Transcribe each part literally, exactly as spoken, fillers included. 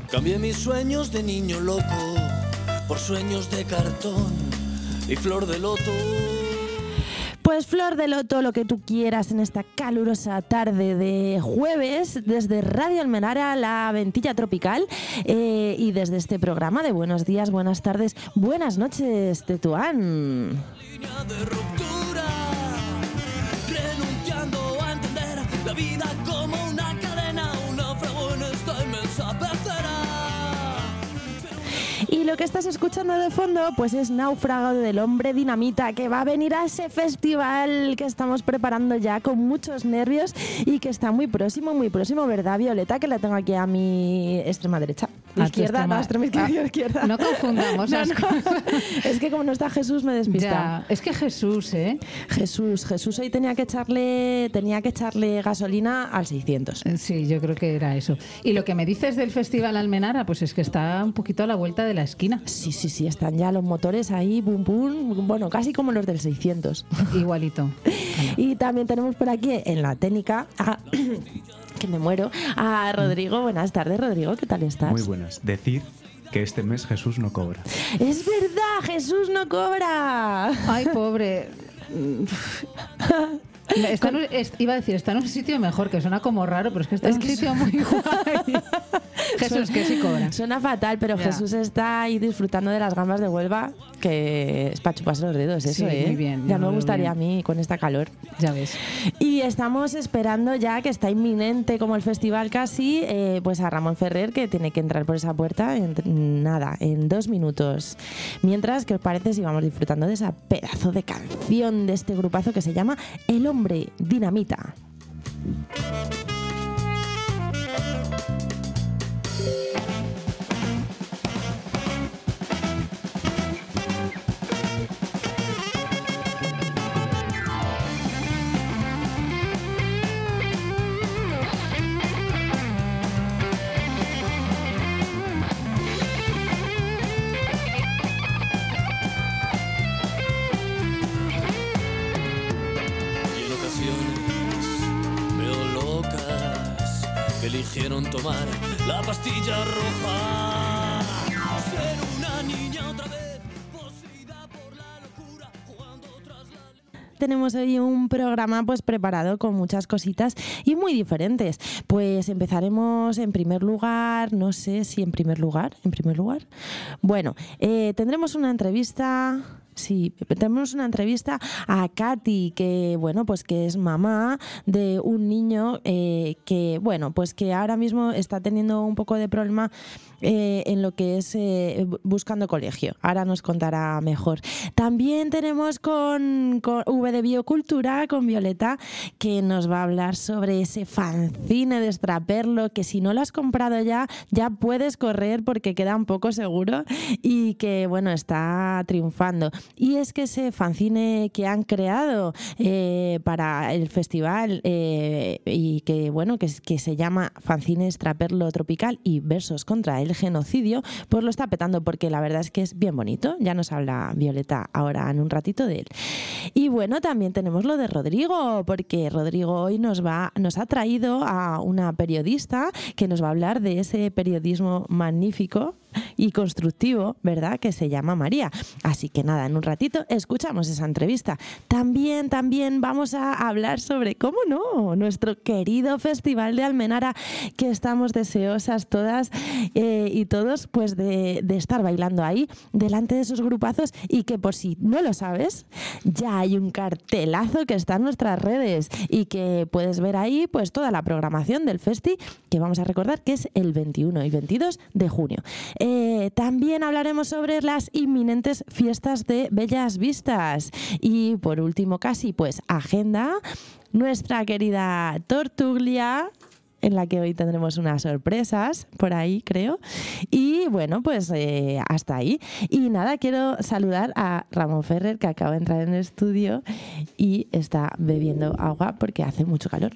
Cambié mis sueños de niño loco por sueños de cartón y flor de loto. Pues flor de loto, lo que tú quieras en esta calurosa tarde de jueves desde Radio Almenara, la Ventilla Tropical, eh, y desde este programa de buenos días, buenas tardes, buenas noches, Tetuán. Línea de ruptura, renunciando a entender la vida como una cadena, un náufrago en esta inmensa pecera. Y lo que estás escuchando de fondo pues es Náufrago del Hombre Dinamita, que va a venir a ese festival que estamos preparando ya con muchos nervios y que está muy próximo, muy próximo, ¿verdad, Violeta? Que la tengo aquí a mi extrema derecha. A izquierda, extrema... no, extrema izquierda, ah, izquierda. No confundamos No, las no. cosas. Es que como no está Jesús me despista. Ya, es que Jesús, ¿eh? Jesús, Jesús hoy tenía que echarle tenía que echarle gasolina al seiscientos. Sí, yo creo que era eso. Y lo que me dices del Festival Almenara, pues es que está un poquito a la vuelta de la esquina. Sí, sí, sí, están ya los motores ahí, bum, bum, bueno, casi como los del seiscientos. Igualito. Y también tenemos por aquí en la técnica a, que me muero, a Rodrigo. Buenas tardes, Rodrigo, ¿qué tal estás? Muy buenas. Decir que este mes Jesús no cobra. ¡Es verdad! ¡Jesús no cobra! Ay, pobre. Está en un- es- iba a decir, está en un sitio mejor, que suena como raro, pero es que está Es en un que sitio muy guay. Jesús, que sí cobra. Suena fatal, pero Ya. Jesús está ahí disfrutando de las gambas de Huelva, que es para chuparse los dedos, eso, Sí, ¿eh? muy bien, Ya yo me lo veo gustaría bien. a mí con esta calor. Ya ves. Y estamos esperando ya, que está inminente como el festival casi, eh, pues a Ramón Ferrer, que tiene que entrar por esa puerta en nada, en dos minutos. Mientras, ¿qué os parece si vamos disfrutando de esa pedazo de canción de este grupazo que se llama El Hombre Dinamita? Y en ocasiones veo locas que eligieron tomar la pastilla roja. Ser una niña otra vez, poseída por la locura, jugando tras la... Tenemos hoy un programa pues preparado con muchas cositas y muy diferentes. Pues empezaremos en primer lugar, no sé si en primer lugar, en primer lugar. Bueno, eh, tendremos una entrevista. Sí, tenemos una entrevista a Katy, que bueno, pues que es mamá de un niño eh, que bueno, pues que ahora mismo está teniendo un poco de problema eh, en lo que es eh, buscando colegio. Ahora nos contará mejor. También tenemos con, con V de Biocultura, con Violeta, que nos va a hablar sobre ese fanzine de Extraperlo, que si no lo has comprado ya, ya puedes correr porque queda un poco seguro y que bueno, está triunfando. Y es que ese fanzine que han creado eh, para el festival eh, y que bueno, que, que se llama Fanzine Extraperlo Tropical y Versos contra el Genocidio, pues lo está petando porque la verdad es que es bien bonito. Ya nos habla Violeta ahora en un ratito de él. Y bueno, también tenemos lo de Rodrigo, porque Rodrigo hoy nos va, nos ha traído a una periodista que nos va a hablar de ese periodismo magnífico y constructivo, ¿verdad?, que se llama María. Así que nada, en un ratito escuchamos esa entrevista. También, también vamos a hablar sobre, ¿cómo no?, nuestro querido Festival de Almenara, que estamos deseosas todas eh, y todos pues de, de estar bailando ahí delante de esos grupazos, y que por si no lo sabes, ya hay un cartelazo que está en nuestras redes y que puedes ver ahí pues toda la programación del festi, que vamos a recordar que es el veintiuno y veintidós de junio. Eh, también hablaremos sobre las inminentes fiestas de Bellas Vistas. Y por último, casi, pues agenda, nuestra querida Tortuglia, en la que hoy tendremos unas sorpresas por ahí, creo. Y bueno, pues eh, hasta ahí. Y nada, quiero saludar a Ramón Ferrer, que acaba de entrar en el estudio y está bebiendo agua porque hace mucho calor.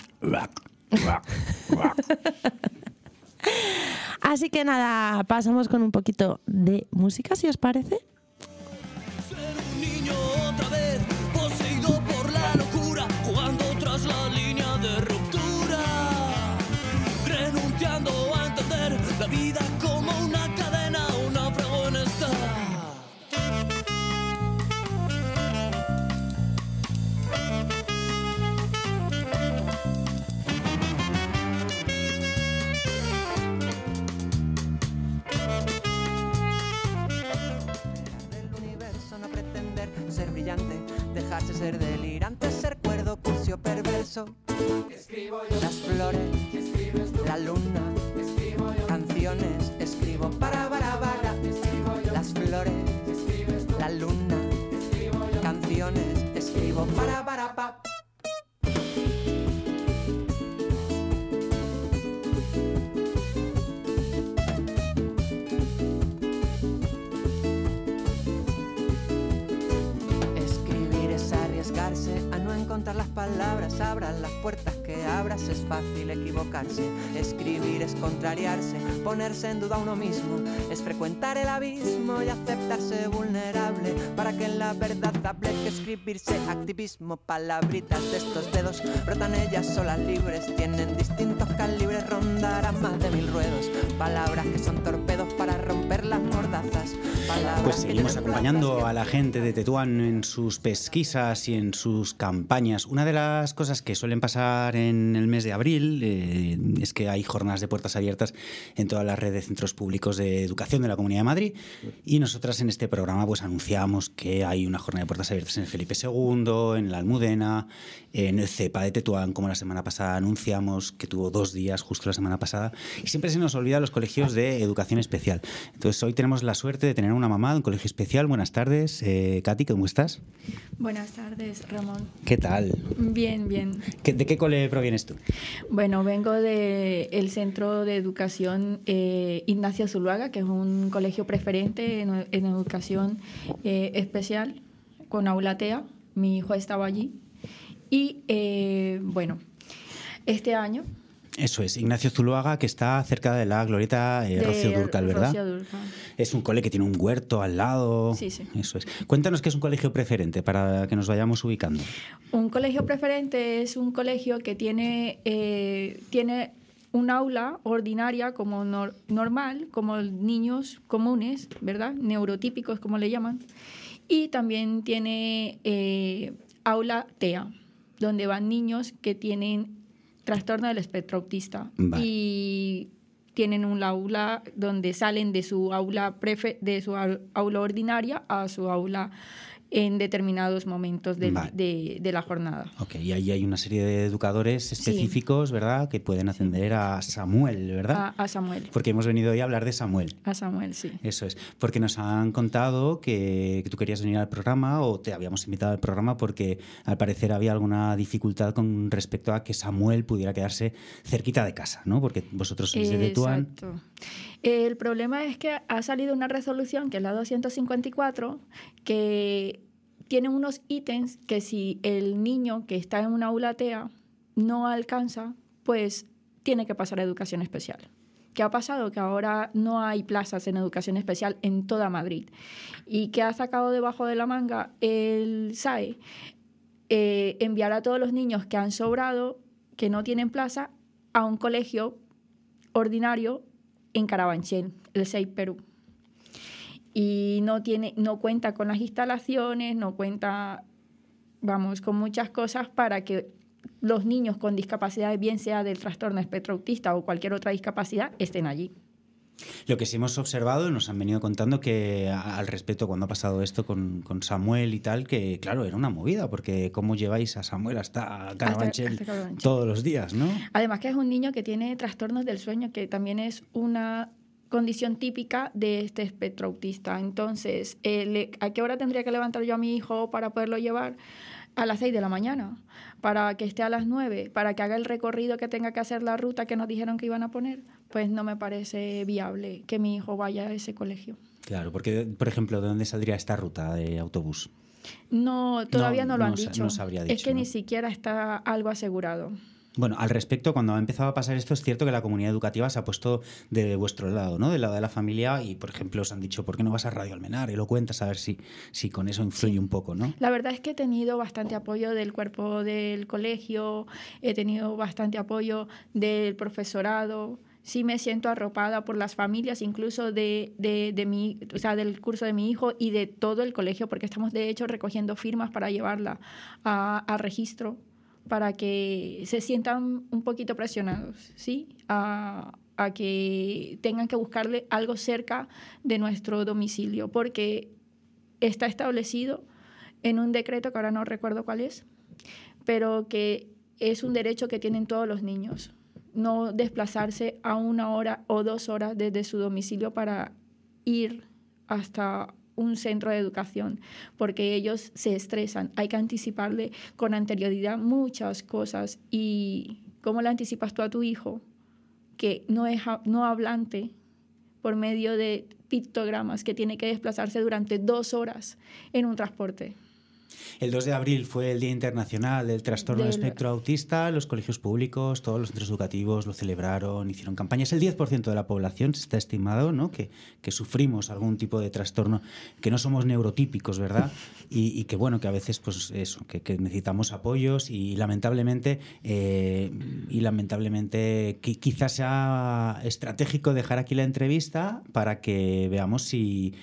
Así que nada, pasamos con un poquito de música, si os parece. Ser un niño otra vez, poseído por la locura, jugando tras la línea de ruptura, renunciando a entender la vida como drogarse, ser delirante, ser cuerdo, cursi o perverso. Escribo yo. Las flores, escribes tú. La luna, escribo yo. Canciones, escribo para, para, para. Escribo yo. Las flores, escribes tú. La luna, escribo yo. Canciones, escribo para, para, pa. A no encontrar las palabras, abran las puertas que abras, es fácil equivocarse. Escribir es contrariarse, ponerse en duda a uno mismo, es frecuentar el abismo y aceptarse vulnerable para que en la verdad hable. Que escribirse activismo, palabritas de estos dedos brotan ellas solas libres, tienen distintos calibres, rondarán más de mil ruedos, palabras que son torpedos para romper las mordazas. Pues seguimos acompañando a la gente de Tetuán en sus pesquisas y en sus campañas. Una de las cosas que suelen pasar en el mes de abril eh, es que hay jornadas de puertas abiertas en todas las redes de centros públicos de educación de la Comunidad de Madrid, y nosotras en este programa pues anunciamos que hay una jornada de puertas abiertas en el Felipe segundo, en la Almudena, en el CEPA de Tetuán, como la semana pasada anunciamos, que tuvo dos días justo la semana pasada, y siempre se nos olvida los colegios de educación especial. Entonces hoy tenemos la suerte de tener una mamá de un colegio especial. Buenas tardes, eh, Katy, ¿cómo estás? Buenas tardes, Ramón. ¿Qué tal? Bien, bien. ¿Qué, ¿De qué cole provienes tú? Bueno, vengo del Centro de Educación eh, Ignacio Zuluaga, que es un colegio preferente en, en educación eh, especial, con aula TEA. Mi hijo estaba allí. Y, eh, bueno, este año... Eso es, Ignacio Zuluaga, que está cerca de la glorieta eh, de Rocío Dúrcal, ¿verdad? Rocío Dúrcal. Es un cole que tiene un huerto al lado. Sí, sí. Eso es. Cuéntanos qué es un colegio preferente para que nos vayamos ubicando. Un colegio preferente es un colegio que tiene, eh, tiene un aula ordinaria como nor- normal, como niños comunes, ¿verdad? Neurotípicos, como le llaman. Y también tiene eh, aula TEA, donde van niños que tienen trastorno del espectro autista. Vale. Y tienen un aula donde salen de su aula prefe- de su aula ordinaria a su aula en determinados momentos de, vale. de, de la jornada. Ok, y ahí hay una serie de educadores específicos, sí. ¿verdad?, que pueden atender a Samuel, ¿verdad? A, a Samuel. Porque hemos venido hoy a hablar de Samuel. A Samuel, sí. Eso es. Porque nos han contado que, que tú querías venir al programa, o te habíamos invitado al programa porque al parecer había alguna dificultad con respecto a que Samuel pudiera quedarse cerquita de casa, ¿no? Porque vosotros sois de Tetuán. Exacto. El problema es que ha salido una resolución, que es la doscientos cincuenta y cuatro, que tiene unos ítems que si el niño que está en una aula TEA no alcanza, pues tiene que pasar a educación especial. ¿Qué ha pasado? Que ahora no hay plazas en educación especial en toda Madrid. ¿Y qué ha sacado debajo de la manga el S A E? Eh, enviar a todos los niños que han sobrado, que no tienen plaza, a un colegio ordinario en Carabanchel, el S E I Perú. Y no tiene, no cuenta con las instalaciones, no cuenta, vamos, con muchas cosas para que los niños con discapacidad, bien sea del trastorno espectro autista o cualquier otra discapacidad, estén allí. Lo que sí hemos observado, nos han venido contando que al respecto, cuando ha pasado esto con, con Samuel y tal, que claro, era una movida, porque cómo lleváis a Samuel hasta Carabanchel, hasta, hasta Carabanchel todos los días, ¿no? Además que es un niño que tiene trastornos del sueño, que también es una condición típica de este espectro autista. Entonces, eh, le, ¿a qué hora tendría que levantar yo a mi hijo para poderlo llevar? A las seis de la mañana, para que esté a las nueve, para que haga el recorrido que tenga que hacer, la ruta que nos dijeron que iban a poner. Pues no me parece viable que mi hijo vaya a ese colegio. Claro, porque, por ejemplo, ¿de dónde saldría esta ruta de autobús? No, todavía no, no lo han no, dicho. No sabría dicho, es que ¿no? ni siquiera está algo asegurado. Bueno, al respecto, cuando ha empezado a pasar esto, es cierto que la comunidad educativa se ha puesto de vuestro lado, ¿no? Del lado de la familia, y, por ejemplo, os han dicho, ¿por qué no vas a Radio Almenar y lo cuentas? A ver si, si con eso influye sí. un poco, ¿no? La verdad es que he tenido bastante apoyo del cuerpo del colegio, he tenido bastante apoyo del profesorado. Sí me siento arropada por las familias, incluso de, de, de mi, o sea, del curso de mi hijo y de todo el colegio, porque estamos, de hecho, recogiendo firmas para llevarla a, a registro, para que se sientan un poquito presionados, ¿sí? A, a que tengan que buscarle algo cerca de nuestro domicilio, porque está establecido en un decreto que ahora no recuerdo cuál es, pero que es un derecho que tienen todos los niños, no desplazarse a una hora o dos horas desde su domicilio para ir hasta un centro de educación, porque ellos se estresan. Hay que anticiparle con anterioridad muchas cosas. ¿Y cómo le anticipas tú a tu hijo, que no es no hablante, por medio de pictogramas, que tiene que desplazarse durante dos horas en un transporte? El dos de abril fue el Día Internacional del Trastorno del Espectro Autista. Los colegios públicos, todos los centros educativos lo celebraron, hicieron campañas. El diez por ciento de la población se está estimado, ¿no?, que, que sufrimos algún tipo de trastorno, que no somos neurotípicos, ¿verdad? Y, y que, bueno, que a veces, pues eso, que, que necesitamos apoyos y, lamentablemente, eh, y lamentablemente que quizás sea estratégico dejar aquí la entrevista para que veamos si,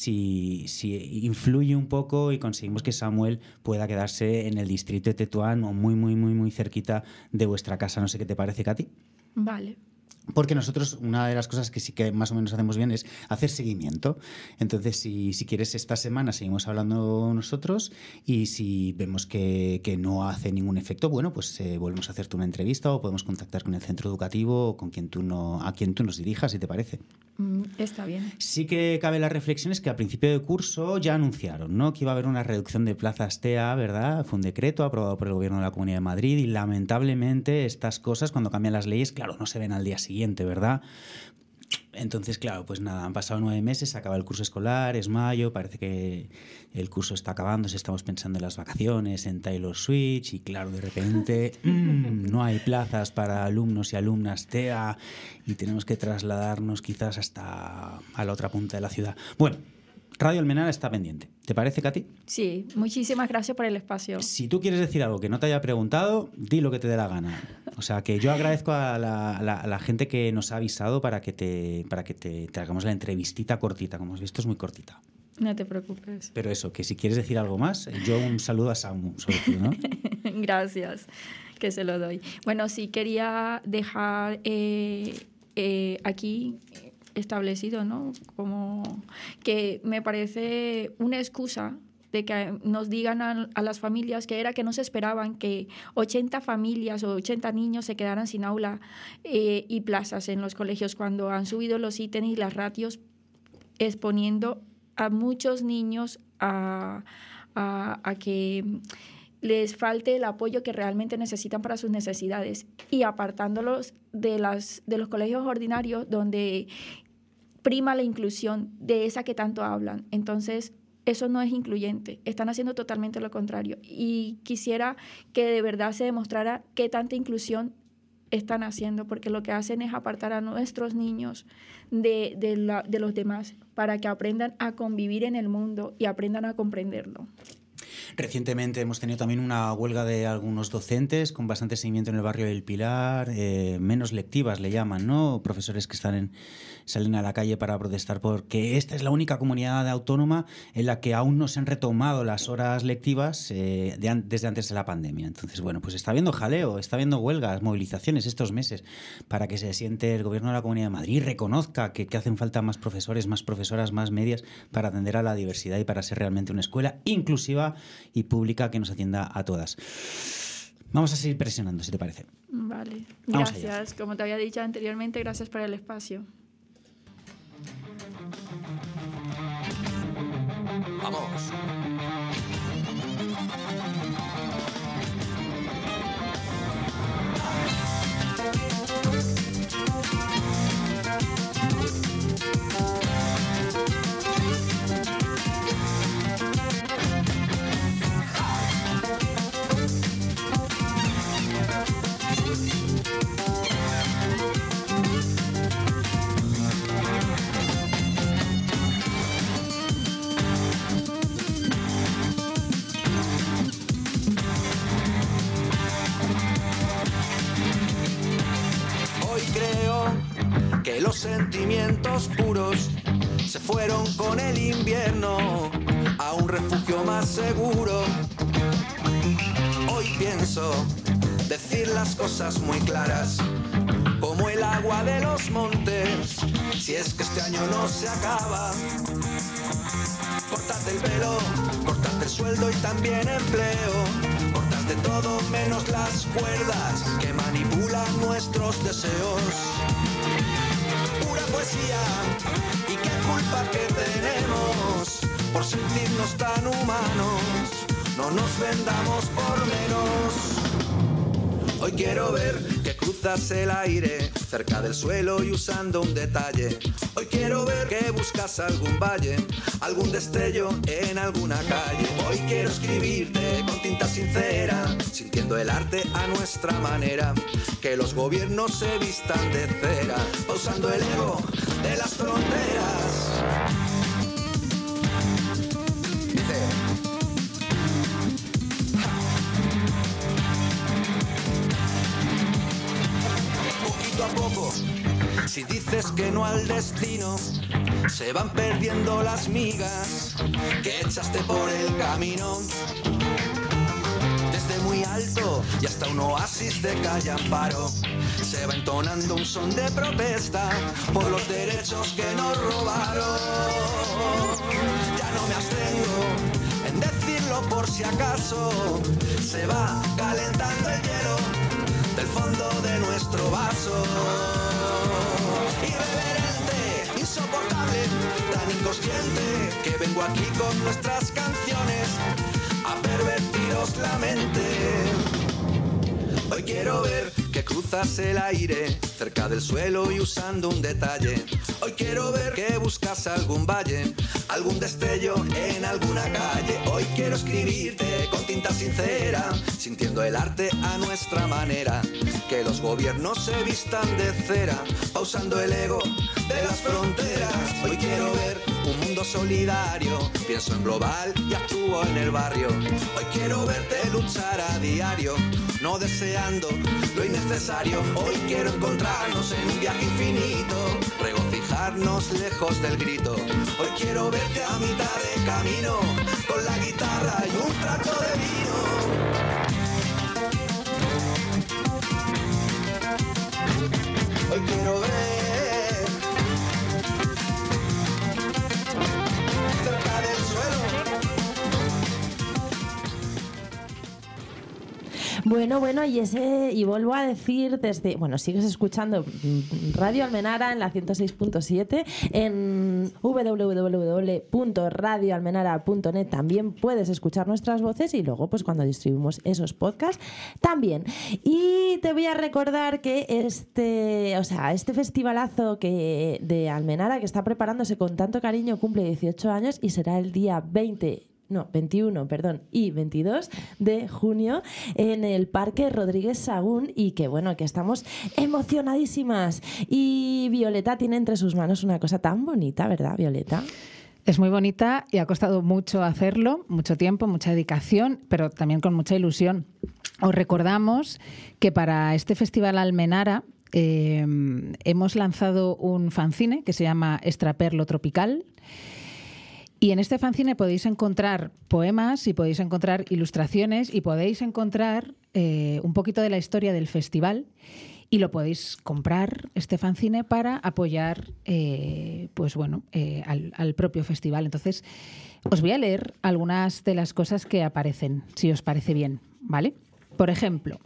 si, si influye un poco y conseguimos que Samuel pueda quedarse en el distrito de Tetuán o muy, muy, muy, muy cerquita de vuestra casa. No sé qué te parece, Katy. Vale. Porque nosotros, una de las cosas que sí que más o menos hacemos bien es hacer seguimiento. Entonces, si, si quieres, esta semana seguimos hablando nosotros, y si vemos que, que no hace ningún efecto, bueno, pues eh, volvemos a hacerte una entrevista o podemos contactar con el centro educativo o con quien tú no, a quien tú nos dirijas, si te parece. Mm, está bien. Sí que cabe la reflexión es que a principio de curso ya anunciaron, ¿no?, que iba a haber una reducción de plazas T E A, ¿verdad? Fue un decreto aprobado por el Gobierno de la Comunidad de Madrid y lamentablemente estas cosas, cuando cambian las leyes, claro, no se ven al día siguiente, ¿verdad? Entonces, claro, pues nada, han pasado nueve meses, se acaba el curso escolar, es mayo, parece que el curso está acabándose, estamos pensando en las vacaciones, en Taylor Swift, y claro, de repente mmm, no hay plazas para alumnos y alumnas T E A y tenemos que trasladarnos quizás hasta a la otra punta de la ciudad. Bueno, Radio Almenara está pendiente. ¿Te parece, Katy? Sí, muchísimas gracias por el espacio. Si tú quieres decir algo que no te haya preguntado, di lo que te dé la gana. O sea, que yo agradezco a la, a la, a la gente que nos ha avisado para que te, para que te, te hagamos la entrevistita cortita. Como has visto, es muy cortita. No te preocupes. Pero eso, que si quieres decir algo más, yo un saludo a Samu, sobre todo, ¿no? Gracias, que se lo doy. Bueno, sí quería dejar eh, eh, aquí establecido, ¿no?, como que me parece una excusa de que nos digan a, a las familias que era que no se esperaban que ochenta familias o ochenta niños se quedaran sin aula eh, y plazas en los colegios, cuando han subido los ítems y las ratios, exponiendo a muchos niños a, a, a que les falte el apoyo que realmente necesitan para sus necesidades, y apartándolos de, las, de los colegios ordinarios donde prima la inclusión, de esa que tanto hablan. Entonces, eso no es incluyente. Están haciendo totalmente lo contrario. Y quisiera que de verdad se demostrara qué tanta inclusión están haciendo, porque lo que hacen es apartar a nuestros niños de, de, la, de los demás, para que aprendan a convivir en el mundo y aprendan a comprenderlo. Recientemente hemos tenido también una huelga de algunos docentes con bastante seguimiento en el barrio del Pilar, eh, menos lectivas le llaman, ¿no? Profesores que están en, salen a la calle para protestar porque esta es la única comunidad autónoma en la que aún no se han retomado las horas lectivas eh, de an- desde antes de la pandemia. Entonces, bueno, pues está habiendo jaleo, está habiendo huelgas, movilizaciones estos meses para que se siente el Gobierno de la Comunidad de Madrid y reconozca que, que hacen falta más profesores, más profesoras, más medias para atender a la diversidad y para ser realmente una escuela inclusiva y pública que nos atienda a todas. Vamos a seguir presionando, si te parece. Vale, Vamos gracias. allá. Como te había dicho anteriormente, gracias por el espacio. Vamos. Que los sentimientos puros se fueron con el invierno a un refugio más seguro. Hoy pienso decir las cosas muy claras, como el agua de los montes, si es que este año no se acaba. Córtate el pelo, córtate el sueldo y también empleo. Cortas de todo menos las cuerdas que manipulan nuestros deseos. Pura poesía, y qué culpa que tenemos por sentirnos tan humanos. No nos vendamos por menos. Hoy quiero ver que cruzas el aire cerca del suelo y usando un detalle. Hoy quiero ver que buscas algún valle, algún destello en alguna calle. Hoy quiero escribirte con tinta sincera, sintiendo el arte a nuestra manera. Que los gobiernos se vistan de cera, pausando el ego de las fronteras. Dice... a poco, si dices que no al destino, se van perdiendo las migas que echaste por el camino. Desde muy alto y hasta un oasis de calle Amparo, se va entonando un son de protesta por los derechos que nos robaron. Ya no me abstengo en decirlo por si acaso, se va calentando el hielo del fondo de nuestro vaso. Irreverente, insoportable, tan inconsciente, que vengo aquí con nuestras canciones a pervertiros la mente. Hoy quiero ver que cruzas el aire cerca del suelo y usando un detalle. Hoy quiero ver que buscas algún valle, algún destello en alguna calle. Hoy quiero escribirte con tinta sincera, sintiendo el arte a nuestra manera. Que los gobiernos se vistan de cera, pausando el ego de las fronteras. Hoy quiero ver un mundo solidario, pienso en global y actúo en el barrio. Hoy quiero verte luchar a diario, no deseando lo innecesario. Hoy quiero encontrarnos en un viaje infinito, regocijarnos lejos del grito. Hoy quiero verte a mitad de camino, con la guitarra y un trato de vino. Hoy quiero ver cerca del suelo. Bueno, bueno, y ese, y vuelvo a decir desde, bueno, sigues escuchando Radio Almenara en la ciento seis punto siete, en doble u doble u doble u punto radio almenara punto net también puedes escuchar nuestras voces, y luego pues cuando distribuimos esos podcasts también. Y te voy a recordar que este, o sea, este festivalazo que de Almenara, que está preparándose con tanto cariño, cumple dieciocho años y será el día veinte No, veintiuno, perdón, y veintidós de junio en el Parque Rodríguez Sagún, y que bueno, que estamos emocionadísimas. Y Violeta tiene entre sus manos una cosa tan bonita, ¿verdad, Violeta? Es muy bonita y ha costado mucho hacerlo, mucho tiempo, mucha dedicación, pero también con mucha ilusión. Os recordamos que para este Festival Almenara eh, hemos lanzado un fanzine que se llama Extraperlo Tropical. Y en este fanzine podéis encontrar poemas y podéis encontrar ilustraciones y podéis encontrar eh, un poquito de la historia del festival, y lo podéis comprar, este fanzine, para apoyar eh, pues bueno, eh, al, al propio festival. Entonces, os voy a leer algunas de las cosas que aparecen, si os parece bien, ¿vale? Por ejemplo,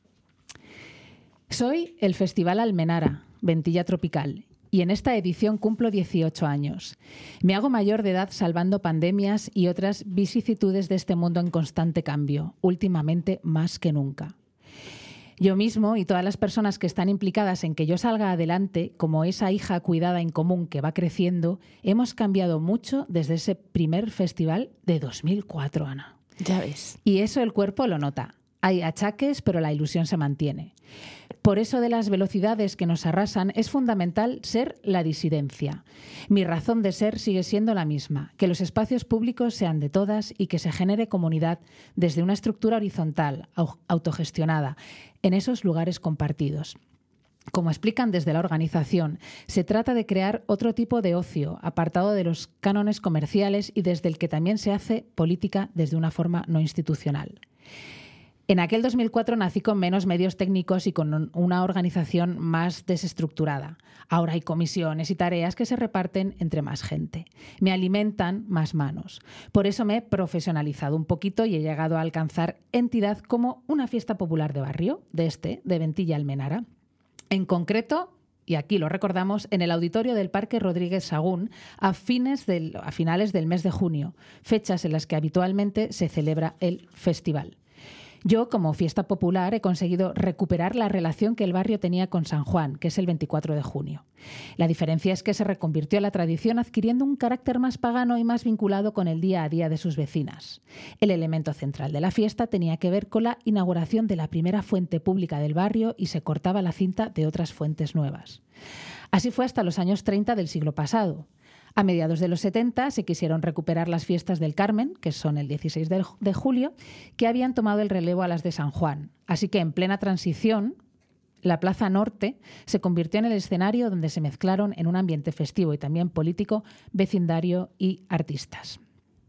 soy el Festival Almenara, Ventilla Tropical, y en esta edición cumplo dieciocho años. Me hago mayor de edad salvando pandemias y otras vicisitudes de este mundo en constante cambio, últimamente más que nunca. Yo mismo y todas las personas que están implicadas en que yo salga adelante, como esa hija cuidada en común que va creciendo, hemos cambiado mucho desde ese primer festival de dos mil cuatro, Ana. Ya ves. Y eso el cuerpo lo nota. Hay achaques, pero la ilusión se mantiene. Por eso de las velocidades que nos arrasan es fundamental ser la disidencia. Mi razón de ser sigue siendo la misma, que los espacios públicos sean de todas y que se genere comunidad desde una estructura horizontal, autogestionada, en esos lugares compartidos. Como explican desde la organización, se trata de crear otro tipo de ocio, apartado de los cánones comerciales y desde el que también se hace política desde una forma no institucional. En aquel dos mil cuatro nací con menos medios técnicos y con una organización más desestructurada. Ahora hay comisiones y tareas que se reparten entre más gente. Me alimentan más manos. Por eso me he profesionalizado un poquito y he llegado a alcanzar entidad como una fiesta popular de barrio, de este, de Ventilla Almenara. En concreto, y aquí lo recordamos, en el auditorio del Parque Rodríguez Sagún a, fines del, a finales del mes de junio, fechas en las que habitualmente se celebra el festival. Yo, como fiesta popular, he conseguido recuperar la relación que el barrio tenía con San Juan, que es el veinticuatro de junio. La diferencia es que se reconvirtió la tradición adquiriendo un carácter más pagano y más vinculado con el día a día de sus vecinas. El elemento central de la fiesta tenía que ver con la inauguración de la primera fuente pública del barrio y se cortaba la cinta de otras fuentes nuevas. Así fue hasta los años treinta del siglo pasado. A mediados de los setenta se quisieron recuperar las fiestas del Carmen, que son el dieciséis de julio, que habían tomado el relevo a las de San Juan. Así que en plena transición, la Plaza Norte se convirtió en el escenario donde se mezclaron en un ambiente festivo y también político, vecindario y artistas.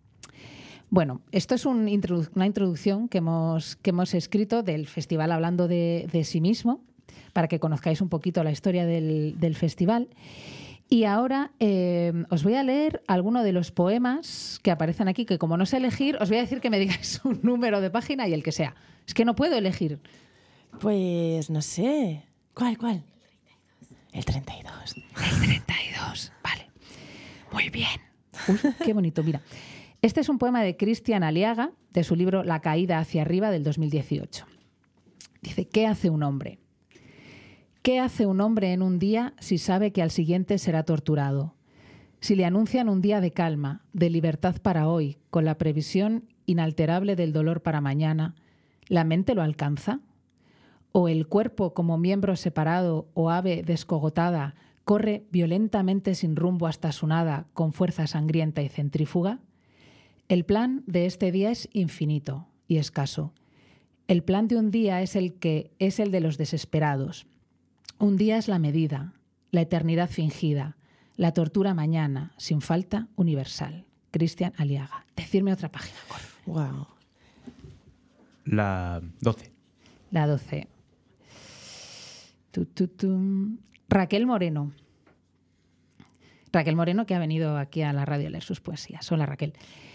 Bueno, esto es un introdu- una introducción que hemos, que hemos escrito del festival hablando de, de sí mismo, para que conozcáis un poquito la historia del, del festival. Y ahora eh, os voy a leer alguno de los poemas que aparecen aquí, que como no sé elegir, os voy a decir que me digáis un número de página y el que sea. Es que no puedo elegir. Pues no sé. ¿Cuál, cuál? El treinta y dos. El treinta y dos, vale. Muy bien. Uf, qué bonito, mira. Este es un poema de Cristian Aliaga, de su libro La caída hacia arriba, del dos mil dieciocho. Dice, ¿qué hace un hombre? ¿Qué hace un hombre en un día si sabe que al siguiente será torturado? Si le anuncian un día de calma, de libertad para hoy, con la previsión inalterable del dolor para mañana, ¿la mente lo alcanza? ¿O el cuerpo, como miembro separado o ave descogotada, corre violentamente sin rumbo hasta su nada, con fuerza sangrienta y centrífuga? El plan de este día es infinito y escaso. El plan de un día es el que es el de los desesperados. Un día es la medida, la eternidad fingida, la tortura mañana, sin falta, universal. Cristian Aliaga. Decirme otra página. Wow. La doce. La doce. Tu, tu, tu. Raquel Moreno. Raquel Moreno, que ha venido aquí a la radio a leer sus poesías. Hola, Raquel.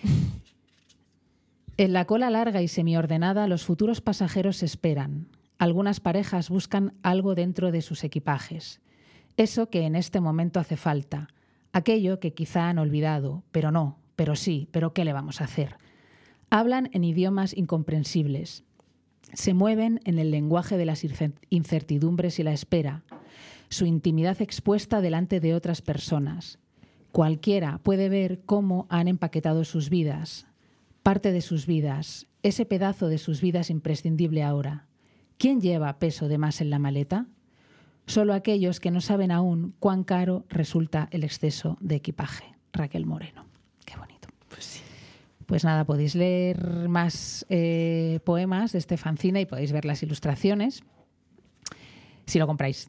En la cola larga y semiordenada, los futuros pasajeros esperan. Algunas parejas buscan algo dentro de sus equipajes. Eso que en este momento hace falta. Aquello que quizá han olvidado. Pero no, pero sí, pero ¿qué le vamos a hacer? Hablan en idiomas incomprensibles. Se mueven en el lenguaje de las incertidumbres y la espera. Su intimidad expuesta delante de otras personas. Cualquiera puede ver cómo han empaquetado sus vidas. Parte de sus vidas. Ese pedazo de sus vidas imprescindible ahora. ¿Quién lleva peso de más en la maleta? Solo aquellos que no saben aún cuán caro resulta el exceso de equipaje. Raquel Moreno. Qué bonito. Pues sí. Pues nada, podéis leer más eh, poemas de este fanzine y podéis ver las ilustraciones, si lo compráis.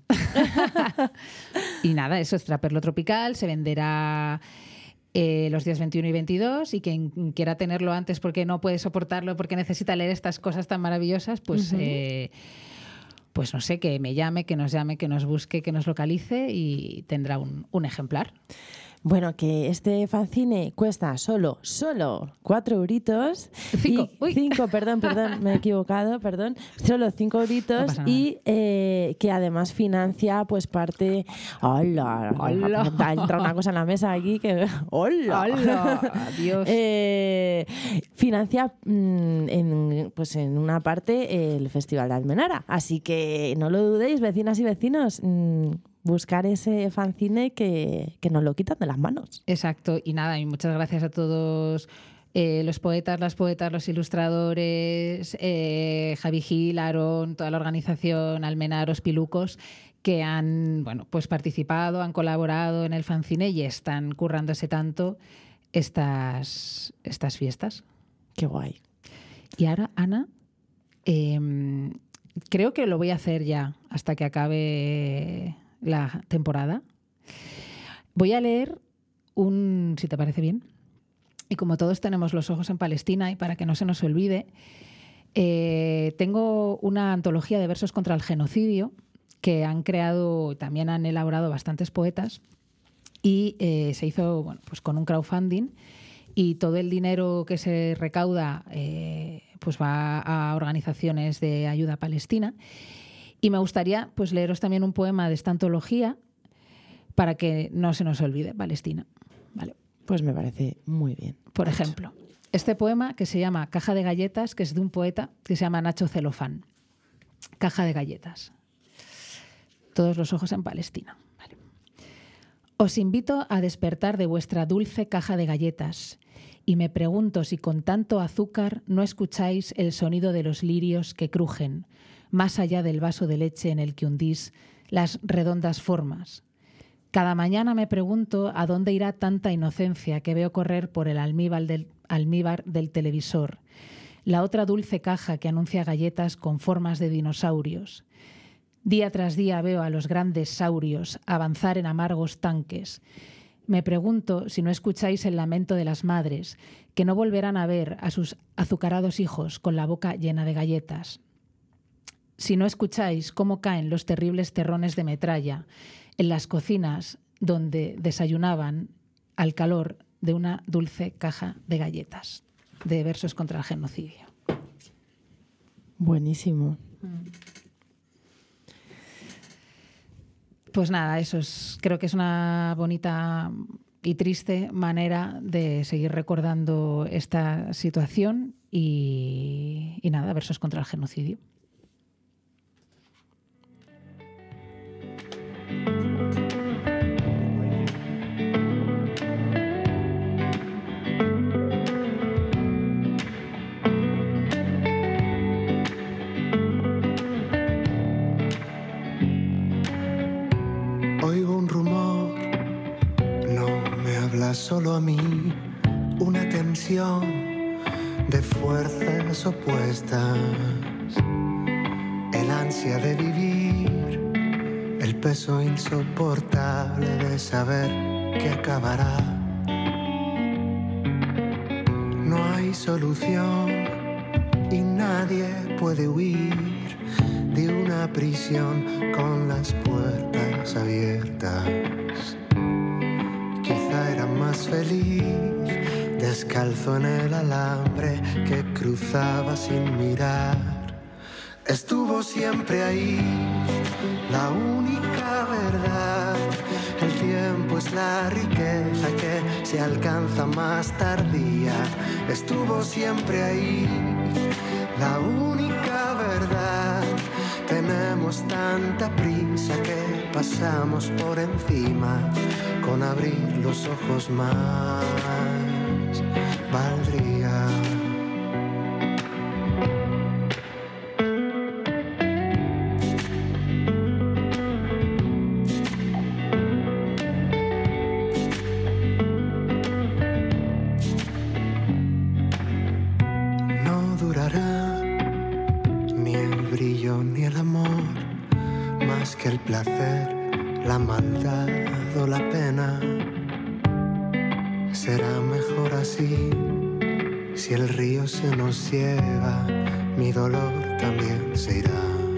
Y nada, eso es Traperlo Tropical, se venderá Eh, los días veintiuno y veintidós, y quien quiera tenerlo antes porque no puede soportarlo, porque necesita leer estas cosas tan maravillosas, pues, uh-huh. eh, pues no sé, que me llame, que nos llame, que nos busque, que nos localice y tendrá un, un ejemplar. Bueno, que este fanzine cuesta solo, solo cuatro euritos. Cinco. Y, Uy. Cinco, perdón, perdón, me he equivocado, perdón. Solo cinco euritos No y eh, que además financia pues parte... ¡Hola! ¡Hola! Ha entrado una cosa en la mesa aquí que... ¡Hola! ¡Hola! Dios. Eh, financia mmm, en, pues en una parte el Festival de Almenara. Así que no lo dudéis, vecinas y vecinos. Mmm, buscar ese fanzine que, que nos lo quitan de las manos. Exacto. Y nada, y muchas gracias a todos eh, los poetas, las poetas, los ilustradores, eh, Javi Gil, Aarón, toda la organización, Almenaros, Pilucos, que han bueno, pues participado, han colaborado en el fanzine y están currándose tanto estas, estas fiestas. Qué guay. Y ahora, Ana, eh, creo que lo voy a hacer ya hasta que acabe la temporada. Voy a leer un, si te parece bien, y como todos tenemos los ojos en Palestina y para que no se nos olvide, Eh, tengo una antología de versos contra el genocidio que han creado, también han elaborado bastantes poetas y eh, se hizo bueno, pues con un crowdfunding y todo el dinero que se recauda eh, pues va a organizaciones de ayuda palestina. Y me gustaría pues leeros también un poema de esta antología para que no se nos olvide Palestina. ¿Vale? Pues me parece muy bien. Por ejemplo, este poema que se llama Caja de galletas, que es de un poeta que se llama Nacho Celofán. Caja de galletas. Todos los ojos en Palestina. Vale. Os invito a despertar de vuestra dulce caja de galletas y me pregunto si con tanto azúcar no escucháis el sonido de los lirios que crujen más allá del vaso de leche en el que hundís las redondas formas. Cada mañana me pregunto a dónde irá tanta inocencia que veo correr por el almíbar del, almíbar del televisor, la otra dulce caja que anuncia galletas con formas de dinosaurios. Día tras día veo a los grandes saurios avanzar en amargos tanques. Me pregunto si no escucháis el lamento de las madres, que no volverán a ver a sus azucarados hijos con la boca llena de galletas. Si no escucháis cómo caen los terribles terrones de metralla en las cocinas donde desayunaban al calor de una dulce caja de galletas, de versos contra el genocidio. Buenísimo. Pues nada, eso es, creo que es una bonita y triste manera de seguir recordando esta situación y, y nada, versos contra el genocidio. Oigo un rumor, no me habla solo a mí, una tensión de fuerzas opuestas, el ansia de vivir, el peso insoportable de saber que acabará. No hay solución y nadie puede huir de una prisión con las puertas abiertas. Quizá era más feliz descalzo en el alambre que cruzaba sin mirar. Estuvo siempre ahí, la única verdad. El tiempo es la riqueza que se alcanza más tardía. Estuvo siempre ahí, la única verdad. Tenemos tanta prisa que pasamos por encima. Con abrir los ojos más valdría. No durará ni el brillo ni el amor, más que el placer, la maldad o la pena. Será mejor así. Si el río se nos lleva, mi dolor también se irá.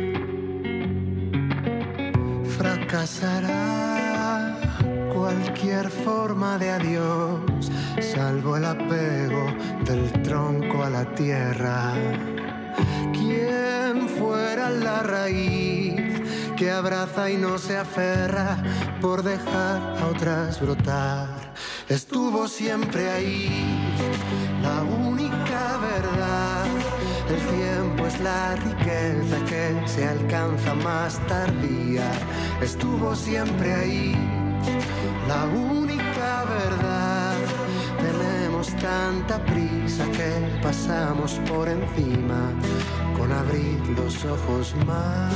Fracasará cualquier forma de adiós, salvo el apego del tronco a la tierra. ¿Quién fuera la raíz que abraza y no se aferra por dejar a otras brotar? Estuvo siempre ahí, la única verdad. El tiempo es la riqueza que se alcanza más tardía. Estuvo siempre ahí, la única verdad. Tenemos tanta prisa que pasamos por encima con abrir los ojos más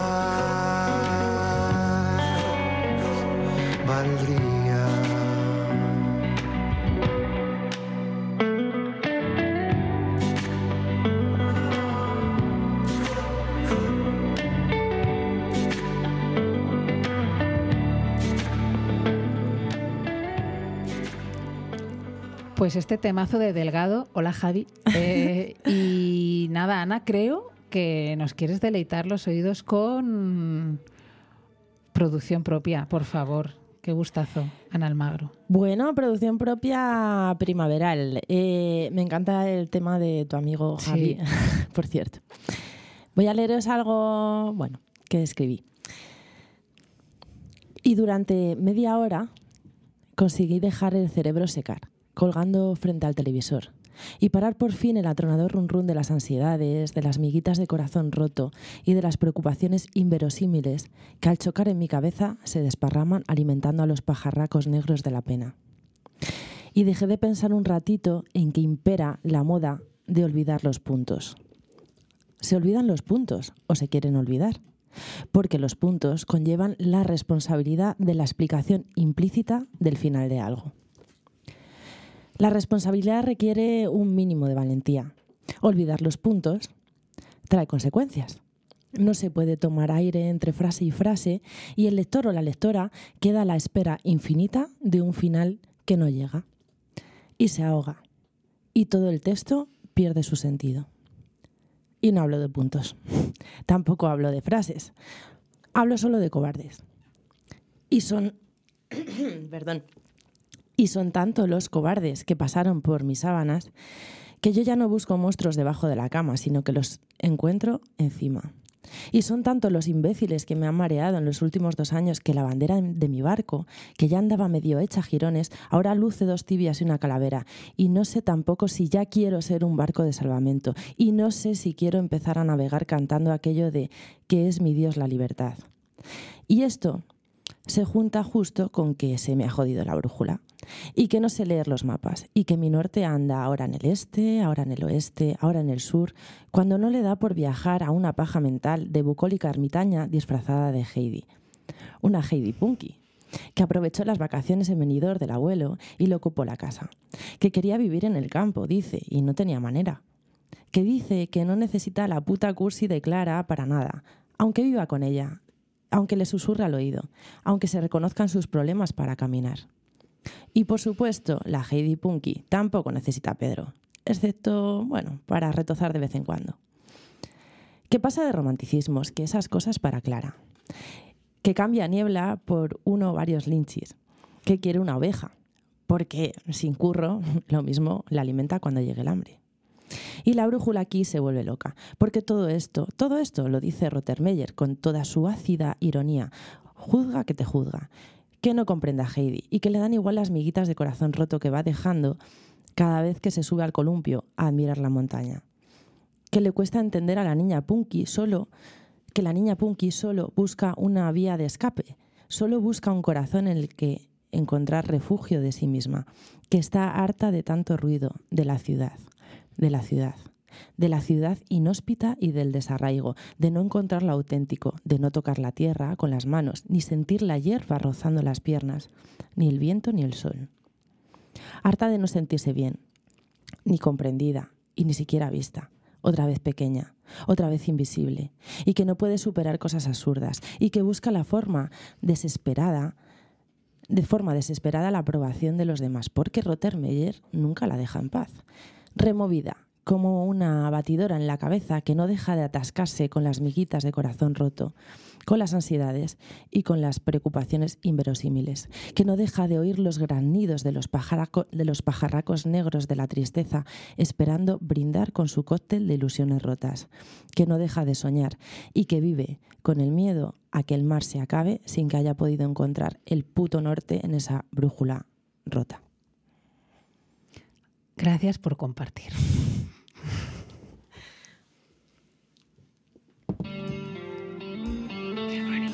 valdría. Pues este temazo de Delgado, hola Javi, eh, y nada, Ana, creo que nos quieres deleitar los oídos con producción propia, por favor. Qué gustazo, Ana Almagro. Bueno, producción propia primaveral. Eh, me encanta el tema de tu amigo Javi, sí. Por cierto. Voy a leeros algo, bueno, que escribí. Y durante media hora conseguí dejar el cerebro secar, colgando frente al televisor, y parar por fin el atronador run run de las ansiedades, de las miguitas de corazón roto y de las preocupaciones inverosímiles que al chocar en mi cabeza se desparraman alimentando a los pajarracos negros de la pena. Y dejé de pensar un ratito en que impera la moda de olvidar los puntos. ¿Se olvidan los puntos o se quieren olvidar? Porque los puntos conllevan la responsabilidad de la explicación implícita del final de algo. La responsabilidad requiere un mínimo de valentía. Olvidar los puntos trae consecuencias. No se puede tomar aire entre frase y frase y el lector o la lectora queda a la espera infinita de un final que no llega. Y se ahoga. Y todo el texto pierde su sentido. Y no hablo de puntos. Tampoco hablo de frases. Hablo solo de cobardes. Y son... perdón... Y son tanto los cobardes que pasaron por mis sábanas que yo ya no busco monstruos debajo de la cama, sino que los encuentro encima. Y son tanto los imbéciles que me han mareado en los últimos dos años que la bandera de mi barco, que ya andaba medio hecha jirones, ahora luce dos tibias y una calavera. Y no sé tampoco si ya quiero ser un barco de salvamento. Y no sé si quiero empezar a navegar cantando aquello de que es mi Dios la libertad. Y esto se junta justo con que se me ha jodido la brújula y que no sé leer los mapas y que mi norte anda ahora en el este, ahora en el oeste, ahora en el sur, cuando no le da por viajar a una paja mental de bucólica ermitaña disfrazada de Heidi. Una Heidi punky, que aprovechó las vacaciones en Benidorm del abuelo y le ocupó la casa, que quería vivir en el campo, dice, y no tenía manera, que dice que no necesita la puta cursi de Clara para nada, aunque viva con ella, aunque le susurre al oído, aunque se reconozcan sus problemas para caminar. Y por supuesto, la Heidi Punky tampoco necesita a Pedro, excepto, bueno, para retozar de vez en cuando. ¿Qué pasa de romanticismos? Que esas cosas para Clara. Que cambia niebla por uno o varios linchis. Que quiere una oveja, porque sin curro, lo mismo la alimenta cuando llegue el hambre. Y la brújula aquí se vuelve loca, porque todo esto, todo esto lo dice Rottermeier con toda su ácida ironía. Juzga que te juzga, que no comprenda a Heidi y que le dan igual las miguitas de corazón roto que va dejando cada vez que se sube al columpio a admirar la montaña. Que le cuesta entender a la niña Punky solo, que la niña Punky solo busca una vía de escape, solo busca un corazón en el que encontrar refugio de sí misma, que está harta de tanto ruido, de la ciudad. de la ciudad, de la ciudad inhóspita y del desarraigo, de no encontrar lo auténtico, de no tocar la tierra con las manos, ni sentir la hierba rozando las piernas, ni el viento ni el sol. Harta de no sentirse bien, ni comprendida, y ni siquiera vista, otra vez pequeña, otra vez invisible, y que no puede superar cosas absurdas, y que busca la forma desesperada, de forma desesperada la aprobación de los demás, porque Rottermeier nunca la deja en paz. Removida, como una batidora en la cabeza que no deja de atascarse con las miguitas de corazón roto, con las ansiedades y con las preocupaciones inverosímiles, que no deja de oír los granidos de los, pajaraco, de los pajarracos negros de la tristeza, esperando brindar con su cóctel de ilusiones rotas, que no deja de soñar y que vive con el miedo a que el mar se acabe sin que haya podido encontrar el puto norte en esa brújula rota. Gracias por compartir. Qué bonito.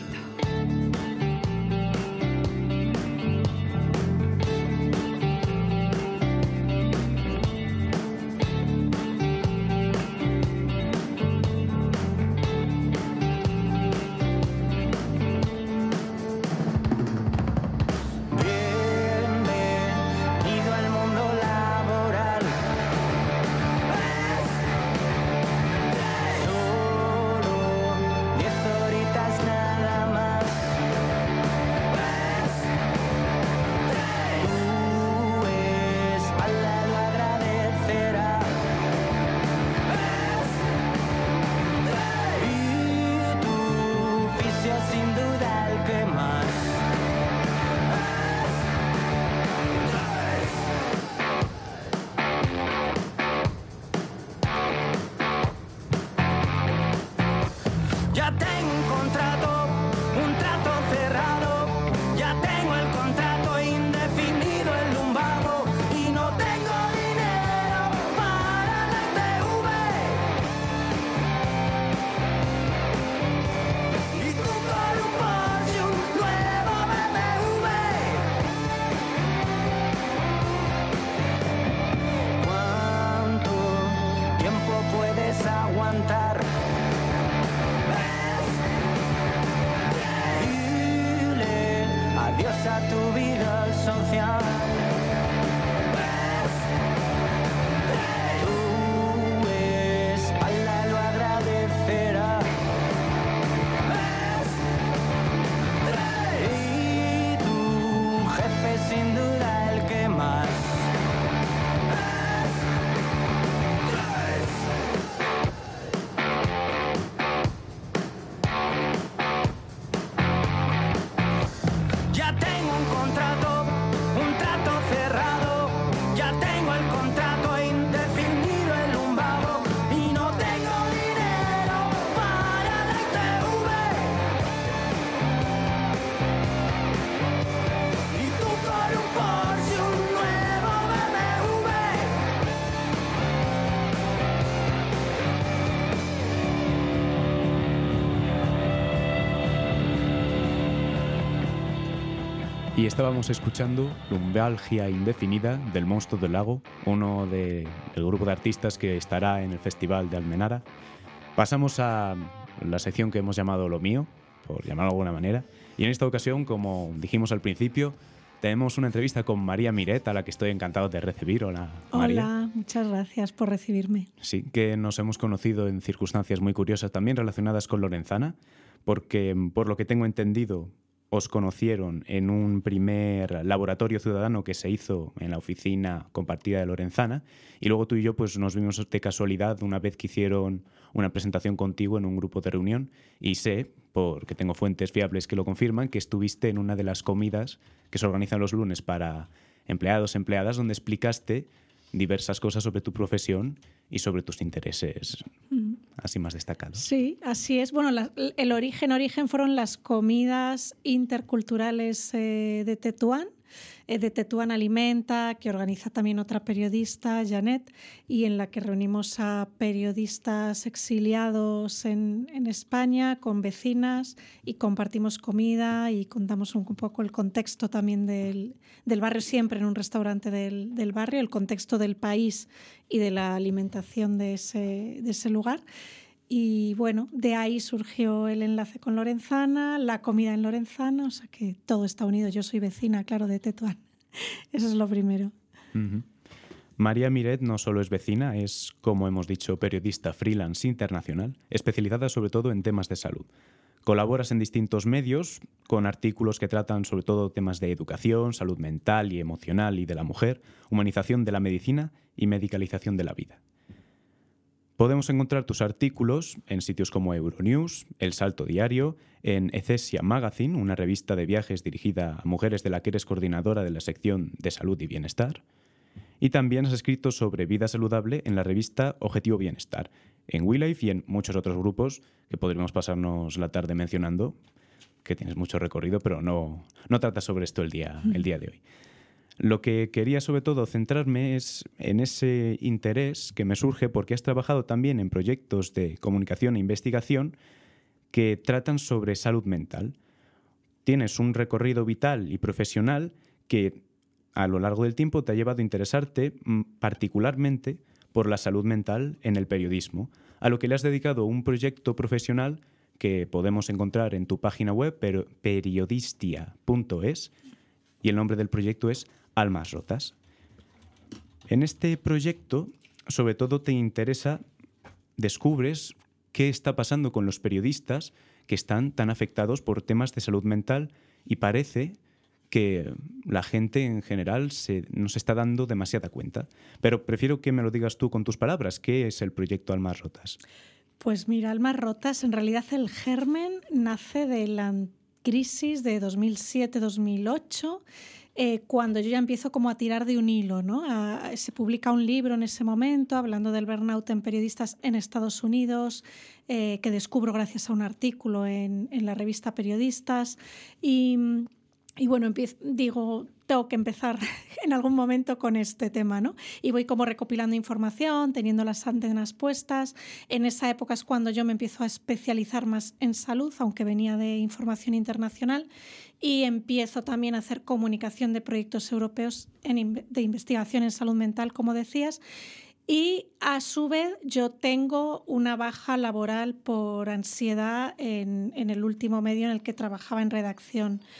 Bienvenido al mundo laboral. adiós a tu vida social. Tu espalda lo agradecerá. Y tu jefe sin duda el que más. Ya tengo un contrato, un trato cerrado. Ya tengo el contrato indefinido en un vago. Y no tengo dinero para la I T V. Y tú con un Porsche, un nuevo B M W. Y estábamos escuchando Lumbalgia Indefinida del Monstruo del Lago, uno del grupo de artistas que estará en el Festival de Almenara. Pasamos a la sección que hemos llamado Lo Mío, por llamarlo de alguna manera. Y en esta ocasión, como dijimos al principio, tenemos una entrevista con María Miret, a la que estoy encantado de recibir. Hola, María. Hola, muchas gracias por recibirme. Sí, que nos hemos conocido en circunstancias muy curiosas, también relacionadas con Lorenzana, porque, por lo que tengo entendido, os conocieron en un primer laboratorio ciudadano que se hizo en la oficina compartida de Lorenzana, y luego tú y yo pues nos vimos de casualidad una vez que hicieron una presentación contigo en un grupo de reunión, y sé, porque tengo fuentes fiables que lo confirman, que estuviste en una de las comidas que se organizan los lunes para empleados, empleadas, donde explicaste diversas cosas sobre tu profesión y sobre tus intereses mm. así más destacados. Sí, así es. Bueno, la, el origen, origen fueron las comidas interculturales eh, de Tetuán, eh, de Tetuán Alimenta, que organiza también otra periodista, Janet, y en la que reunimos a periodistas exiliados en, en España, con vecinas, y compartimos comida y contamos un poco el contexto también del, del barrio, siempre en un restaurante del, del barrio, el contexto del país y de la alimentación de ese, de ese lugar. Y bueno, de ahí surgió el enlace con Lorenzana, la comida en Lorenzana, o sea que todo está unido. Yo soy vecina, claro, de Tetuán. Eso es lo primero. Uh-huh. María Miret no solo es vecina, es, como hemos dicho, periodista freelance internacional, especializada sobre todo en temas de salud. Colaboras en distintos medios con artículos que tratan sobre todo temas de educación, salud mental y emocional y de la mujer, humanización de la medicina y medicalización de la vida. Podemos encontrar tus artículos en sitios como Euronews, El Salto Diario, en Ecesia Magazine, una revista de viajes dirigida a mujeres de la que eres coordinadora de la sección de salud y bienestar. Y también has escrito sobre vida saludable en la revista Objetivo Bienestar, en WeLife y en muchos otros grupos que podríamos pasarnos la tarde mencionando, que tienes mucho recorrido, pero no, no tratas sobre esto el día, el día de hoy. Lo que quería sobre todo centrarme es en ese interés que me surge porque has trabajado también en proyectos de comunicación e investigación que tratan sobre salud mental. Tienes un recorrido vital y profesional que a lo largo del tiempo te ha llevado a interesarte particularmente por la salud mental en el periodismo, a lo que le has dedicado un proyecto profesional que podemos encontrar en tu página web, periodistia punto es, y el nombre del proyecto es Almas Rotas. En este proyecto, sobre todo te interesa, descubres qué está pasando con los periodistas que están tan afectados por temas de salud mental y parece que la gente en general se, no se está dando demasiada cuenta. Pero prefiero que me lo digas tú con tus palabras. ¿Qué es el proyecto Almas Rotas? Pues mira, Almas Rotas, en realidad el germen nace de la crisis de dos mil siete dos mil ocho, eh, cuando yo ya empiezo como a tirar de un hilo, ¿no? A, se publica un libro en ese momento hablando del burnout en periodistas en Estados Unidos, eh, que descubro gracias a un artículo en, en la revista Periodistas. Y, y bueno, empiezo, digo, tengo que empezar en algún momento con este tema, ¿no? Y voy como recopilando información, teniendo las antenas puestas. En esa época es cuando yo me empiezo a especializar más en salud, aunque venía de información internacional, y empiezo también a hacer comunicación de proyectos europeos en, de investigación en salud mental, como decías. Y a su vez yo tengo una baja laboral por ansiedad en, en el último medio en el que trabajaba en redacción.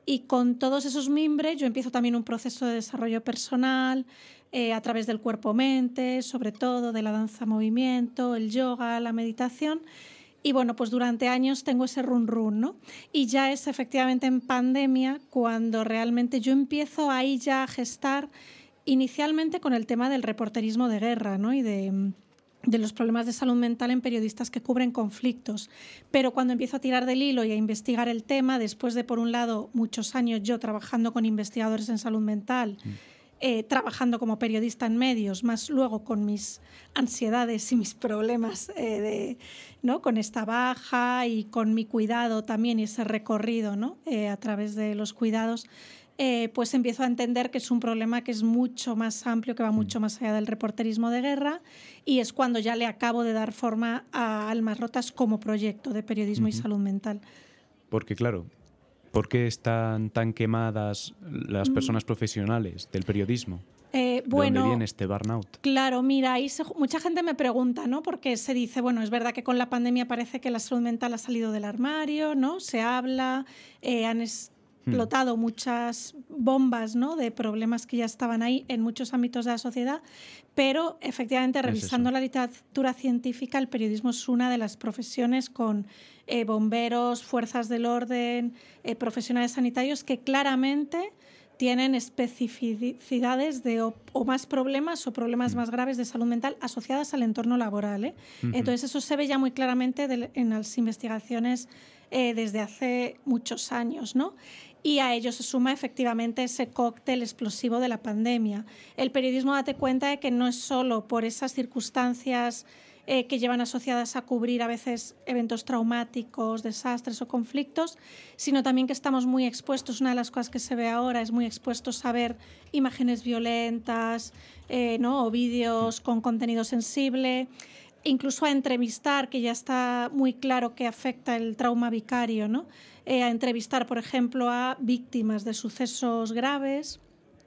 Y con todos esos mimbres yo empiezo también un proceso de desarrollo personal eh, a través del cuerpo-mente, sobre todo de la danza-movimiento, el yoga, la meditación. Y bueno, pues durante años tengo ese run run, ¿no? Y ya es efectivamente en pandemia cuando realmente yo empiezo ahí ya a gestar, inicialmente con el tema del reporterismo de guerra, ¿no? Y de, de los problemas de salud mental en periodistas que cubren conflictos. Pero cuando empiezo a tirar del hilo y a investigar el tema, después de, por un lado, muchos años yo trabajando con investigadores en salud mental, mm. Eh, trabajando como periodista en medios, más luego con mis ansiedades y mis problemas eh, de, ¿no? con esta baja y con mi cuidado también y ese recorrido, ¿no? eh, a través de los cuidados, eh, pues empiezo a entender que es un problema que es mucho más amplio, que va mucho más allá del reporterismo de guerra, y es cuando ya le acabo de dar forma a Almas Rotas como proyecto de periodismo uh-huh. y salud mental. Porque claro, ¿por qué están tan quemadas las personas mm. profesionales del periodismo? Eh, bueno, ¿De dónde viene este burnout? Claro, mira, ahí se, mucha gente me pregunta, ¿no? Porque se dice, bueno, es verdad que con la pandemia parece que la salud mental ha salido del armario, ¿no? Se habla, eh, han explotado hmm. muchas bombas, ¿no? De problemas que ya estaban ahí en muchos ámbitos de la sociedad, pero efectivamente, revisando la literatura científica, el periodismo es una de las profesiones con eh, bomberos, fuerzas del orden, eh, profesionales sanitarios que claramente tienen especificidades de o, o más problemas o problemas mm. más graves de salud mental asociadas al entorno laboral, ¿eh? Uh-huh. Entonces eso se ve ya muy claramente de, en las investigaciones eh, desde hace muchos años, ¿no? Y a ello se suma efectivamente ese cóctel explosivo de la pandemia. El periodismo, date cuenta de que no es solo por esas circunstancias eh, que llevan asociadas a cubrir a veces eventos traumáticos, desastres o conflictos, sino también que estamos muy expuestos. Una de las cosas que se ve ahora es muy expuestos a ver imágenes violentas, eh, ¿no? o vídeos con contenido sensible, incluso a entrevistar, que ya está muy claro que afecta el trauma vicario, ¿no? Eh, a entrevistar, por ejemplo, a víctimas de sucesos graves.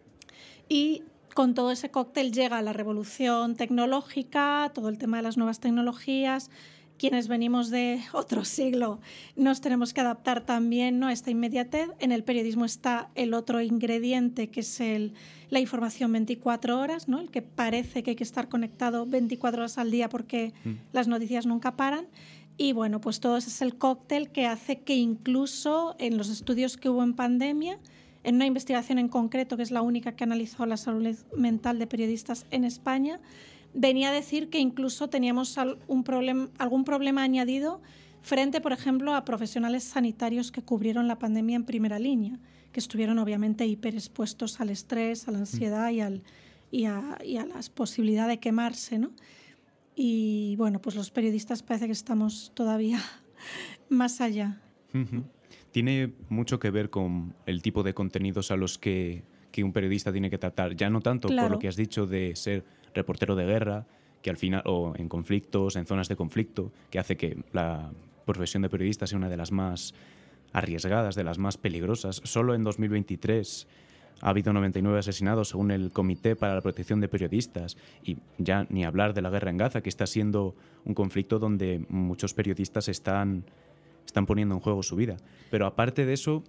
Y con todo ese cóctel llega la revolución tecnológica, todo el tema de las nuevas tecnologías. Quienes venimos de otro siglo nos tenemos que adaptar también, ¿no? a esta inmediatez. En el periodismo está el otro ingrediente, que es el, la información veinticuatro horas, ¿no? El que parece que hay que estar conectado veinticuatro horas al día porque mm. las noticias nunca paran. Y bueno, pues todo ese es el cóctel que hace que incluso en los estudios que hubo en pandemia, en una investigación en concreto, que es la única que analizó la salud mental de periodistas en España, venía a decir que incluso teníamos un problem, algún problema añadido frente, por ejemplo, a profesionales sanitarios que cubrieron la pandemia en primera línea, que estuvieron obviamente hiperexpuestos al estrés, a la ansiedad y, al, y, a, y a la posibilidad de quemarse, ¿no? Y bueno, pues los periodistas parece que estamos todavía más allá. Uh-huh. Tiene mucho que ver con el tipo de contenidos a los que, que un periodista tiene que tratar. Ya no tanto claro. por lo que has dicho de ser reportero de guerra, que al final, o en conflictos, en zonas de conflicto, que hace que la profesión de periodista sea una de las más arriesgadas, de las más peligrosas. Solo en dos mil veintitrés ha habido noventa y nueve asesinados según el Comité para la Protección de Periodistas, y ya ni hablar de la guerra en Gaza, que está siendo un conflicto donde muchos periodistas están, están poniendo en juego su vida. Pero aparte de eso,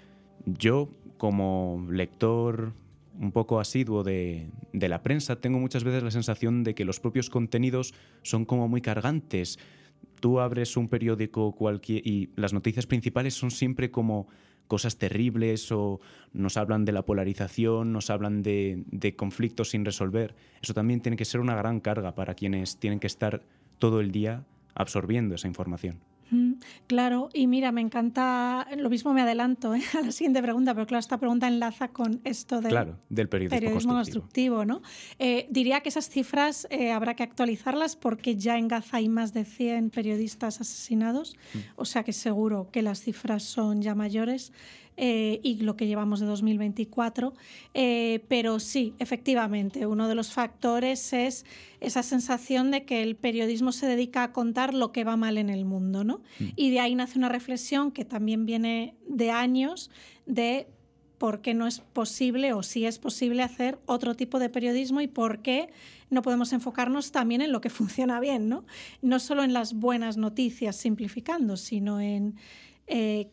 yo como lector un poco asiduo de, de la prensa, tengo muchas veces la sensación de que los propios contenidos son como muy cargantes. Tú abres un periódico cualquier y las noticias principales son siempre como cosas terribles, o nos hablan de la polarización, nos hablan de, de conflictos sin resolver. Eso también tiene que ser una gran carga para quienes tienen que estar todo el día absorbiendo esa información. Claro, y mira, me encanta, lo mismo me adelanto ¿eh? a la siguiente pregunta, pero claro, esta pregunta enlaza con esto del, claro, del periodismo, periodismo constructivo. constructivo, ¿no? Eh, diría que esas cifras eh, habrá que actualizarlas porque ya en Gaza hay más de cien periodistas asesinados, mm. o sea que seguro que las cifras son ya mayores. Eh, y lo que llevamos de dos mil veinticuatro, eh, pero sí, efectivamente, uno de los factores es esa sensación de que el periodismo se dedica a contar lo que va mal en el mundo, ¿no? Mm. Y de ahí nace una reflexión que también viene de años de por qué no es posible, o si es posible, hacer otro tipo de periodismo y por qué no podemos enfocarnos también en lo que funciona bien, ¿no? No solo en las buenas noticias simplificando, sino en... Eh,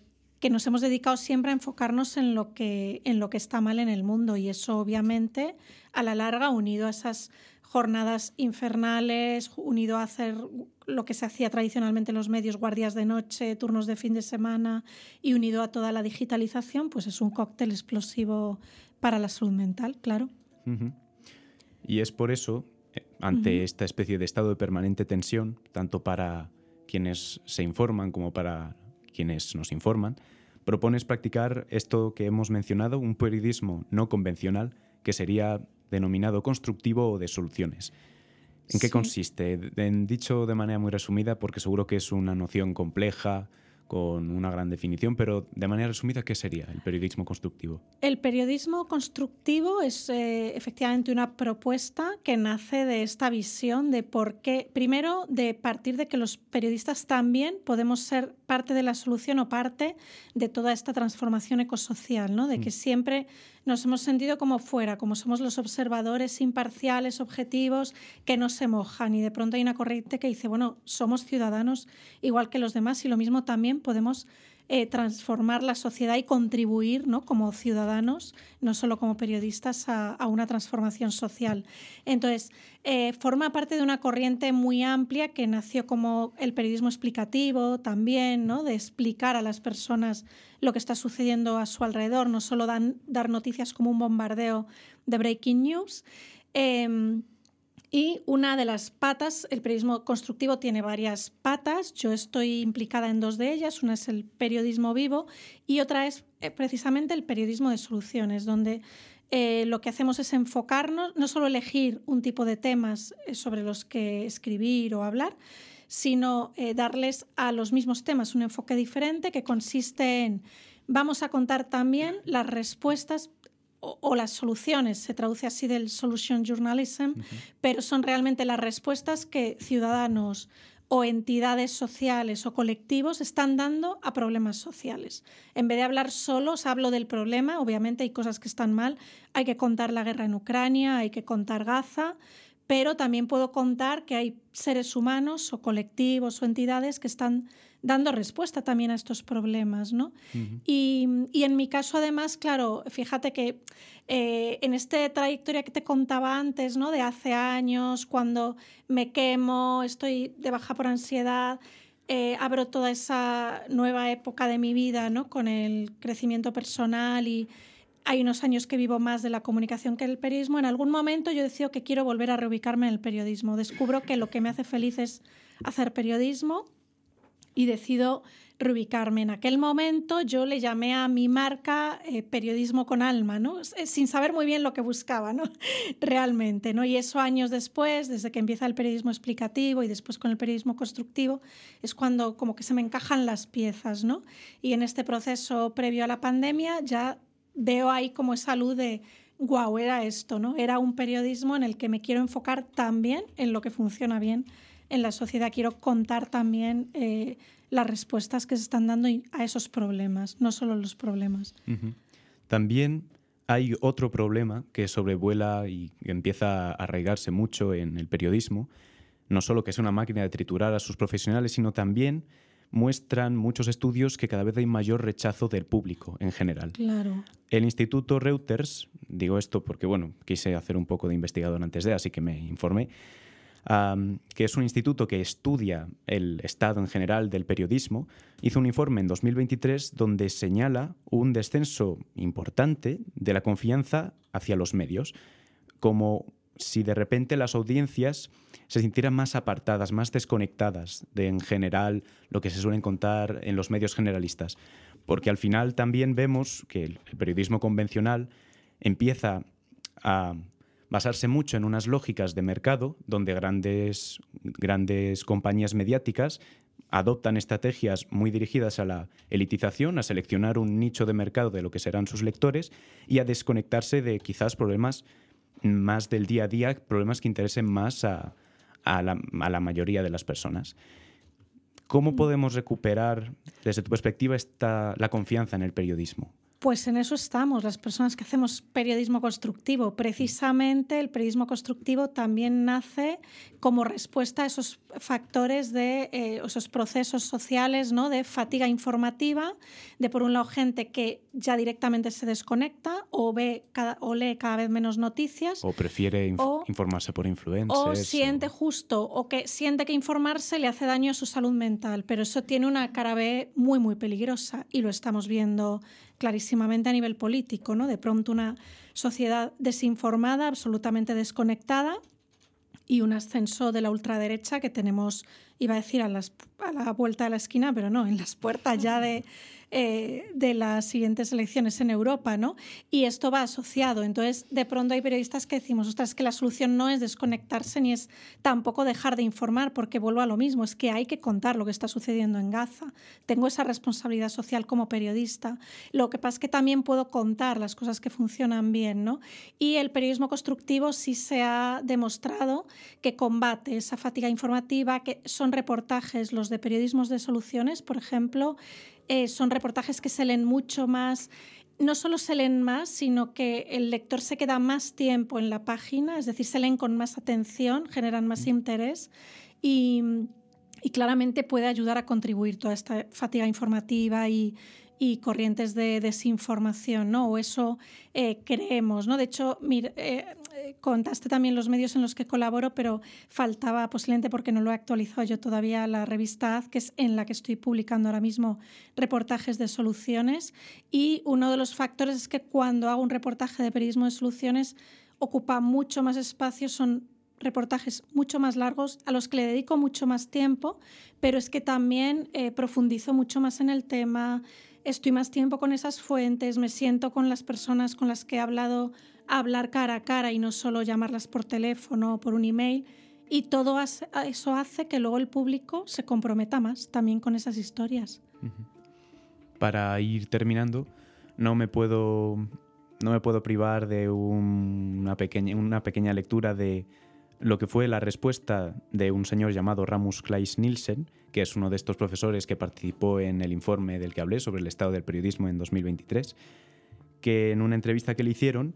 que nos hemos dedicado siempre a enfocarnos en lo que, en lo que está mal en el mundo, y eso obviamente a la larga, unido a esas jornadas infernales, unido a hacer lo que se hacía tradicionalmente en los medios, guardias de noche, turnos de fin de semana, y unido a toda la digitalización, pues es un cóctel explosivo para la salud mental, claro. Uh-huh. Y es por eso, ante uh-huh. esta especie de estado de permanente tensión, tanto para quienes se informan como para quienes nos informan, propones practicar esto que hemos mencionado, un periodismo no convencional, que sería denominado constructivo o de soluciones. ¿En qué sí. consiste? En, dicho de manera muy resumida, porque seguro que es una noción compleja, con una gran definición, pero de manera resumida, ¿qué sería el periodismo constructivo? El periodismo constructivo es eh, efectivamente una propuesta que nace de esta visión de por qué, primero, de partir de que los periodistas también podemos ser parte de la solución o parte de toda esta transformación ecosocial, ¿no? De que siempre nos hemos sentido como fuera, como somos los observadores imparciales, objetivos, que no se mojan, y de pronto hay una corriente que dice, bueno, somos ciudadanos igual que los demás, y lo mismo también podemos eh, transformar la sociedad y contribuir, ¿no?, como ciudadanos, no solo como periodistas, a, a una transformación social. Entonces, eh, forma parte de una corriente muy amplia que nació como el periodismo explicativo también, ¿no?, de explicar a las personas lo que está sucediendo a su alrededor, no solo dan, dar noticias como un bombardeo de breaking news. Eh, Y una de las patas, el periodismo constructivo tiene varias patas, yo estoy implicada en dos de ellas, una es el periodismo vivo y otra es eh, precisamente el periodismo de soluciones, donde eh, lo que hacemos es enfocarnos, no solo elegir un tipo de temas sobre los que escribir o hablar, sino eh, darles a los mismos temas un enfoque diferente que consiste en, vamos a contar también las respuestas o, o las soluciones, se traduce así del solution journalism, uh-huh. pero son realmente las respuestas que ciudadanos o entidades sociales o colectivos están dando a problemas sociales. En vez de hablar solo, os hablo del problema, obviamente hay cosas que están mal, hay que contar la guerra en Ucrania, hay que contar Gaza, pero también puedo contar que hay seres humanos o colectivos o entidades que están dando respuesta también a estos problemas, ¿no? Uh-huh. Y, y en mi caso, además, claro, fíjate que eh, en esta trayectoria que te contaba antes, ¿no?, de hace años, cuando me quemo, estoy de baja por ansiedad, eh, abro toda esa nueva época de mi vida, ¿no?, con el crecimiento personal, y hay unos años que vivo más de la comunicación que del periodismo. En algún momento yo decido que quiero volver a reubicarme en el periodismo. Descubro que lo que me hace feliz es hacer periodismo y decido reubicarme. En aquel momento yo le llamé a mi marca eh, periodismo con alma, ¿no?, sin saber muy bien lo que buscaba, ¿no?, realmente, ¿no? Y eso años después, desde que empieza el periodismo explicativo y después con el periodismo constructivo, es cuando como que se me encajan las piezas, ¿no? Y en este proceso previo a la pandemia ya veo ahí como esa luz de, guau, era esto, ¿no? Era un periodismo en el que me quiero enfocar también en lo que funciona bien en la sociedad. Quiero contar también eh, las respuestas que se están dando a esos problemas, no solo los problemas. Uh-huh. También hay otro problema que sobrevuela y empieza a arraigarse mucho en el periodismo, no solo que es una máquina de triturar a sus profesionales, sino también muestran muchos estudios que cada vez hay mayor rechazo del público en general. Claro. El Instituto Reuters, digo esto porque bueno, quise hacer un poco de investigador antes de, así que me informé, um, que es un instituto que estudia el estado en general del periodismo, hizo un informe en dos mil veintitrés donde señala un descenso importante de la confianza hacia los medios, como si de repente las audiencias se sintieran más apartadas, más desconectadas de, en general, lo que se suelen contar en los medios generalistas. Porque al final también vemos que el periodismo convencional empieza a basarse mucho en unas lógicas de mercado, donde grandes, grandes compañías mediáticas adoptan estrategias muy dirigidas a la elitización, a seleccionar un nicho de mercado de lo que serán sus lectores y a desconectarse de quizás problemas más del día a día, problemas que interesen más a, a, la, a la mayoría de las personas. ¿Cómo podemos recuperar, desde tu perspectiva, esta, la confianza en el periodismo? Pues en eso estamos, las personas que hacemos periodismo constructivo. Precisamente el periodismo constructivo también nace como respuesta a esos factores de eh, esos procesos sociales, ¿no? De fatiga informativa, de por un lado gente que ya directamente se desconecta o ve cada, o lee cada vez menos noticias. O prefiere inf- o, informarse por influencers. O siente o... justo, o que siente que informarse le hace daño a su salud mental, pero eso tiene una cara B muy, muy peligrosa y lo estamos viendo clarísimamente a nivel político, ¿no? De pronto una sociedad desinformada, absolutamente desconectada y un ascenso de la ultraderecha que tenemos, iba a decir, a, las, a la vuelta de la esquina, pero no, en las puertas ya de, eh, de las siguientes elecciones en Europa, ¿no? Y esto va asociado. Entonces, de pronto hay periodistas que decimos, ostras, que la solución no es desconectarse ni es tampoco dejar de informar, porque vuelvo a lo mismo, es que hay que contar lo que está sucediendo en Gaza. Tengo esa responsabilidad social como periodista. Lo que pasa es que también puedo contar las cosas que funcionan bien, ¿no? Y el periodismo constructivo sí se ha demostrado que combate esa fatiga informativa, que son reportajes, los de periodismos de soluciones, por ejemplo, eh, son reportajes que se leen mucho más, no solo se leen más, sino que el lector se queda más tiempo en la página, es decir, se leen con más atención, generan más interés y, y claramente puede ayudar a contribuir toda esta fatiga informativa y, y corrientes de desinformación, ¿no? O eso eh, creemos, ¿no? De hecho, mira, eh, contaste también los medios en los que colaboro, pero faltaba posiblemente porque no lo he actualizado yo todavía la revista Az, que es en la que estoy publicando ahora mismo reportajes de soluciones. Y uno de los factores es que cuando hago un reportaje de periodismo de soluciones ocupa mucho más espacio, son reportajes mucho más largos a los que le dedico mucho más tiempo, pero es que también eh, profundizo mucho más en el tema, estoy más tiempo con esas fuentes, me siento con las personas con las que he hablado a hablar cara a cara y no solo llamarlas por teléfono o por un email, y todo hace, eso hace que luego el público se comprometa más también con esas historias. Para ir terminando, no me puedo, no me puedo privar de un, una, pequeña, una pequeña lectura de lo que fue la respuesta de un señor llamado Rasmus Claes-Nielsen, que es uno de estos profesores que participó en el informe del que hablé sobre el estado del periodismo en dos mil veintitrés, que en una entrevista que le hicieron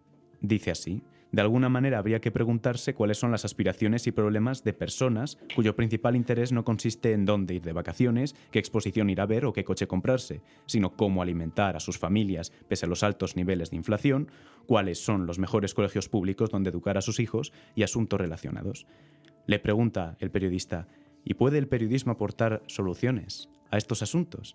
dice así: de alguna manera habría que preguntarse cuáles son las aspiraciones y problemas de personas cuyo principal interés no consiste en dónde ir de vacaciones, qué exposición ir a ver o qué coche comprarse, sino cómo alimentar a sus familias pese a los altos niveles de inflación, cuáles son los mejores colegios públicos donde educar a sus hijos y asuntos relacionados. Le pregunta el periodista: ¿y puede el periodismo aportar soluciones a estos asuntos?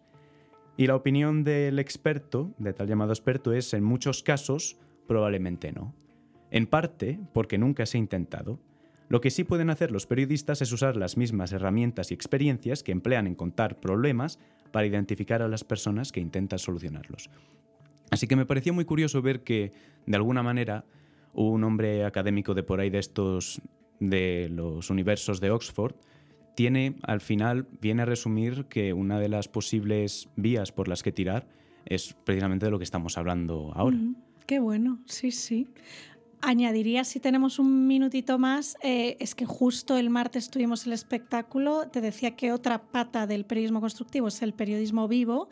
Y la opinión del experto, de tal llamado experto, es: en muchos casos, probablemente no. En parte porque nunca se ha intentado. Lo que sí pueden hacer los periodistas es usar las mismas herramientas y experiencias que emplean en contar problemas para identificar a las personas que intentan solucionarlos. Así que me pareció muy curioso ver que, de alguna manera, un hombre académico de por ahí de estos, de los universos de Oxford, tiene, al final, viene a resumir que una de las posibles vías por las que tirar es precisamente de lo que estamos hablando ahora. Mm, qué bueno, sí, sí. Añadiría, si tenemos un minutito más, eh, es que justo el martes tuvimos el espectáculo. Te decía que otra pata del periodismo constructivo es el periodismo vivo,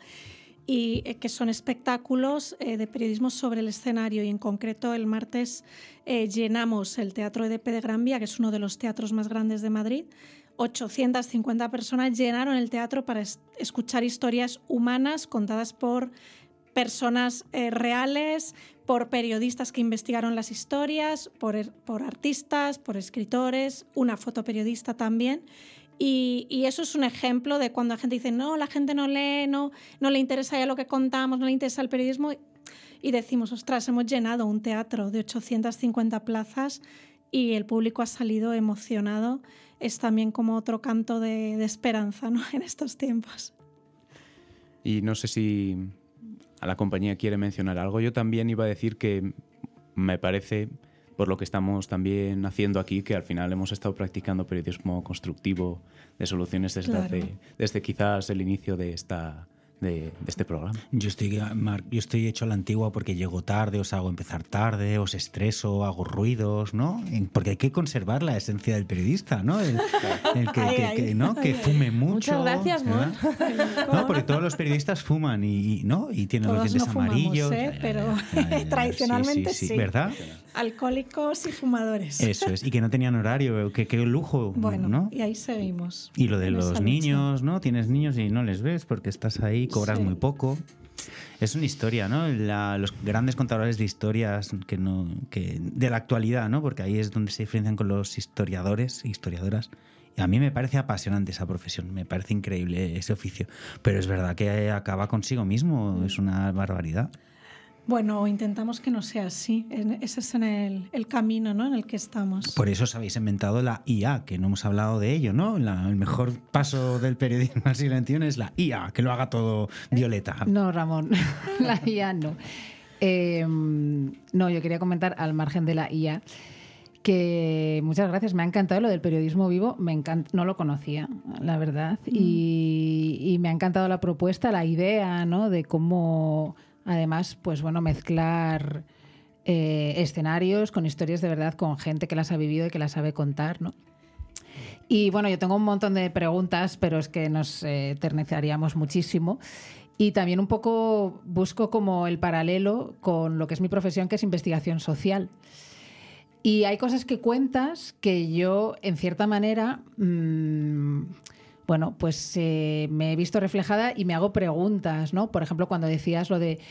y eh, que son espectáculos eh, de periodismo sobre el escenario. Y en concreto el martes eh, llenamos el Teatro E D P de Gran Vía, que es uno de los teatros más grandes de Madrid. ochocientas cincuenta personas llenaron el teatro para es- escuchar historias humanas contadas por personas eh, reales, por periodistas que investigaron las historias, por, er, por artistas, por escritores, una fotoperiodista también. Y, y eso es un ejemplo de cuando la gente dice no, la gente no lee, no, no le interesa ya lo que contamos, no le interesa el periodismo. Y decimos, ostras, hemos llenado un teatro de ochocientas cincuenta plazas y el público ha salido emocionado. Es también como otro canto de, de esperanza, ¿no?, en estos tiempos. Y no sé si a la compañía quiere mencionar algo. Yo también iba a decir que me parece, por lo que estamos también haciendo aquí, que al final hemos estado practicando periodismo constructivo de soluciones desde, Claro. hace, desde quizás el inicio de esta, de, de este programa. Yo estoy, Marc, yo estoy hecho a la antigua porque llego tarde, os hago empezar tarde, os estreso, hago ruidos, ¿no? Porque hay que conservar la esencia del periodista, ¿no? El, el que, Ay, que, ay, que, ¿no? ay, que fume mucho. Muchas gracias, Mon. No, porque todos los periodistas fuman y, y ¿no? Y tienen Todos los dientes no fumamos, amarillos. ¿eh? Pero Ay, ay, ay, tradicionalmente sí, sí, sí, sí. ¿verdad? Alcohólicos y fumadores. Eso es. Y que no tenían horario, qué lujo, Bueno, ¿no? y ahí seguimos. Y lo de en esa los lucha. niños, ¿no? Tienes niños y no les ves porque estás ahí, cobras Sí. muy poco. Es una historia, ¿no? La- los grandes contadores de historias que no, que, de la actualidad, ¿no? Porque ahí es donde se diferencian con los historiadores e historiadoras. Y a mí me parece apasionante esa profesión, me parece increíble ese oficio. Pero es verdad que acaba consigo mismo, es una barbaridad. Bueno, intentamos que no sea así. En- Ese es en el, el camino, ¿no? En el que estamos. Por eso os habéis inventado la I A, que no hemos hablado de ello, ¿no? La- el mejor paso del periodismo al siglo veintiuno es la I A, que lo haga todo Violeta. No, Ramón, la I A no. Eh, no, yo quería comentar al margen de la I A que muchas gracias, me ha encantado lo del periodismo vivo, me encanta, no lo conocía, la verdad, Mm. y, y me ha encantado la propuesta, la idea, ¿no? De cómo, además, pues bueno, mezclar eh, escenarios con historias de verdad, con gente que las ha vivido y que las sabe contar, ¿no? Y bueno, yo tengo un montón de preguntas, pero es que nos eh, eternizaríamos muchísimo. Y también un poco busco como el paralelo con lo que es mi profesión, que es investigación social. Y hay cosas que cuentas que yo, en cierta manera, mmm, bueno, pues eh, me he visto reflejada y me hago preguntas, ¿no? Por ejemplo, cuando decías lo de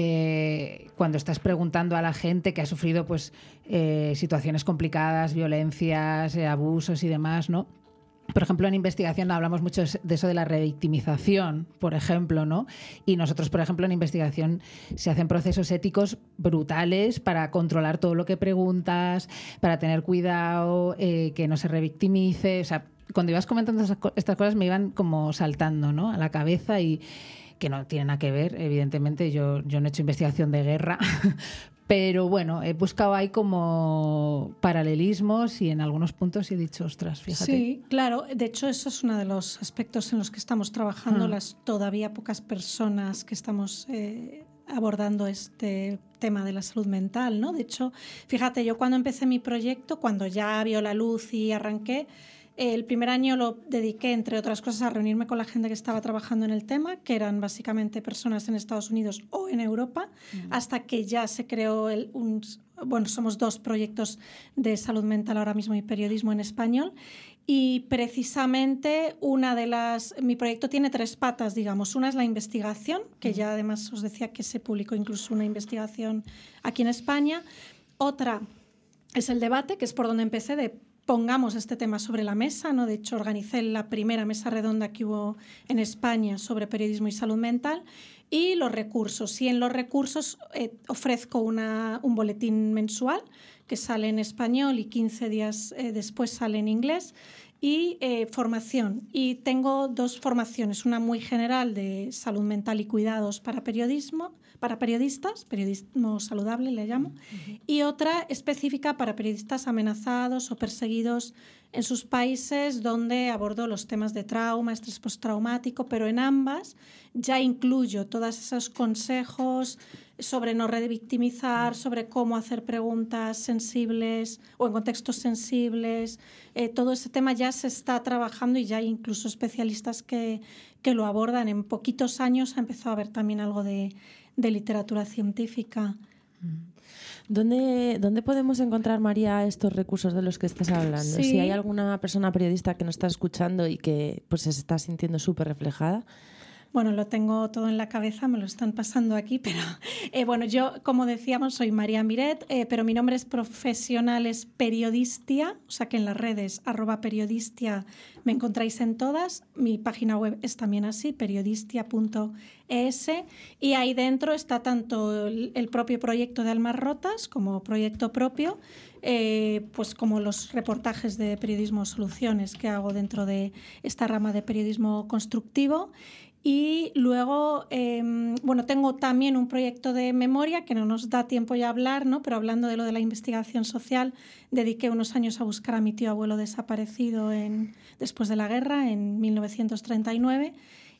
eh, cuando estás preguntando a la gente que ha sufrido pues eh, situaciones complicadas, violencias, eh, abusos y demás, ¿no? Por ejemplo, en investigación hablamos mucho de eso de la revictimización, por ejemplo, ¿no? Y nosotros, por ejemplo, en investigación se hacen procesos éticos brutales para controlar todo lo que preguntas, para tener cuidado, eh, que no se revictimice. O sea, cuando ibas comentando esas co- estas cosas me iban como saltando, ¿no? A la cabeza y que no tienen nada que ver, evidentemente. Yo, yo no he hecho investigación de guerra, pero bueno, he buscado ahí como paralelismos y en algunos puntos he dicho, ostras, fíjate. Sí, claro. De hecho, eso es uno de los aspectos en los que estamos trabajando, Ah. las todavía pocas personas que estamos eh, abordando este tema de la salud mental, ¿no? De hecho, fíjate, yo cuando empecé mi proyecto, cuando ya vio la luz y arranqué, el primer año lo dediqué, entre otras cosas, a reunirme con la gente que estaba trabajando en el tema, que eran básicamente personas en Estados Unidos o en Europa, mm. hasta que ya se creó el, un... Bueno, somos dos proyectos de salud mental ahora mismo y periodismo en español. Y precisamente una de las... Mi proyecto tiene tres patas, digamos. Una es la investigación, que ya además os decía que se publicó incluso una investigación aquí en España. Otra es el debate, que es por donde empecé, de pongamos este tema sobre la mesa, ¿no? De hecho, organicé la primera mesa redonda que hubo en España sobre periodismo y salud mental. Y los recursos. Y en los recursos eh, ofrezco una, un boletín mensual que sale en español y quince días eh, después sale en inglés. Y eh, formación. Y tengo dos formaciones. Una muy general de salud mental y cuidados para periodismo, para periodistas, periodismo saludable le llamo, uh-huh. y otra específica para periodistas amenazados o perseguidos en sus países, donde abordo los temas de trauma, estrés postraumático, pero en ambas ya incluyo todos esos consejos sobre no revictimizar, sobre cómo hacer preguntas sensibles o en contextos sensibles. Eh, todo ese tema ya se está trabajando y ya hay incluso especialistas que, que lo abordan. En poquitos años ha empezado a haber también algo de, de literatura científica. ¿Dónde, ¿Dónde podemos encontrar, María, estos recursos de los que estás hablando? Sí. Si hay alguna persona periodista que nos está escuchando y que pues, se está sintiendo súper reflejada. Bueno, lo tengo todo en la cabeza, me lo están pasando aquí, pero eh, bueno, yo, como decíamos, soy María Miret, eh, pero mi nombre es profesional, es Periodistia, o sea que en las redes, arroba Periodistia, me encontráis en todas. Mi página web es también así, periodistia punto es, y ahí dentro está tanto el, el propio proyecto de Almas Rotas como proyecto propio, eh, pues como los reportajes de periodismo soluciones que hago dentro de esta rama de periodismo constructivo. Y luego, eh, bueno, tengo también un proyecto de memoria que no nos da tiempo ya a hablar, ¿no? Pero hablando de lo de la investigación social, dediqué unos años a buscar a mi tío abuelo desaparecido en, después de la guerra, en mil novecientos treinta y nueve.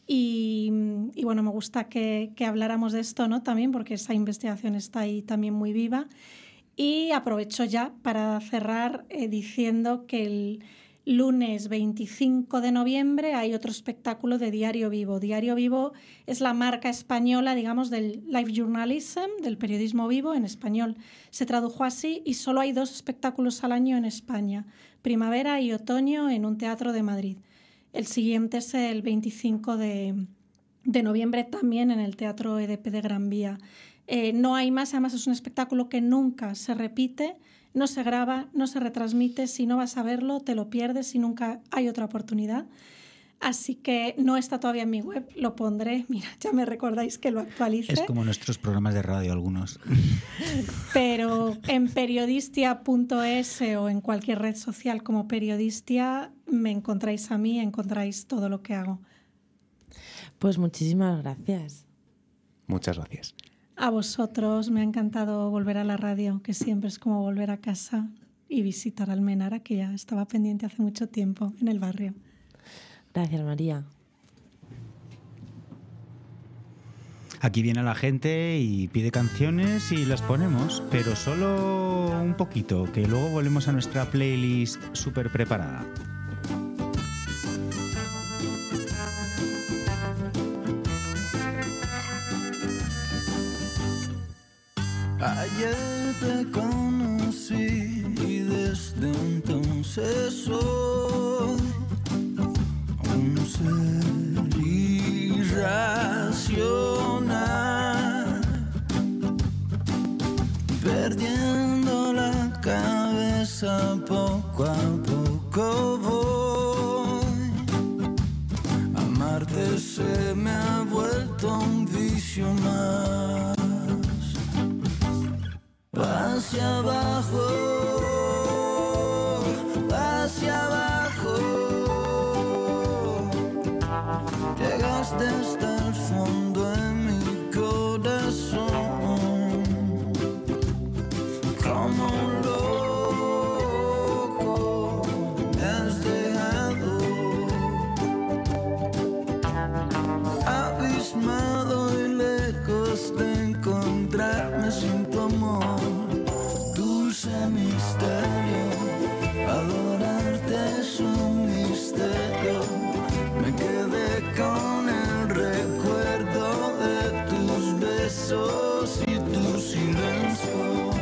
Y, y bueno, me gusta que, que habláramos de esto, ¿no? También porque esa investigación está ahí también muy viva. Y aprovecho ya para cerrar eh, diciendo que el lunes veinticinco de noviembre hay otro espectáculo de Diario Vivo. Diario Vivo es la marca española, digamos, del live journalism, del periodismo vivo en español. Se tradujo así y solo hay dos espectáculos al año en España, primavera y otoño en un teatro de Madrid. El siguiente es el veinticinco de, de noviembre también en el Teatro E D P de Gran Vía. Eh, no hay más, además es un espectáculo que nunca se repite, no se graba, no se retransmite. Si no vas a verlo, te lo pierdes y nunca hay otra oportunidad. Así que no está todavía en mi web, lo pondré. Mira, ya me recordáis que lo actualice. Es como nuestros programas de radio algunos. Pero en periodistia punto es o en cualquier red social como Periodistia me encontráis a mí, encontráis todo lo que hago. Pues muchísimas gracias. Muchas gracias. A vosotros, me ha encantado volver a la radio, que siempre es como volver a casa y visitar Almenara, que ya estaba pendiente hace mucho tiempo en el barrio. Gracias, María. Aquí viene la gente y pide canciones y las ponemos, pero solo un poquito, que luego volvemos a nuestra playlist súper preparada. Ayer te conocí y desde entonces soy un ser irracional, perdiendo la cabeza poco a poco voy. Amarte se me ha vuelto un vicio más. Hacia abajo, hacia abajo, llegaste hasta el fondo de mi corazón, como un loco me has dejado, abismado y lejos de encontrarme sin tu amor. Misterio, adorarte es un misterio. Me quedé con el recuerdo de tus besos y tu silencio.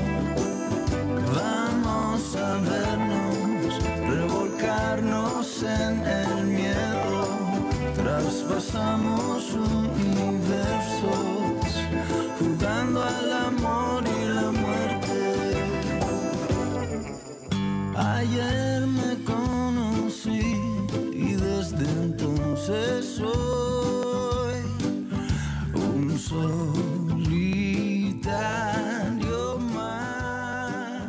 Vamos a vernos, revolcarnos en el miedo. Traspasamos universos, jugando al amor y la muerte. Ayer me conocí y desde entonces soy un solitario más.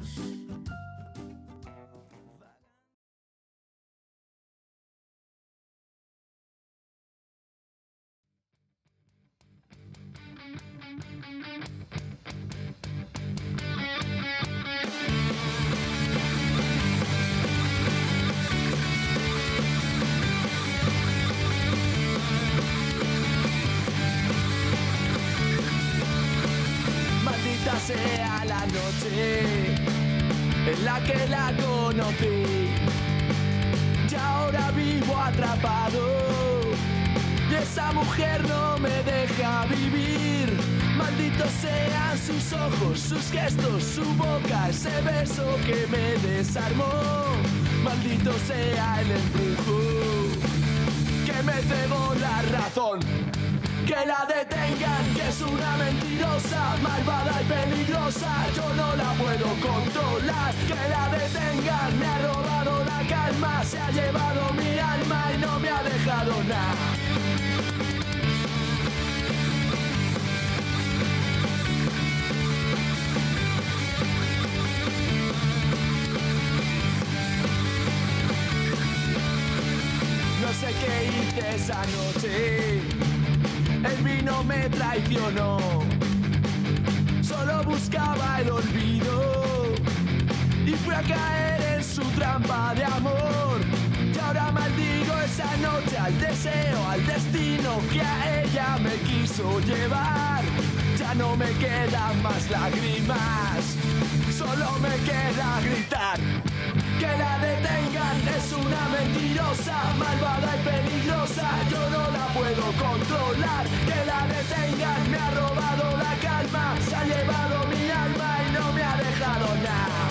Sea la noche en la que la conocí y ahora vivo atrapado y esa mujer no me deja vivir. Malditos sean sus ojos, sus gestos, su boca, ese beso que me desarmó. Maldito sea el embrujo que me cegó la razón. Que la detengan, que es una mentirosa, malvada y peligrosa, yo no la puedo controlar. Que la detengan, me ha robado la calma, se ha llevado mi alma y no me ha dejado nada. No sé qué hice esa noche, el vino me traicionó, solo buscaba el olvido y fui a caer en su trampa de amor. Y ahora maldigo esa noche al deseo, al destino que a ella me quiso llevar. Ya no me quedan más lágrimas, solo me queda gritar. Que la detengan, es una mentirosa, malvada y peligrosa, yo no la puedo controlar. Que la detengan, me ha robado la calma, se ha llevado mi alma y no me ha dejado nada.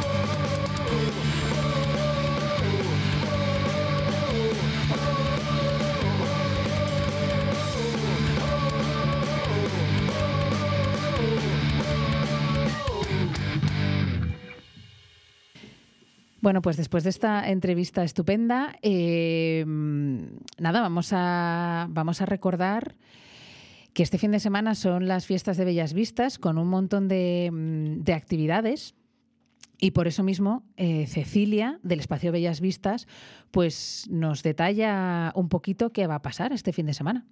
Bueno, pues después de esta entrevista estupenda, eh, nada, vamos a, vamos a recordar que este fin de semana son las fiestas de Bellas Vistas con un montón de, de actividades y por eso mismo eh, Cecilia, del Espacio Bellas Vistas, pues nos detalla un poquito qué va a pasar este fin de semana.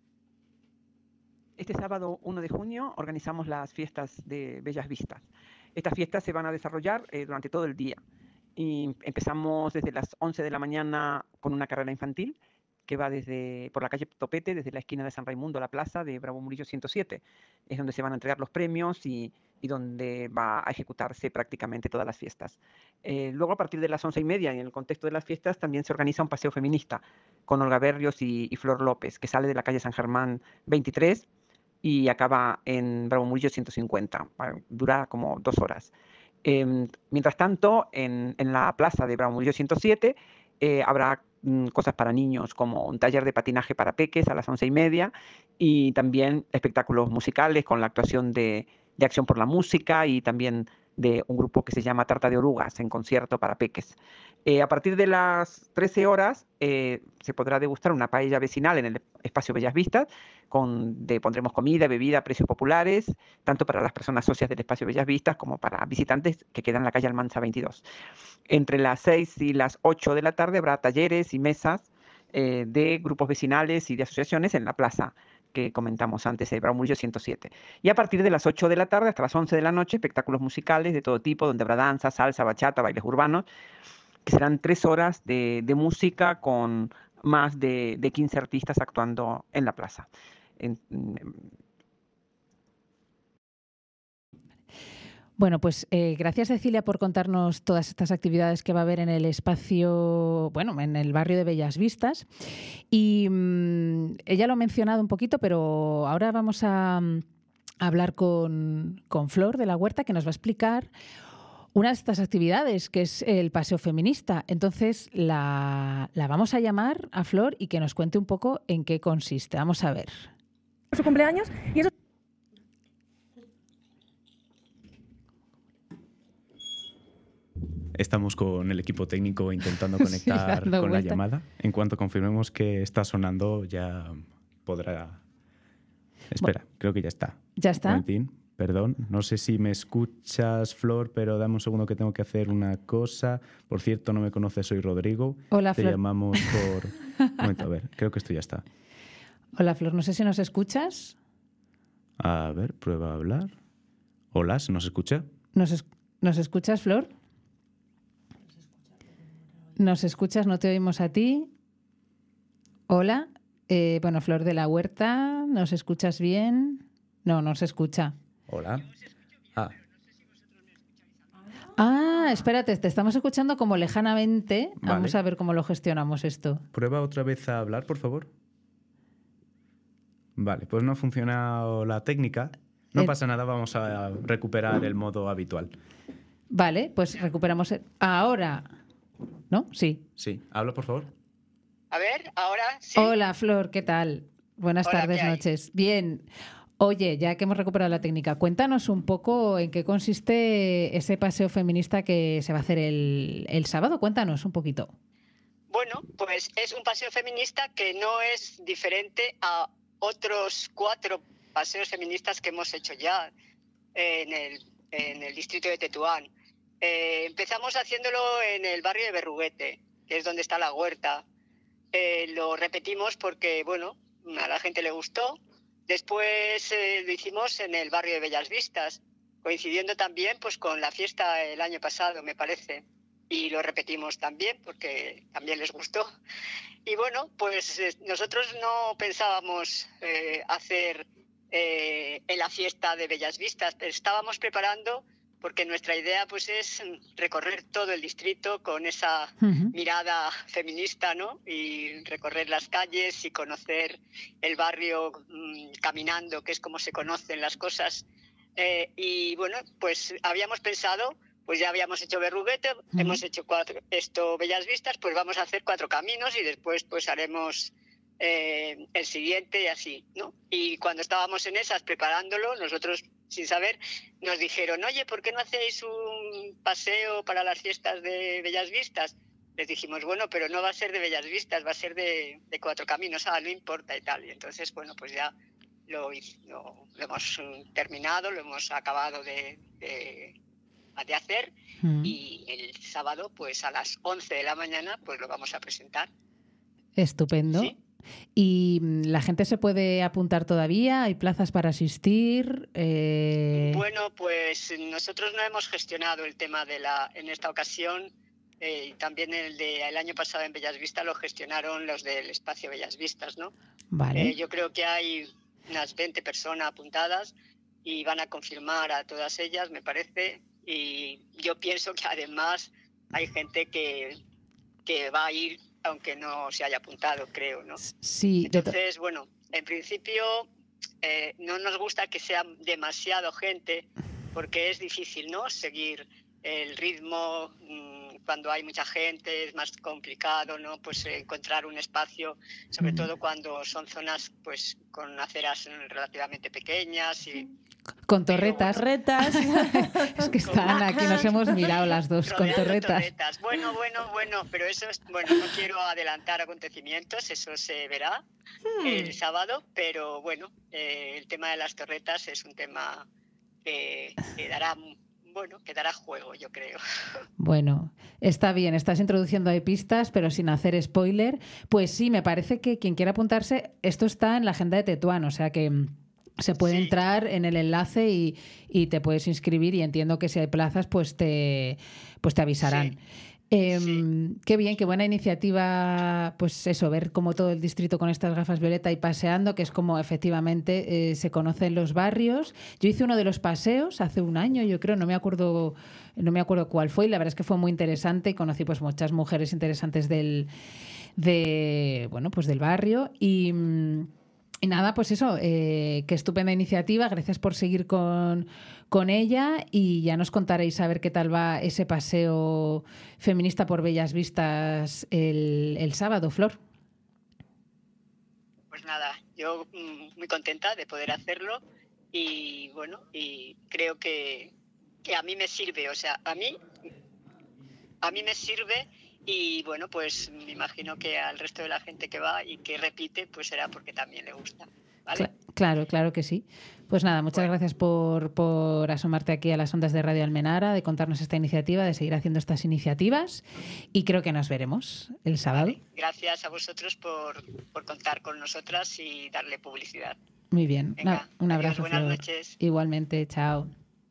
Este sábado uno de junio organizamos las fiestas de Bellas Vistas. Estas fiestas se van a desarrollar eh, durante todo el día. Y empezamos desde las once de la mañana con una carrera infantil que va desde por la calle Topete, desde la esquina de San Raimundo a la plaza de Bravo Murillo ciento siete. Es donde se van a entregar los premios y, y donde va a ejecutarse prácticamente todas las fiestas. Eh, luego, a partir de las once y media, y en el contexto de las fiestas, también se organiza un paseo feminista con Olga Berrios y, y Flor López, que sale de la calle San Germán veintitrés y acaba en Bravo Murillo ciento cincuenta. Dura como dos horas. Eh, mientras tanto, en, en la plaza de Bravo Murillo ciento siete eh, habrá mm, cosas para niños, como un taller de patinaje para peques a las once y media y también espectáculos musicales con la actuación de, de Acción por la Música y también de un grupo que se llama Tarta de Orugas en concierto para peques. Eh, a partir de las trece horas eh, se podrá degustar una paella vecinal en el Espacio Bellas Vistas, con, de, pondremos comida, bebida a precios populares, tanto para las personas socias del Espacio Bellas Vistas como para visitantes que quedan en la calle Almanza veintidós. Entre las seis y las ocho de la tarde habrá talleres y mesas eh, de grupos vecinales y de asociaciones en la plaza que comentamos antes, de Bravo Murillo ciento siete. Y a partir de las ocho de la tarde hasta las once de la noche, espectáculos musicales de todo tipo, donde habrá danza, salsa, bachata, bailes urbanos, que serán tres horas de, de música con más de, de quince artistas actuando en la plaza. En, Bueno, pues eh, gracias Cecilia por contarnos todas estas actividades que va a haber en el espacio, bueno, en el barrio de Bellas Vistas. Y mmm, ella lo ha mencionado un poquito, pero ahora vamos a, a hablar con, con Flor de la Huerta, que nos va a explicar una de estas actividades, que es el paseo feminista. Entonces la, la vamos a llamar a Flor y que nos cuente un poco en qué consiste. Vamos a ver. Su cumpleaños y eso. Estamos con el equipo técnico intentando conectar sí, con vuelta. la llamada. En cuanto confirmemos que está sonando, ya podrá... Espera, bueno, creo que ya está. ¿Ya está? Valentín, perdón. No sé si me escuchas, Flor, pero dame un segundo que tengo que hacer una cosa. Por cierto, no me conoces, soy Rodrigo. Hola, Te Flor. Te llamamos por... Un momento, a ver, creo que esto ya está. Hola, Flor, no sé si nos escuchas. A ver, prueba a hablar. Hola, ¿se nos escucha? ¿Nos, es... ¿Nos escuchas, Flor? ¿Nos escuchas? ¿No te oímos a ti? Hola. Eh, bueno, Flor de la Huerta, ¿nos escuchas bien? No, no se escucha. Hola. Ah. Ah, espérate, te estamos escuchando como lejanamente. Vale. Vamos a ver cómo lo gestionamos esto. Prueba otra vez a hablar, por favor. Vale, pues no ha funcionado la técnica. No eh... pasa nada, vamos a recuperar el modo habitual. Vale, pues recuperamos el... Ahora... ¿No? Sí. Sí. Habla, por favor. A ver, ahora sí. Hola, Flor, ¿qué tal? Buenas Hola, tardes, noches. Bien. Oye, ya que hemos recuperado la técnica, cuéntanos un poco en qué consiste ese paseo feminista que se va a hacer el, el sábado. Cuéntanos un poquito. Bueno, pues es un paseo feminista que no es diferente a otros cuatro paseos feministas que hemos hecho ya en el, en el distrito de Tetuán. Eh, empezamos haciéndolo en el barrio de Berruguete, que es donde está la huerta. Eh, lo repetimos porque, bueno, a la gente le gustó. Después eh, lo hicimos en el barrio de Bellas Vistas, coincidiendo también pues con la fiesta el año pasado, me parece. y lo repetimos también porque también les gustó. Y bueno, pues eh, nosotros no pensábamos eh, hacer eh, en la fiesta de Bellas Vistas, pero estábamos preparando porque nuestra idea pues es recorrer todo el distrito con esa uh-huh. mirada feminista, ¿no? Y recorrer las calles y conocer el barrio mmm, caminando, que es como se conocen las cosas. Eh, y bueno, pues habíamos pensado, pues ya habíamos hecho Berruguete, uh-huh. hemos hecho cuatro, esto Bellas Vistas, pues vamos a hacer cuatro caminos y después pues haremos eh, el siguiente y así, ¿no? Y cuando estábamos en esas preparándolo, nosotros sin saber, nos dijeron, oye, ¿por qué no hacéis un paseo para las fiestas de Bellas Vistas? Les dijimos, bueno, pero no va a ser de Bellas Vistas, va a ser de, de Cuatro Caminos, ah, no importa y tal. Y entonces, bueno, pues ya lo, lo, lo hemos terminado, lo hemos acabado de, de, de hacer mm. y el sábado, pues a las once de la mañana, pues lo vamos a presentar. Estupendo. ¿Sí? ¿Y la gente se puede apuntar todavía? ¿Hay plazas para asistir? Eh... Bueno, pues nosotros no hemos gestionado el tema de la en esta ocasión. Eh, también el de el año pasado en Bellas Vistas lo gestionaron los del espacio Bellas Vistas, ¿no? Vale. Eh, yo creo que hay unas veinte personas apuntadas y van a confirmar a todas ellas, me parece. Y yo pienso que además hay gente que, que va a ir aunque no se haya apuntado, creo, ¿no? Sí. Entonces, bueno, en principio eh, no nos gusta que sea demasiado gente porque es difícil, ¿no? Seguir el ritmo mmm, cuando hay mucha gente, es más complicado, ¿no? Pues eh, encontrar un espacio, sobre mm. todo cuando son zonas, pues, con aceras relativamente pequeñas y... Con torretas. Torretas. Es que están aquí, nos hemos mirado las dos con torretas. torretas. Bueno, bueno, bueno, pero eso es, bueno, no quiero adelantar acontecimientos, eso se verá hmm. el sábado, pero bueno, eh, el tema de las torretas es un tema que, que dará, bueno, que dará juego, yo creo. Bueno, está bien, estás introduciendo ahí pistas, pero sin hacer spoiler. Pues sí, me parece que quien quiera apuntarse, esto está en la agenda de Tetuán, o sea que... Se puede sí. entrar en el enlace y, y te puedes inscribir y entiendo que si hay plazas pues te, pues te avisarán. Sí. Eh, sí. Qué bien, qué buena iniciativa, pues eso, ver como todo el distrito con estas gafas violeta y paseando, que es como efectivamente eh, se conocen los barrios. Yo hice uno de los paseos hace un año, yo creo, no me acuerdo, no me acuerdo cuál fue y la verdad es que fue muy interesante y conocí pues muchas mujeres interesantes del, de, bueno, pues del barrio y... Y nada, pues eso, eh, qué estupenda iniciativa, gracias por seguir con, con ella y ya nos contaréis a ver qué tal va ese paseo feminista por Bellas Vistas el, el sábado, Flor. Pues nada, yo mmm, muy contenta de poder hacerlo y bueno, y creo que, que a mí me sirve, o sea, a mí, a mí me sirve... Y bueno, pues me imagino que al resto de la gente que va y que repite, pues será porque también le gusta, ¿vale? Claro, claro que sí. Pues nada, muchas bueno. gracias por, por asomarte aquí a las ondas de Radio Almenara, de contarnos esta iniciativa, de seguir haciendo estas iniciativas y creo que nos veremos el sábado. Vale. Gracias a vosotros por, por contar con nosotras y darle publicidad. Muy bien. Venga, no, un abrazo. Adiós, buenas Flor. noches. Igualmente, chao.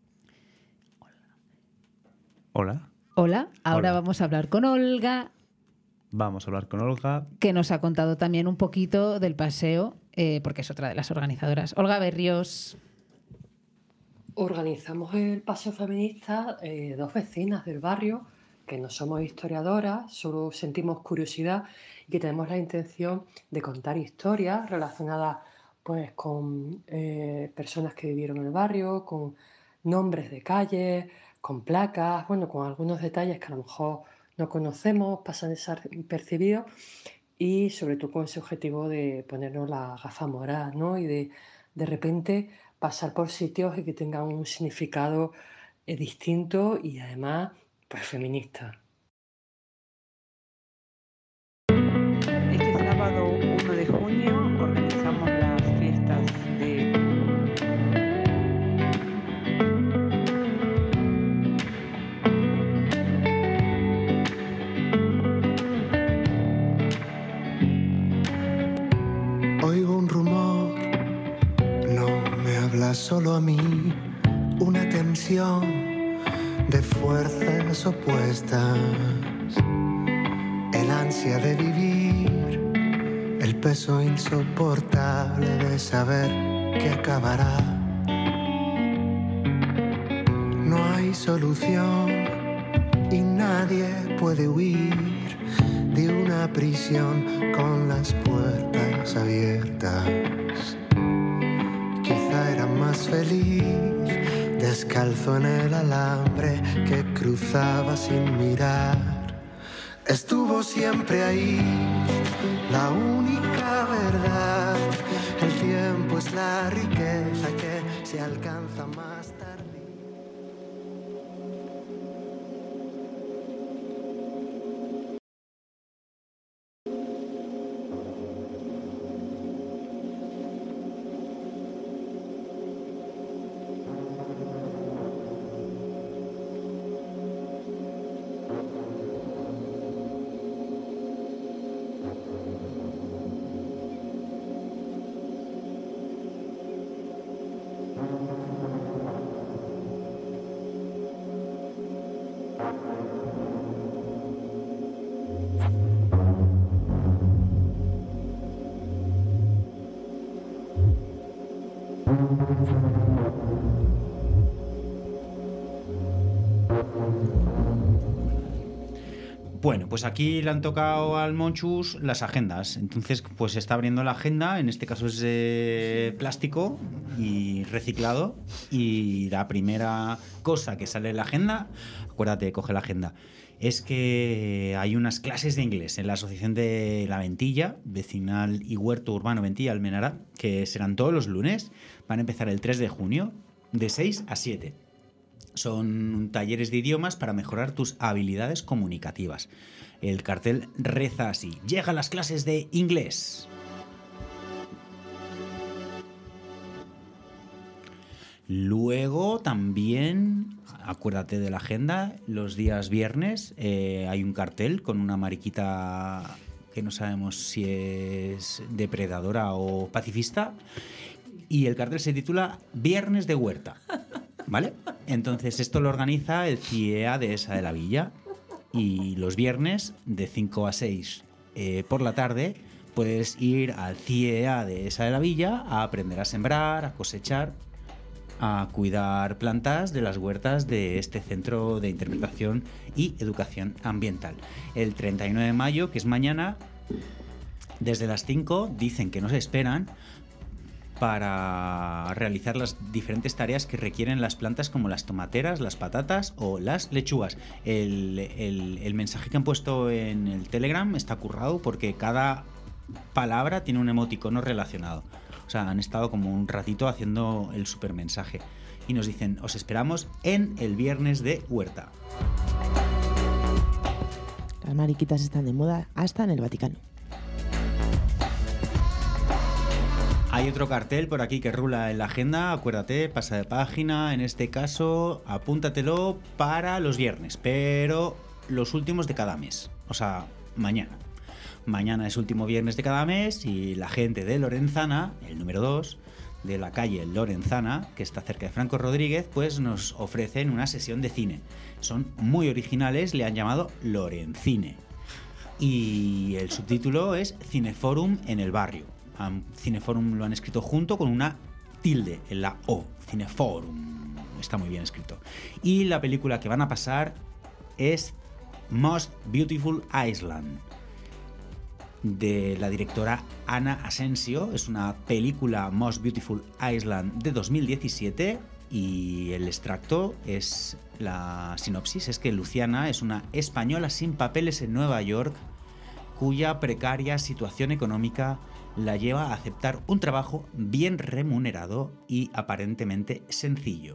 Hola. Hola, ahora Hola. vamos a hablar con Olga. Vamos a hablar con Olga. Que nos ha contado también un poquito del paseo, eh, porque es otra de las organizadoras. Olga Berrios. Organizamos el paseo feminista eh, dos vecinas del barrio, que no somos historiadoras, solo sentimos curiosidad y que tenemos la intención de contar historias relacionadas pues, con eh, personas que vivieron en el barrio, con nombres de calles, con placas, bueno, con algunos detalles que a lo mejor no conocemos, pasan desapercibidos y sobre todo con ese objetivo de ponernos la gafa morada, ¿no? Y de de repente pasar por sitios y que tengan un significado eh, distinto y además pues feminista. Este sábado uno de junio organizamos las fiestas de Oigo un rumor, no me habla solo a mí, una tensión de fuerzas opuestas, el ansia de vivir, el peso insoportable de saber que acabará. No hay solución y nadie puede huir de una prisión con las puertas abiertas. Quizá era más feliz descalzo en el alambre que cruzaba sin mirar. Estuvo siempre ahí, la única verdad. El tiempo es la riqueza que se alcanza más tarde. Bueno, pues aquí le han tocado al Monchus las agendas. Entonces, pues se está abriendo la agenda. En este caso es de plástico y reciclado. Y la primera cosa que sale en la agenda, acuérdate, coge la agenda, es que hay unas clases de inglés en la Asociación de la Ventilla, Vecinal y Huerto Urbano Ventilla Almenara, que serán todos los lunes. Van a empezar el tres de junio, de seis a siete. Son talleres de idiomas para mejorar tus habilidades comunicativas. El cartel reza así: llega a las clases de inglés. Luego también, acuérdate de la agenda, los días viernes eh, hay un cartel con una mariquita que no sabemos si es depredadora o pacifista, y el cartel se titula Viernes de Huerta. ¿Vale? Entonces esto lo organiza el C I E A de esa de la Villa, y los viernes de cinco a seis eh, por la tarde puedes ir al C I E A de esa de la Villa a aprender a sembrar, a cosechar, a cuidar plantas de las huertas de este centro de interpretación y educación ambiental. El treinta y nueve de mayo, que es mañana, desde las cinco dicen que nos esperan para realizar las diferentes tareas que requieren las plantas, como las tomateras, las patatas o las lechugas. El, el, el mensaje que han puesto en el Telegram está currado porque cada palabra tiene un emoticono relacionado. O sea, han estado como un ratito haciendo el supermensaje. Y nos dicen: os esperamos en el Viernes de Huerta. Las mariquitas están de moda hasta en el Vaticano. Hay otro cartel por aquí que rula en la agenda, acuérdate, pasa de página, en este caso apúntatelo para los viernes, pero los últimos de cada mes, o sea, mañana. Mañana es último viernes de cada mes y la gente de Lorenzana, el número dos, de la calle Lorenzana, que está cerca de Franco Rodríguez, pues nos ofrecen una sesión de cine. Son muy originales, le han llamado Lorencine. Y el subtítulo es Cineforum en el barrio. Cineforum lo han escrito junto con una tilde en la O. Cineforum. Está muy bien escrito. Y la película que van a pasar es Most Beautiful Island, de la directora Ana Asensio. Es una película, Most Beautiful Island, de dos mil diecisiete, y el extracto es la sinopsis. Es que Luciana es una española sin papeles en Nueva York, cuya precaria situación económica la lleva a aceptar un trabajo bien remunerado y aparentemente sencillo.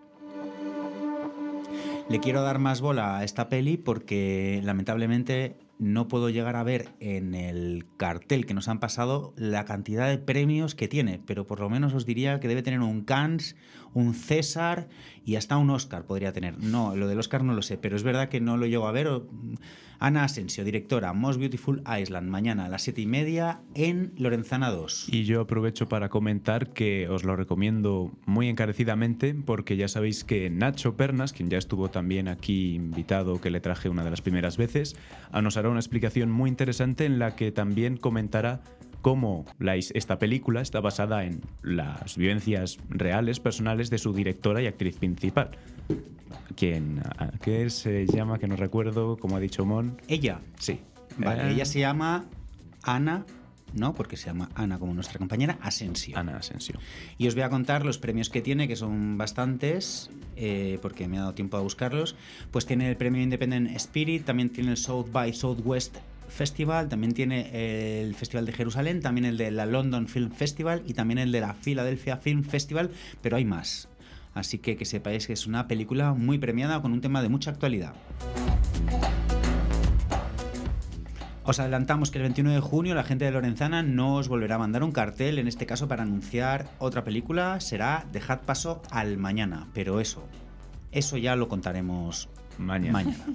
Le quiero dar más bola a esta peli porque lamentablemente no puedo llegar a ver en el cartel que nos han pasado la cantidad de premios que tiene, pero por lo menos os diría que debe tener un Cannes, un César y hasta un Oscar podría tener. No, lo del Oscar no lo sé, pero es verdad que no lo llego a ver. Ana Asensio, directora, Most Beautiful Island, mañana a las siete y media en Lorenzana dos. Y yo aprovecho para comentar que os lo recomiendo muy encarecidamente porque ya sabéis que Nacho Pernas, quien ya estuvo también aquí invitado, que le traje una de las primeras veces, nos hará una explicación muy interesante en la que también comentará cómo la, esta película está basada en las vivencias reales, personales de su directora y actriz principal. ¿Quién? ¿Qué se llama? Que no recuerdo, como ha dicho Mon. Ella. Sí. Vale, eh... ella se llama Ana, no, porque se llama Ana como nuestra compañera, Asensio. Ana Asensio. Y os voy a contar los premios que tiene, que son bastantes, eh, porque me ha dado tiempo a buscarlos. Pues tiene el premio Independent Spirit, también tiene el South by Southwest Festival, también tiene el Festival de Jerusalén, también el de la London Film Festival y también el de la Philadelphia Film Festival, pero hay más. Así que que sepáis que es una película muy premiada con un tema de mucha actualidad. Os adelantamos que el veintiuno de junio la gente de Lorenzana no os volverá a mandar un cartel, en este caso para anunciar otra película, será Dejad paso al mañana, pero eso, eso ya lo contaremos mañana. mañana.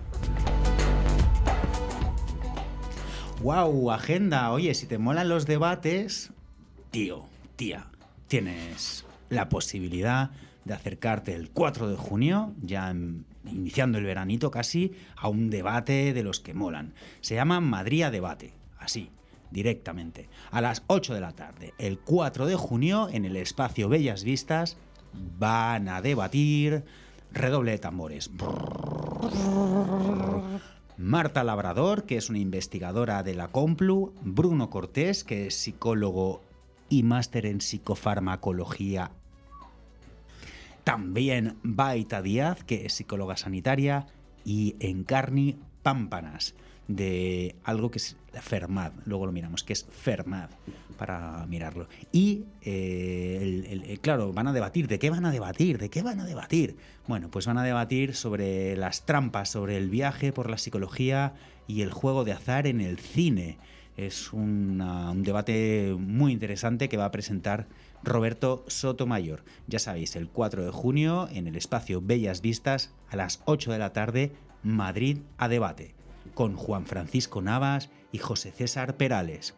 ¡Wow! Agenda. Oye, si te molan los debates, tío, tía, tienes la posibilidad de acercarte el cuatro de junio, ya en, iniciando el veranito casi, a un debate de los que molan. Se llama Madrid a Debate, así, directamente. A las ocho de la tarde, el cuatro de junio, en el espacio Bellas Vistas, van a debatir... Redoble de tambores. Marta Labrador, que es una investigadora de la Complu, Bruno Cortés, que es psicólogo y máster en psicofarmacología, también Baita Díaz, que es psicóloga sanitaria, y Encarni Pámpanas, de algo que es Fermad, luego lo miramos, que es Fermad, para mirarlo. Y, eh, el, el, el, claro, van a debatir. ¿De qué van a debatir? ¿De qué van a debatir? Bueno, pues van a debatir sobre las trampas, sobre el viaje por la psicología y el juego de azar en el cine. Es una, un debate muy interesante que va a presentar Roberto Sotomayor. Ya sabéis, el cuatro de junio, en el espacio Bellas Vistas, a las ocho de la tarde, Madrid a Debate, con Juan Francisco Navas y José César Perales.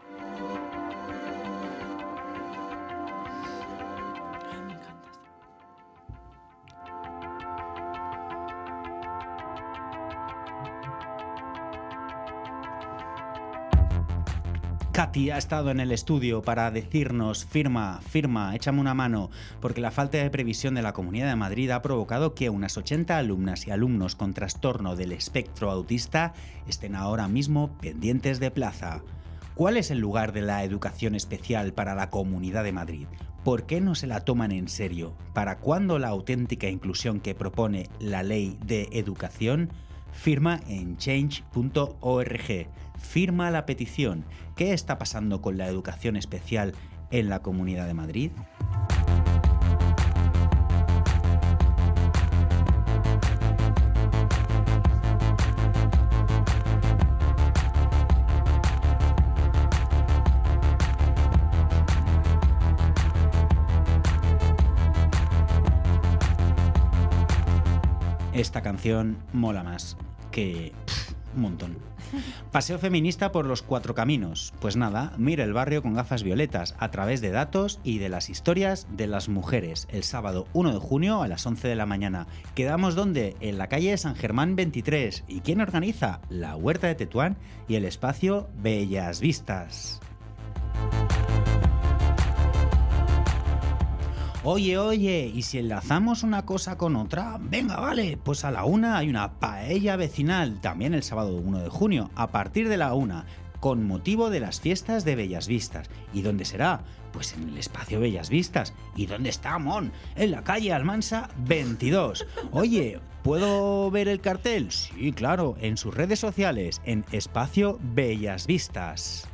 Katy ha estado en el estudio para decirnos, firma, firma, échame una mano, porque la falta de previsión de la Comunidad de Madrid ha provocado que unas ochenta alumnas y alumnos con trastorno del espectro autista estén ahora mismo pendientes de plaza. ¿Cuál es el lugar de la educación especial para la Comunidad de Madrid? ¿Por qué no se la toman en serio? ¿Para cuándo la auténtica inclusión que propone la Ley de Educación? Firma en change punto org. Firma la petición. ¿Qué está pasando con la educación especial en la Comunidad de Madrid? Esta canción mola más que pff, un montón. Paseo feminista por los cuatro caminos. Pues nada, mira el barrio con gafas violetas a través de datos y de las historias de las mujeres. El sábado uno de junio a las once de la mañana. ¿Quedamos dónde? En la calle San Germán veintitrés. ¿Y quién organiza? La Huerta de Tetuán y el espacio Bellas Vistas. Oye, oye, ¿y si enlazamos una cosa con otra? Venga, vale, pues a la una hay una paella vecinal, también el sábado uno de junio, a partir de la una, con motivo de las fiestas de Bellas Vistas. ¿Y dónde será? Pues en el espacio Bellas Vistas. ¿Y dónde está, Mon? En la calle Almansa veintidós. Oye, ¿puedo ver el cartel? Sí, claro, en sus redes sociales, en espacio Bellas Vistas.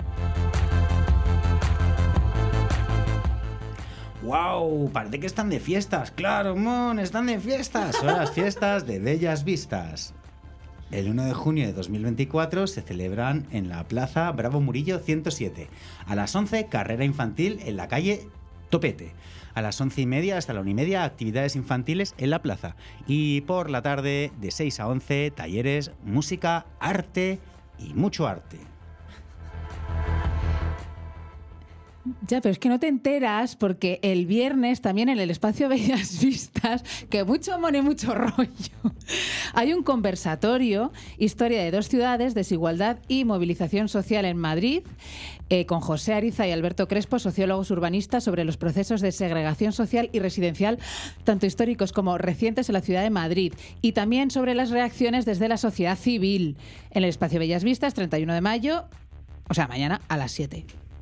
¡Wow! Parece que están de fiestas. ¡Claro, Mon! ¡Están de fiestas! Son las fiestas de Bellas Vistas. el uno de junio de dos mil veinticuatro se celebran en la Plaza Bravo Murillo ciento siete. A las once, carrera infantil en la calle Topete. A las once y media hasta la una y media, actividades infantiles en la plaza. Y por la tarde, de seis a once, talleres, música, arte y mucho arte. Ya, pero es que no te enteras porque el viernes también en el espacio Bellas Vistas, que mucho mono y mucho rollo, hay un conversatorio, Historia de dos ciudades, desigualdad y movilización social en Madrid, eh, con José Ariza y Alberto Crespo, sociólogos urbanistas, sobre los procesos de segregación social y residencial, tanto históricos como recientes en la ciudad de Madrid, y también sobre las reacciones desde la sociedad civil. En el espacio Bellas Vistas, treinta y uno de mayo, o sea, mañana a las siete.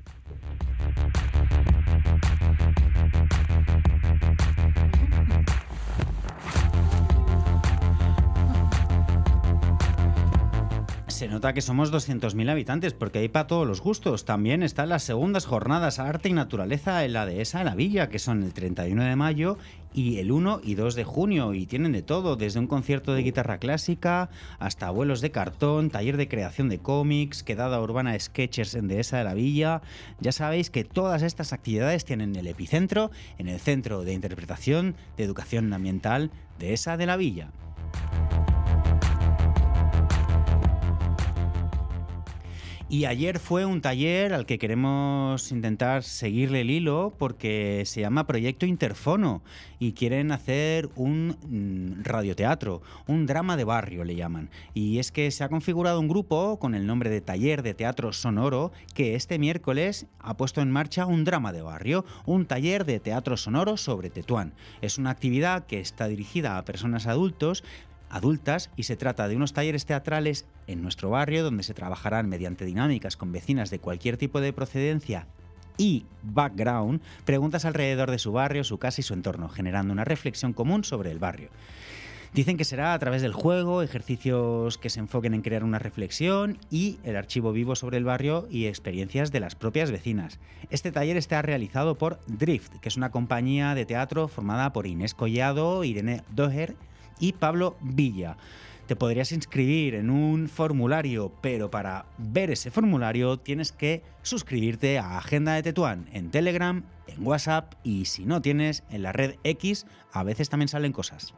Se nota que somos doscientos mil habitantes porque hay para todos los gustos. También están las segundas jornadas Arte y Naturaleza en la Dehesa de la Villa, que son el treinta y uno de mayo y el uno y dos de junio, y tienen de todo, desde un concierto de guitarra clásica hasta vuelos de cartón, taller de creación de cómics, quedada urbana Sketchers en Dehesa de la Villa. Ya sabéis que todas estas actividades tienen el epicentro en el Centro de Interpretación de Educación Ambiental Dehesa de la Villa. Y ayer fue un taller al que queremos intentar seguirle el hilo porque se llama Proyecto Interfono y quieren hacer un radioteatro, un drama de barrio le llaman. Y es que se ha configurado un grupo con el nombre de Taller de Teatro Sonoro que este miércoles ha puesto en marcha un drama de barrio, un taller de teatro sonoro sobre Tetuán. Es una actividad que está dirigida a personas adultos adultas y se trata de unos talleres teatrales en nuestro barrio donde se trabajarán mediante dinámicas con vecinas de cualquier tipo de procedencia y background, preguntas alrededor de su barrio, su casa y su entorno, generando una reflexión común sobre el barrio. Dicen que será a través del juego, ejercicios que se enfoquen en crear una reflexión y el archivo vivo sobre el barrio y experiencias de las propias vecinas. Este taller está realizado por Drift, que es una compañía de teatro formada por Inés Collado, Irene Doher y Pablo Villa. Te podrías inscribir en un formulario, pero para ver ese formulario tienes que suscribirte a Agenda de Tetuán en Telegram, en WhatsApp y si no tienes, en la red X, a veces también salen cosas.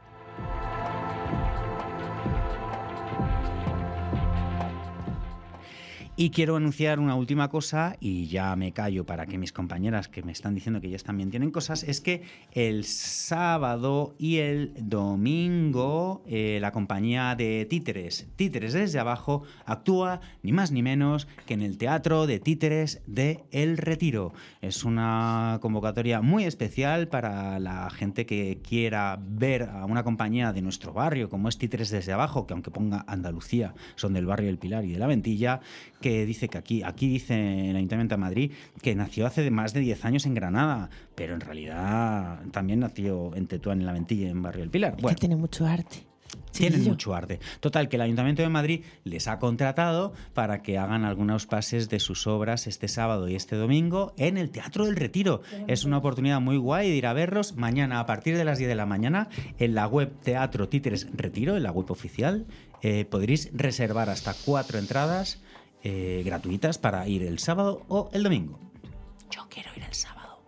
Y quiero anunciar una última cosa, y ya me callo para que mis compañeras que me están diciendo que ellas también tienen cosas, es que el sábado y el domingo eh, la compañía de Títeres, Títeres desde abajo, actúa ni más ni menos que en el Teatro de Títeres de El Retiro. Es una convocatoria muy especial para la gente que quiera ver a una compañía de nuestro barrio, como es Títeres desde abajo, que aunque ponga Andalucía, son del barrio del Pilar y de la Ventilla, que que dice que aquí, aquí dice el Ayuntamiento de Madrid que nació hace más de diez años en Granada, pero en realidad también nació en Tetuán, en la Ventilla, en Barrio del Pilar. Es bueno, que tiene mucho arte. Tienen mucho arte. Total, que el Ayuntamiento de Madrid les ha contratado para que hagan algunos pases de sus obras este sábado y este domingo en el Teatro del Retiro. Es una oportunidad muy guay de ir a verlos mañana a partir de las diez de la mañana en la web Teatro Títeres Retiro, en la web oficial. Eh, podréis reservar hasta cuatro entradas Eh, gratuitas para ir el sábado o el domingo. Yo quiero ir el sábado.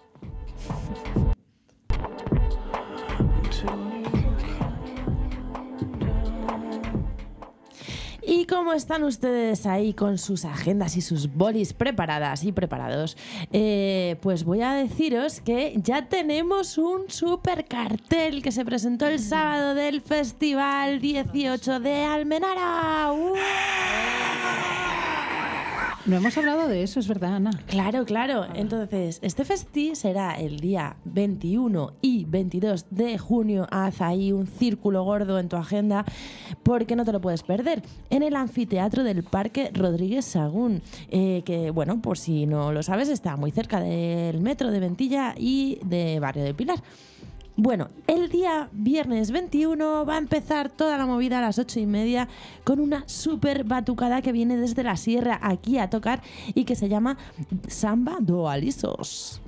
¿Y cómo están ustedes ahí con sus agendas y sus bolis preparadas y preparados? Eh, pues voy a deciros que ya tenemos un super cartel que se presentó el sábado del Festival dieciocho de Almenara. ¡Uh! No hemos hablado de eso, es verdad, Ana. Claro, claro. Entonces, este festi será el día veintiuno y veintidós de junio. Haz ahí un círculo gordo en tu agenda porque no te lo puedes perder. En el anfiteatro del Parque Rodríguez Sagún, eh, que, bueno, por si no lo sabes, está muy cerca del metro de Ventilla y de Barrio del Pilar. Bueno, el día viernes veintiuno va a empezar toda la movida a las ocho y media con una súper batucada que viene desde la sierra aquí a tocar y que se llama Samba do Alisos.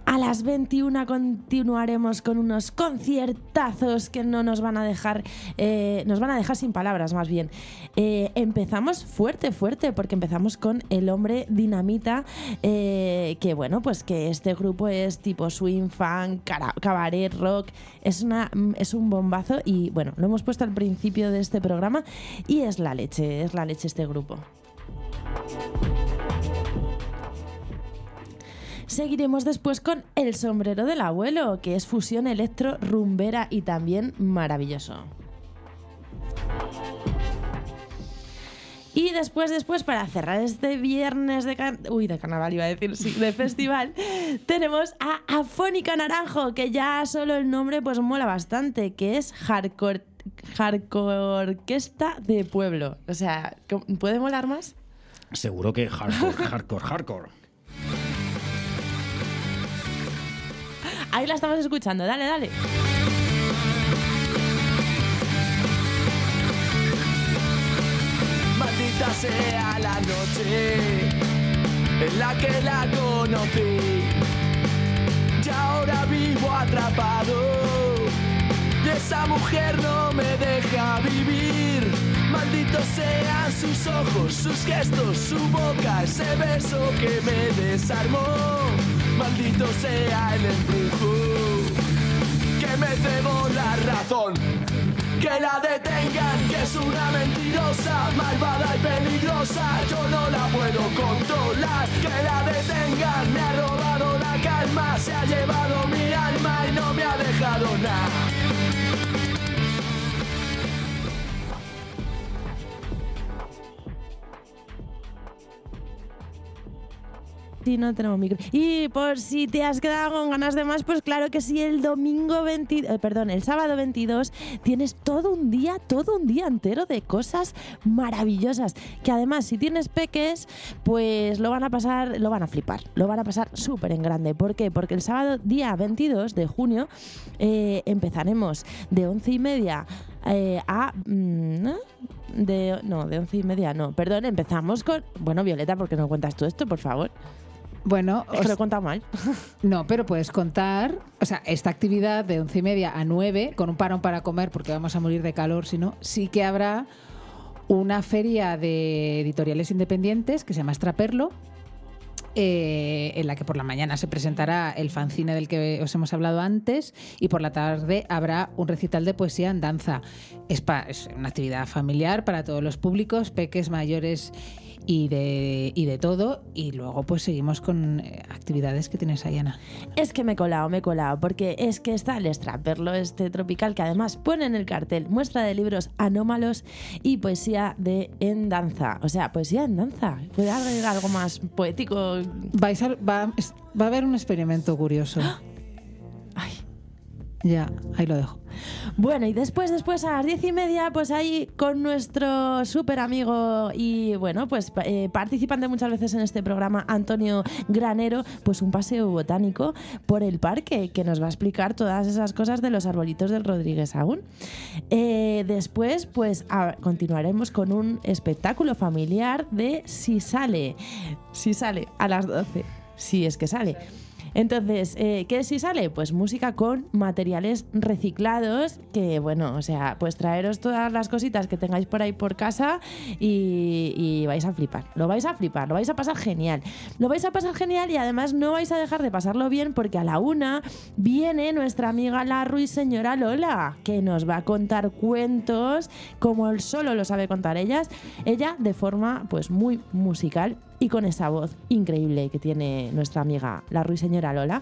A las veintiuna continuaremos con unos conciertazos que no nos van a dejar, eh, nos van a dejar sin palabras, más bien. Eh, empezamos fuerte, fuerte, porque empezamos con El Hombre Dinamita, eh, que bueno, pues que este grupo es tipo swing, funk, cara- cabaret, rock, es, una, es un bombazo y bueno, lo hemos puesto al principio de este programa y es la leche, es la leche este grupo. Seguiremos después con El Sombrero del Abuelo, que es fusión electro, rumbera y también maravilloso. Y después, después, para cerrar este viernes de, car- Uy, de carnaval iba a decir, sí, de festival, tenemos a Afónica Naranjo, que ya solo el nombre pues mola bastante, que es Hardcore, hardcore Orquesta de Pueblo. O sea, ¿puede molar más? Seguro que hardcore, hardcore, hardcore. Ahí la estamos escuchando, dale, dale. Maldita sea la noche en la que la conocí y ahora vivo atrapado y esa mujer no me deja vivir. Malditos sean sus ojos, sus gestos, su boca, ese beso que me desarmó. Maldito sea el embrujo que me cegó la razón. Que la detengan, que es una mentirosa, malvada y peligrosa, yo no la puedo controlar. Que la detengan, me ha robado la calma, se ha llevado mi alma y no me ha dejado nada. Sí, no tenemos micro. Y por si te has quedado con ganas de más, pues claro que sí, el domingo veinte, eh, perdón, el sábado veintidós tienes todo un día, todo un día entero de cosas maravillosas. Que además, si tienes peques, pues lo van a pasar, lo van a flipar, lo van a pasar súper en grande. ¿Por qué? Porque el sábado día veintidós de junio eh, empezaremos de once y media eh, a... ¿no? De, no, de once y media no, perdón, empezamos con... Bueno, Violeta, ¿por qué no cuentas tú esto, por favor? Bueno, es que lo he contado mal. No, pero puedes contar, o sea, esta actividad de once y media a nueve, con un parón para comer, porque vamos a morir de calor, si no, sí que habrá una feria de editoriales independientes que se llama Extraperlo, eh, en la que por la mañana se presentará el fanzine del que os hemos hablado antes y por la tarde habrá un recital de poesía en danza. Es, pa, es una actividad familiar para todos los públicos, peques, mayores y de, y de todo. Y luego pues seguimos con eh, actividades que tienes ahí, Ana. Es que me he colado, me he colado, porque es que está el Extraperlo, este tropical, que además pone en el cartel muestra de libros anómalos y poesía de en danza. O sea, poesía en danza. ¿Puede haber algo más poético? Vais a, va, va a haber un experimento curioso. Ay. Ya, ahí lo dejo. Bueno, y después, después a las diez y media, pues ahí con nuestro súper amigo y bueno, pues eh, participante muchas veces en este programa, Antonio Granero, pues un paseo botánico por el parque que nos va a explicar todas esas cosas de los arbolitos del Rodríguez Sagún. Eh, después, pues a, continuaremos con un espectáculo familiar de Si Sale. Si Sale a las doce, si es que sale. Entonces, eh, ¿qué es Si Sale? Pues música con materiales reciclados, que bueno, o sea, pues traeros todas las cositas que tengáis por ahí por casa y, y vais a flipar, lo vais a flipar, lo vais a pasar genial, lo vais a pasar genial y además no vais a dejar de pasarlo bien porque a la una viene nuestra amiga la ruiseñora Lola, que nos va a contar cuentos como solo lo sabe contar ellas, ella de forma pues muy musical y con esa voz increíble que tiene nuestra amiga la ruiseñora Lola.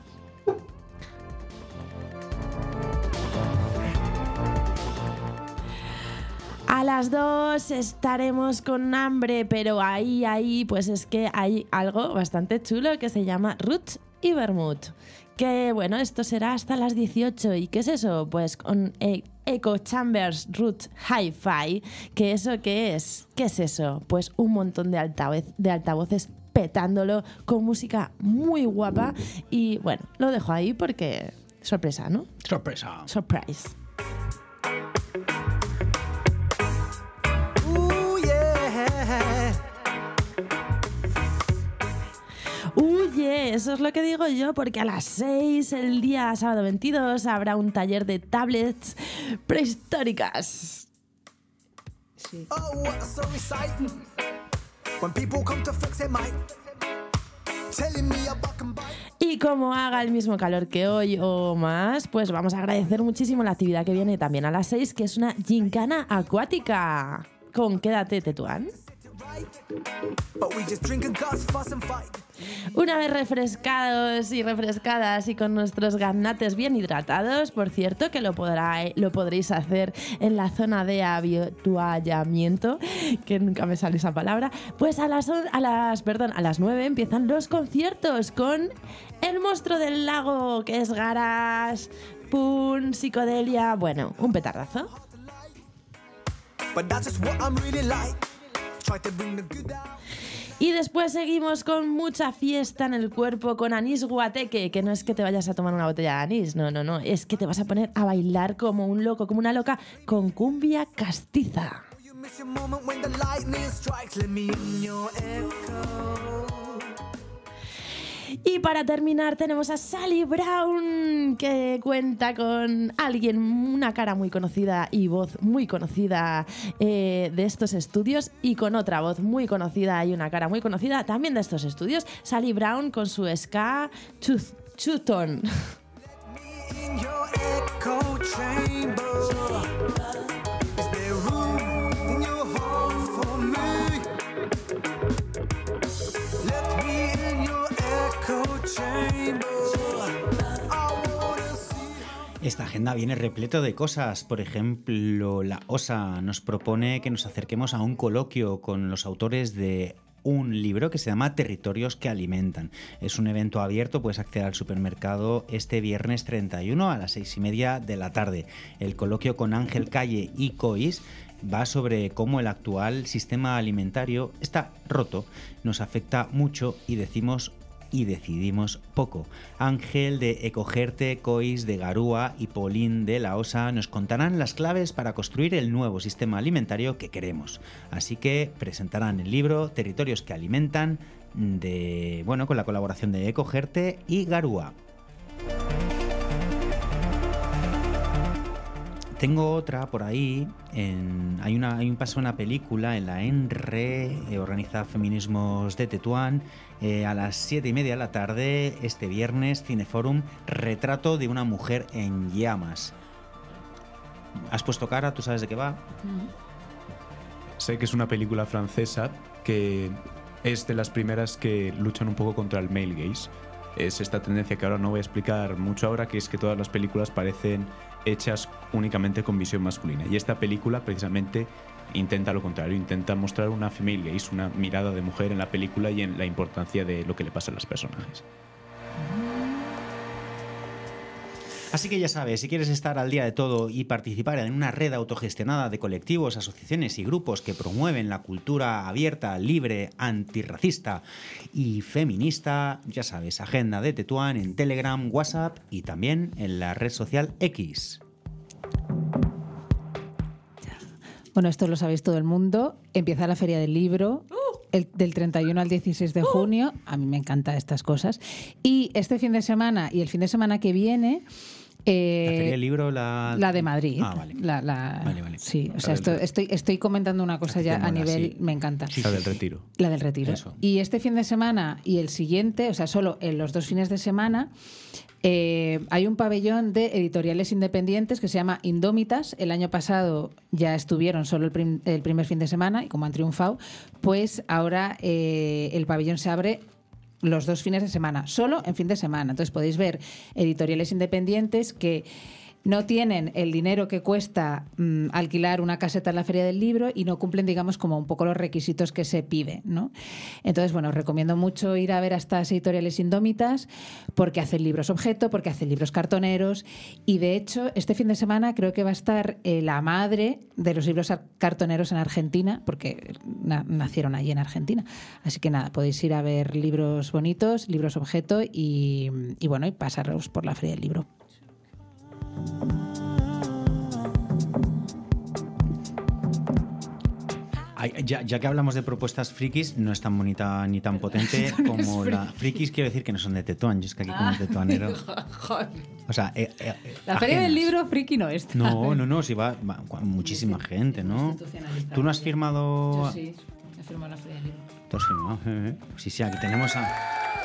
A las dos estaremos con hambre, pero ahí, ahí, pues es que hay algo bastante chulo que se llama Roots y Vermouth. Que bueno, esto será hasta las dieciocho. ¿Y qué es eso? Pues con eh, Echo Chambers Roots Hi-Fi. ¿Qué eso qué es? ¿Qué es eso? Pues un montón de, altavoz, de altavoces petándolo con música muy guapa. Y bueno, lo dejo ahí porque sorpresa, ¿no? Sorpresa. Surprise. Uh, yeah. Uh, yeah. Hombre, eso es lo que digo yo, porque a las seis, el día sábado veintidós, habrá un taller de tablets prehistóricas. Sí. Oh, what a sorry sight. When people come to fix it, mate. Telling me a buck and bite. Y como haga el mismo calor que hoy o más, pues vamos a agradecer muchísimo la actividad que viene también a las seis, que es una gincana acuática. Con Quédate Tetuán. Una vez refrescados y refrescadas y con nuestros ganates bien hidratados, por cierto, que lo, podrá, lo podréis hacer en la zona de avituallamiento, que nunca me sale esa palabra, pues a las, a las, perdón, a las nueve empiezan los conciertos con El Monstruo del Lago, que es garage, punk, psicodelia, bueno, un petardazo. Y después seguimos con mucha fiesta en el cuerpo con anís guateque, que no es que te vayas a tomar una botella de anís, no, no, no, es que te vas a poner a bailar como un loco, como una loca, con cumbia castiza. Y para terminar tenemos a Sally Brown, que cuenta con alguien, una cara muy conocida y voz muy conocida eh, de estos estudios, y con otra voz muy conocida y una cara muy conocida también de estos estudios, Sally Brown con su ska Chuton. Esta agenda viene repleto de cosas. Por ejemplo, la OSA nos propone que nos acerquemos a un coloquio con los autores de un libro que se llama Territorios que alimentan. Es un evento abierto, puedes acceder al supermercado este viernes treinta y uno a las seis y media de la tarde. El coloquio con Ángel Calle y Cois va sobre cómo el actual sistema alimentario está roto, nos afecta mucho y decimos y decidimos poco. Ángel de Ecogerte, Cois de Garúa y Polín de la OSA nos contarán las claves para construir el nuevo sistema alimentario que queremos. Así que presentarán el libro Territorios que alimentan, de, bueno, con la colaboración de Ecogerte y Garúa. Tengo otra por ahí, en, hay, una, hay un paso, una película en la ENRE, eh, organiza Feminismos de Tetuán, eh, a las siete y media de la tarde, este viernes, Cineforum, Retrato de una mujer en llamas. ¿Has puesto cara? ¿Tú sabes de qué va? Sé que es una película francesa que es de las primeras que luchan un poco contra el male gaze. Es esta tendencia que ahora no voy a explicar mucho ahora, que es que todas las películas parecen hechas únicamente con visión masculina. Y esta película precisamente intenta lo contrario, intenta mostrar una female gaze, una mirada de mujer en la película y en la importancia de lo que le pasa a los personajes. Así que ya sabes, si quieres estar al día de todo y participar en una red autogestionada de colectivos, asociaciones y grupos que promueven la cultura abierta, libre, antirracista y feminista, ya sabes, Agenda de Tetuán en Telegram, WhatsApp y también en la red social X. Bueno, esto lo sabéis todo el mundo. Empieza la Feria del Libro. El, del treinta y uno al dieciséis de junio. A mí me encantan estas cosas. Y este fin de semana y el fin de semana que viene... Eh, ¿La Feria del Libro? La, la de Madrid. Ah, vale. La, la, vale, vale. Sí, o sea, esto, estoy, estoy comentando una cosa ya mola, a nivel... sí. Me encanta. Sí, la del Retiro. La del Retiro. Eso. Y este fin de semana y el siguiente, o sea, solo en los dos fines de semana... Eh, hay un pabellón de editoriales independientes que se llama Indómitas. El año pasado ya estuvieron solo el, prim, el primer fin de semana y como han triunfado, pues ahora eh, el pabellón se abre los dos fines de semana, solo en fin de semana. Entonces podéis ver editoriales independientes que no tienen el dinero que cuesta mmm, alquilar una caseta en la Feria del Libro y no cumplen, digamos, como un poco los requisitos que se pide, ¿no? Entonces, bueno, os recomiendo mucho ir a ver a estas editoriales indómitas porque hacen libros objeto, porque hacen libros cartoneros y, de hecho, este fin de semana creo que va a estar eh, la madre de los libros cartoneros en Argentina, porque na- nacieron allí en Argentina. Así que, nada, podéis ir a ver libros bonitos, libros objeto y, y bueno, y pasaros por la Feria del Libro. Ya, ya que hablamos de propuestas frikis, no es tan bonita ni tan potente como la... Frikis quiero decir que no son de Tetuán, yo es que aquí como tetuanero... O sea, eh, eh, la feria ajenas. del libro friki no está. No, no, no, si va, va muchísima gente, ¿no? ¿Tú no has firmado...? Yo sí, he firmado la feria del libro. ¿Tú has firmado? Eh, sí, sí, aquí tenemos a...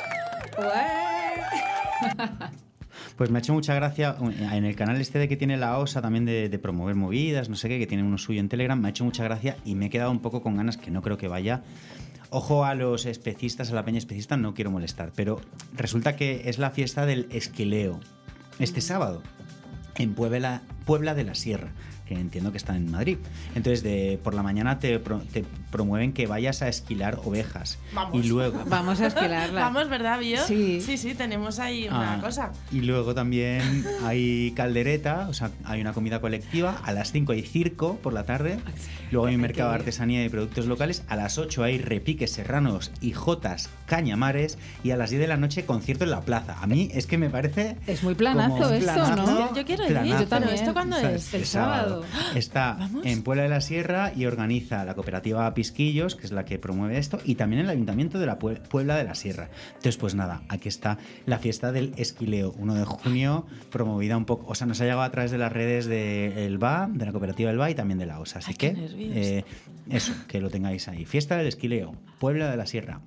Pues me ha hecho mucha gracia en el canal este de que tiene la OSA también de, de promover movidas, no sé qué, que tiene uno suyo en Telegram, me ha hecho mucha gracia y me he quedado un poco con ganas, que no creo que vaya. Ojo a los especistas, a la peña especista, no quiero molestar, pero resulta que es la fiesta del esquileo este sábado en Puebla, Puebla de la Sierra, que entiendo que está en Madrid. Entonces, de, por la mañana te, pro, te promueven que vayas a esquilar ovejas. Vamos. Y luego... Vamos a esquilarla. Vamos, ¿verdad, Bio? Sí. Sí, sí, tenemos ahí Ah, una cosa. Y luego también hay caldereta, o sea, hay una comida colectiva. A las cinco hay circo por la tarde. Luego hay un mercado de artesanía y productos locales. A las ocho hay repiques serranos y jotas cañamares. Y a las diez de la noche concierto en la plaza. A mí es que me parece... Es muy planazo como esto, planazo, ¿no? Yo quiero ir, planazo. yo también. ¿Esto cuándo O sea, es? El sábado. Está ¿Vamos? en Puebla de la Sierra y organiza la cooperativa Pisquillos, que es la que promueve esto, y también el Ayuntamiento de la Pue- Puebla de la Sierra. Entonces, pues nada, aquí está la fiesta del esquileo, uno de junio, promovida un poco, o sea, nos ha llegado a través de las redes del B A, de la cooperativa del B A y también de la OSA. Así Ay, que, qué nervios. eh, eso, que lo tengáis ahí. Fiesta del esquileo, Puebla de la Sierra.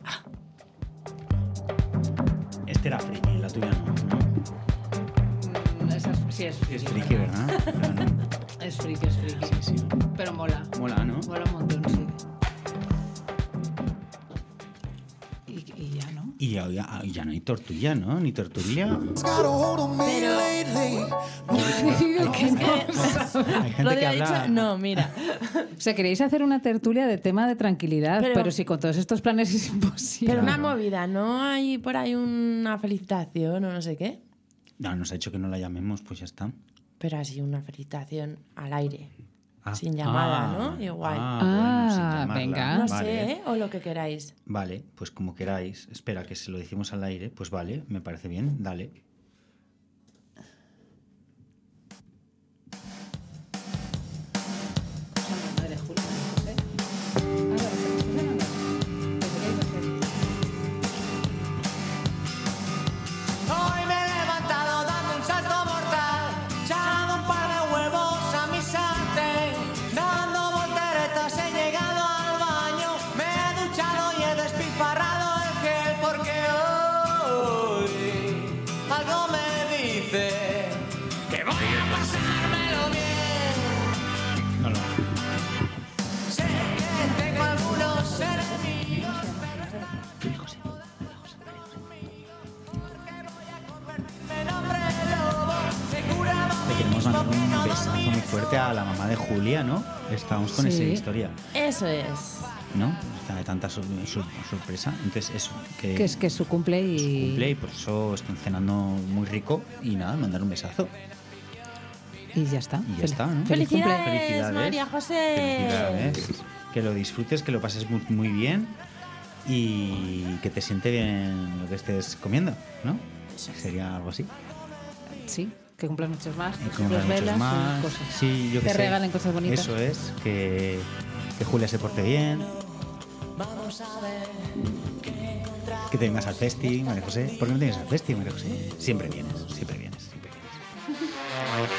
Este era friki, la tuya no. ¿no? Esa es- sí, es friki. Es friki, ¿verdad? Pero no. Es friki, es friki. Sí, sí. Pero mola. Mola, ¿no? Mola un montón, sí. Y, y ya, ¿no? Y ya, ya, ya no hay tortilla, ¿no? Ni tortilla. Hay gente Lo que de habla... dicho, no, mira. O sea, queréis hacer una tertulia de tema de tranquilidad, pero, Pero- si con todos estos planes es imposible. Pero una movida, ¿no hay por ahí una felicitación o no sé qué? No, nos ha dicho que no la llamemos, pues ya está. Pero así una felicitación al aire. Ah. Sin llamada, Ah, ¿no? Igual. Ah, bueno, sin Ah, llamarla. venga. No Vale. sé, ¿eh? O lo que queráis. Vale, pues como queráis. Espera, que se lo decimos al aire. Pues vale, me parece bien, dale. Hoy me he levantado dando un salto mortal, echando un par de huevos a mi sartén, dando volteretas he llegado al baño, me he duchado y he despilfarrado el gel porque hoy algo me dice que voy a pasármelo bien. No, no. Sé que tengo algunos enemigos. Le queremos mandar un besazo muy fuerte a la mamá de Julia, ¿no? Estábamos con Sí. esa historia, Eso es. ¿no? Está de tanta sor- sor- sorpresa. Entonces, eso, que, Que es que es su cumple y... cumple y por eso están cenando muy rico y nada, mandar un besazo. Y ya está. Y ya está, ¿no? Feliz cumple. ¡Felicidades, Felicidades. María José! Felicidades. Que lo disfrutes, que lo pases muy, muy bien y que te siente bien lo que estés comiendo, ¿no? Sería algo así. Sí, que cumplan muchos más, Y que comprar cumplas muchos velas más. y cosas. Sí, yo Te que sé. regalen cosas bonitas. Eso es, que, que Julia se porte bien. Que te vengas al festi, María José. ¿Por qué no te vienes al festi, María José? Siempre vienes, siempre vienes, siempre vienes.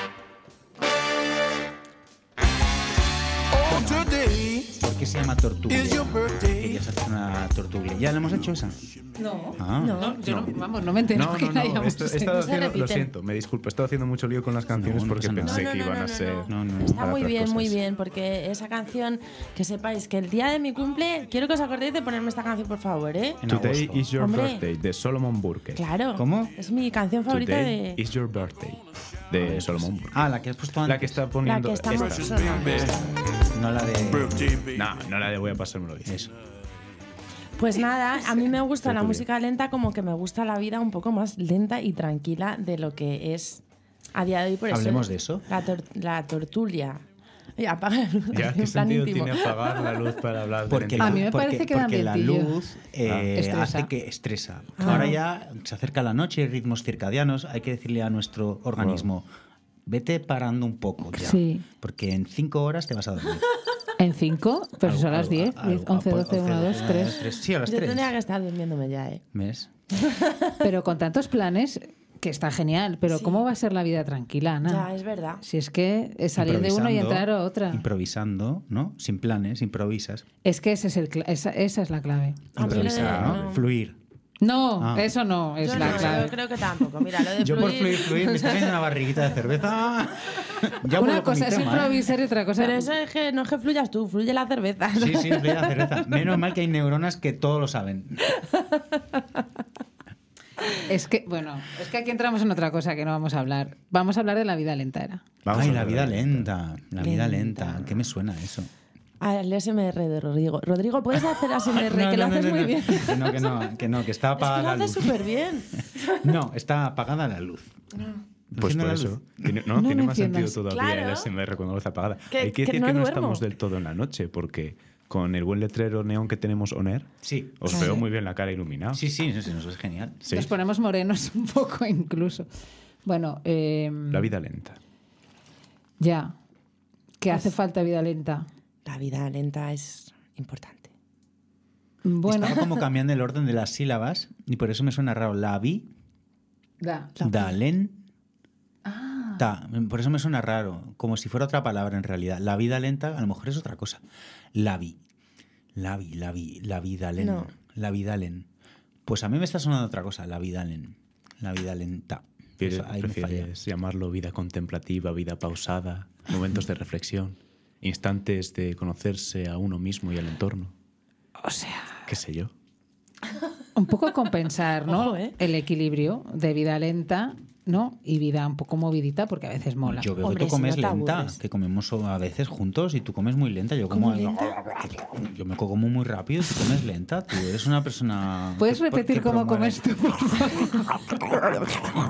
Oh, today ¿Por qué se llama tortuga? is your birthday. Querías hacer una tortuga. ¿Ya la hemos hecho esa? No, Ah. no, yo no, vamos, no me entero No, que no, la no. hayamos Esto, he hecho. estado No se haciendo, lo repiten. siento, me disculpo. He estado haciendo mucho lío con las canciones No, no porque pasa nada. pensé No, no, que no, iban no, a no, ser. No, no, no. Está para muy otras bien, muy cosas. bien, porque esa canción, que sepáis que el día de mi cumple, quiero que os acordéis de ponerme esta canción, por favor, ¿eh? En Today agosto. is your Hombre. birthday de Solomon Burke. Claro. ¿Cómo? Es mi canción favorita Today de... is your birthday de Solomon Burke. Ah, la que has puesto antes. La que está La poniendo que estamos esta. sonando. No la de... No, no la de voy a pasármelo bien. Eso. Pues nada, a mí me gusta la Tertulia. música lenta como que me gusta la vida un poco más lenta y tranquila de lo que es a día de hoy. Por eso Hablemos de eso. La, tor- la tortulia. Y apaga la luz. Ya, en ¿qué plan sentido íntimo. tiene apagar la luz para hablar de Porque, A la, mí me porque- parece que da porque la ambientillo. luz eh, Estresa. hace que estresa. Ah. Ahora ya se acerca la noche, ritmos circadianos. Hay que decirle a nuestro organismo, vete parando un poco ya. Sí. Porque en cinco horas te vas a dormir. ¿En cinco? Pero son las diez, once, doce, uno, dos, tres. Sí, a las Yo tres. tendría que estar durmiéndome ya, ¿eh? ¿Ves? Pero con tantos planes, que está genial, pero Sí. ¿cómo va a ser la vida tranquila, Ana? Ya, es verdad. Si es que es salir de uno y Improvisando, entrar a otra. Improvisando, ¿no? Sin planes, improvisas. Es que ese es el cla- esa, esa es la clave. Improvisar, ¿no? no. Fluir. No, Ah. eso no es Yo la no, clave. yo creo que tampoco. Mira, lo de Yo por fluir... fluir, fluir, me está haciendo una barriguita de cerveza. Ya Una vuelvo con mi cosa es tema, ¿eh? improvisar y otra cosa... Pero eso es que no es que fluyas tú, fluye la cerveza. Sí, sí, fluye la cerveza. Menos mal que hay neuronas que todo lo saben. Es que, bueno, es que aquí entramos en otra cosa que no vamos a hablar. Vamos a hablar de la vida lenta. Era. Vamos Ay, a la hablar vida de lenta. La vida Lenta. lenta. ¿Qué me suena eso? Ah, el S M R de Rodrigo. Rodrigo, ¿puedes hacer A S M R? No, que no, lo no, haces no, muy no. bien. Que no, que no, que no, que está Es que apagada lo la haces luz. súper bien. No, está apagada la luz. Pues Enciende por la eso. luz. Tiene, no, No tiene me más enciendas. sentido todavía Claro. el A S M R cuando la luz apagada. Que- Hay que que decir no que no duermo. estamos del todo en la noche, porque con el buen letrero neón que tenemos on air, Sí. os Sí. veo muy bien la cara iluminada. Sí, sí, eso sí, eso es genial. Sí. Nos ponemos morenos un poco incluso. Bueno, eh, La vida lenta. ya. Que hace falta vida lenta. La vida lenta es importante. Bueno, Estaba como cambiando el orden de las sílabas y por eso me suena raro. La vi, da. dalen, Ah, ta. Por eso me suena raro. Como si fuera otra palabra en realidad. La vida lenta a lo mejor es otra cosa. La vi. La vi, la vi, la vida lenta. No. La vida lenta. Pues a mí me está sonando otra cosa. La vida lenta. La vida lenta. ¿Prefieres, Eso, ahí me falla. prefieres llamarlo vida contemplativa, vida pausada, momentos de reflexión, instantes de conocerse a uno mismo y al entorno? o sea, ¿Qué sé yo? un poco compensar, ¿no? Ojo, ¿eh? El equilibrio de vida lenta, ¿no? Y vida un poco movidita, porque a veces mola. Yo veo Hombre, que tú si comes no te lenta, aburres. que comemos a veces juntos y tú comes muy lenta. Yo como ¿Cómo lenta? yo me como muy rápido y tú comes lenta. Tú eres una persona. ¿Puedes que- repetir que cómo promueve- comes tú, por favor?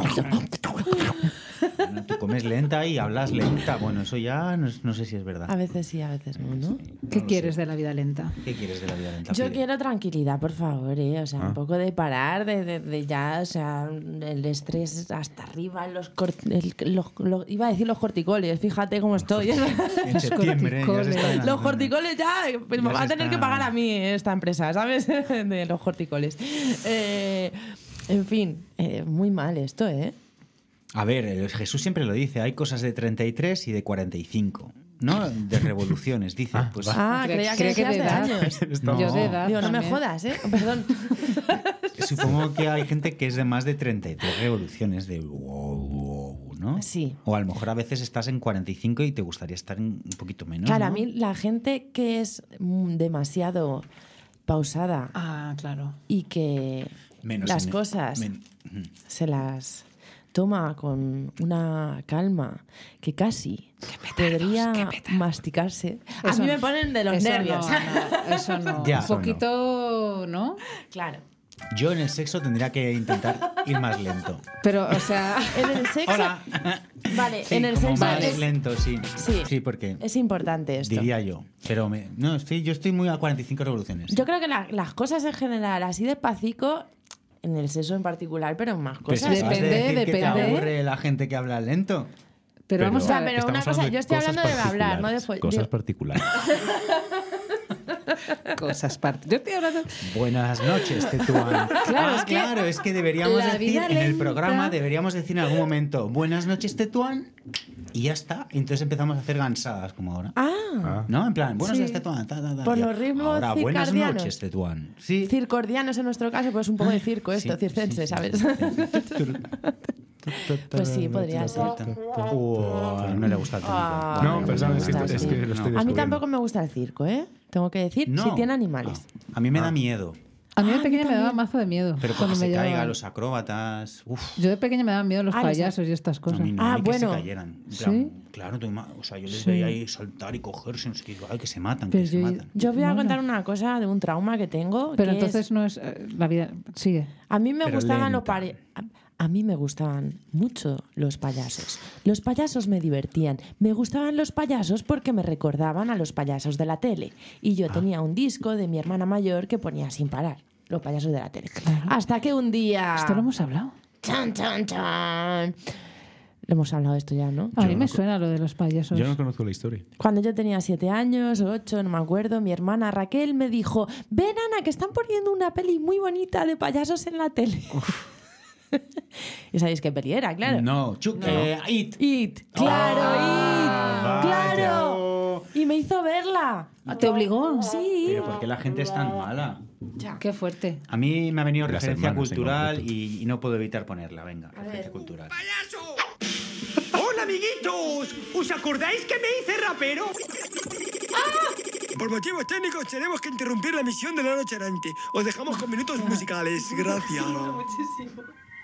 Bueno, tú comes lenta y hablas lenta. Bueno, eso ya no, es- no sé si es A verdad. veces sí, a veces no, ¿no? ¿Qué quieres de la vida lenta? ¿Qué quieres de la vida lenta? Yo Pide. quiero tranquilidad, por favor, ¿eh? O sea, Ah. un poco de parar, de, de- de ya, o sea, el estrés hasta arriba, los, cor- el- los- lo- iba a decir los corticoles, fíjate cómo estoy. En septiembre ya se está Los adelantando. corticoles ya, pues me Ya va a se tener está- que pagar a mí esta empresa, ¿sabes? De los corticoles. Eh, en fin, eh, muy mal esto, ¿eh? A ver, el Jesús siempre lo dice, hay cosas de treinta y tres y de cuarenta y cinco, ¿no? De revoluciones, dice. Pues, Ah, creía que Creía que decías de de edad. años. No. Yo de edad Digo, no me también. jodas, ¿eh? Perdón. supongo que hay gente que es de más de treinta y tres revoluciones, de wow, wow, ¿no? Sí. O a lo mejor a veces estás en cuarenta y cinco y te gustaría estar en un poquito menos, Claro, ¿no? a mí la gente que es mm, demasiado pausada Ah, claro. y que Menos las en- cosas men- Ujú. se las toma con una calma que casi podría masticarse. A Eso mí me no. ponen de los Eso nervios. no, no, eso no. Ya. Un poquito, ¿no? Claro. Yo en el sexo tendría que intentar ir más lento. Pero, o sea, En el sexo. Hola. Vale, Sí, en el como sexo más es, lento, sí. Sí. porque es importante esto. diría yo. Pero me, no, estoy, yo estoy muy a cuarenta y cinco revoluciones. Yo creo que la- las cosas en general, así despacito, en el sexo en particular, pero en más Pero si cosas. acabas de Depende, decir que te depende. aburre la gente que habla lento. pero vamos O sea, a ver. pero una Estamos cosa, hablando de yo estoy cosas hablando de hablar, no de particulares, fo- Cosas de- particulares. Cosas part- Yo estoy hablando. Buenas noches, Tetuán. Claro, Ah, es que claro, es que deberíamos la decir vida en el lenta- programa, deberíamos decir en algún momento, buenas noches, Tetuán, y ya está. Y entonces empezamos a hacer gansadas como ahora. Ah, ¿No? En plan, buenos Sí. días, Tetuán. Ta, ta, ta. Por Y los ritmos ahora, buenas circadianos. noches, Tetuán. Sí. circordianos en nuestro caso, pues un poco de circo esto, Sí, circense, sí, sí, ¿sabes? Pues sí, podría ser. Oh, no le gusta el tonito. Ah, No, me perdón, es que, gusta, es sí. que lo estoy A mí descubriendo. tampoco me gusta el circo, ¿eh? Tengo que decir, No. si tiene animales. A mí me da Ah. miedo. A mí de Ah, pequeña me daba también. mazo de miedo. Pero cuando cuando me se caiga, llevaban. los acróbatas. Uf. Yo de pequeña me daban miedo los Ah, los- payasos y estas A cosas. mí no, Ah, a mí que bueno. se cayeran. En ¿Sí? plan, claro, tú ima- o sea, yo les Sí. veía ahí saltar y cogerse, no sé qué, ay, que se matan, Pero que se yo- matan. Yo voy a Bueno. contar una cosa de un trauma que tengo. Pero que entonces es- no es eh, la vida. Sigue. a mí me pero gustaban los lenta. pare- a, a mí me gustaban mucho los payasos. Los payasos me divertían. Me gustaban los payasos porque me recordaban a los payasos de la tele. Y yo tenía un disco de mi hermana mayor que ponía sin parar. Los payasos de la tele. Hasta que un día... Esto lo hemos hablado. Chan, chan, chan. Le hemos hablado de esto ya, ¿no? A mí me suena lo de los payasos. Yo no conozco la historia. Cuando yo tenía siete años o ocho, no me acuerdo, mi hermana Raquel me dijo: ven, Ana, que están poniendo una peli muy bonita de payasos en la tele. ¿Y sabéis qué peli era? Claro. No, Chuck, eh, It. It. Claro, Ah, It. Claro. Y me hizo verla. ¿Te obligó? Sí. Pero ¿por qué la gente es tan mala? Qué fuerte. A mí me ha venido Las referencia hermanas en cultural concreto. y, y no puedo evitar ponerla. Venga, referencia cultural. ¡Hola, amiguitos! ¿Os acordáis que me hice rapero? ¡Ah! Por motivos técnicos tenemos que interrumpir la emisión de La Noche Errante. Os dejamos con minutos musicales. Gracias. Muchísimo.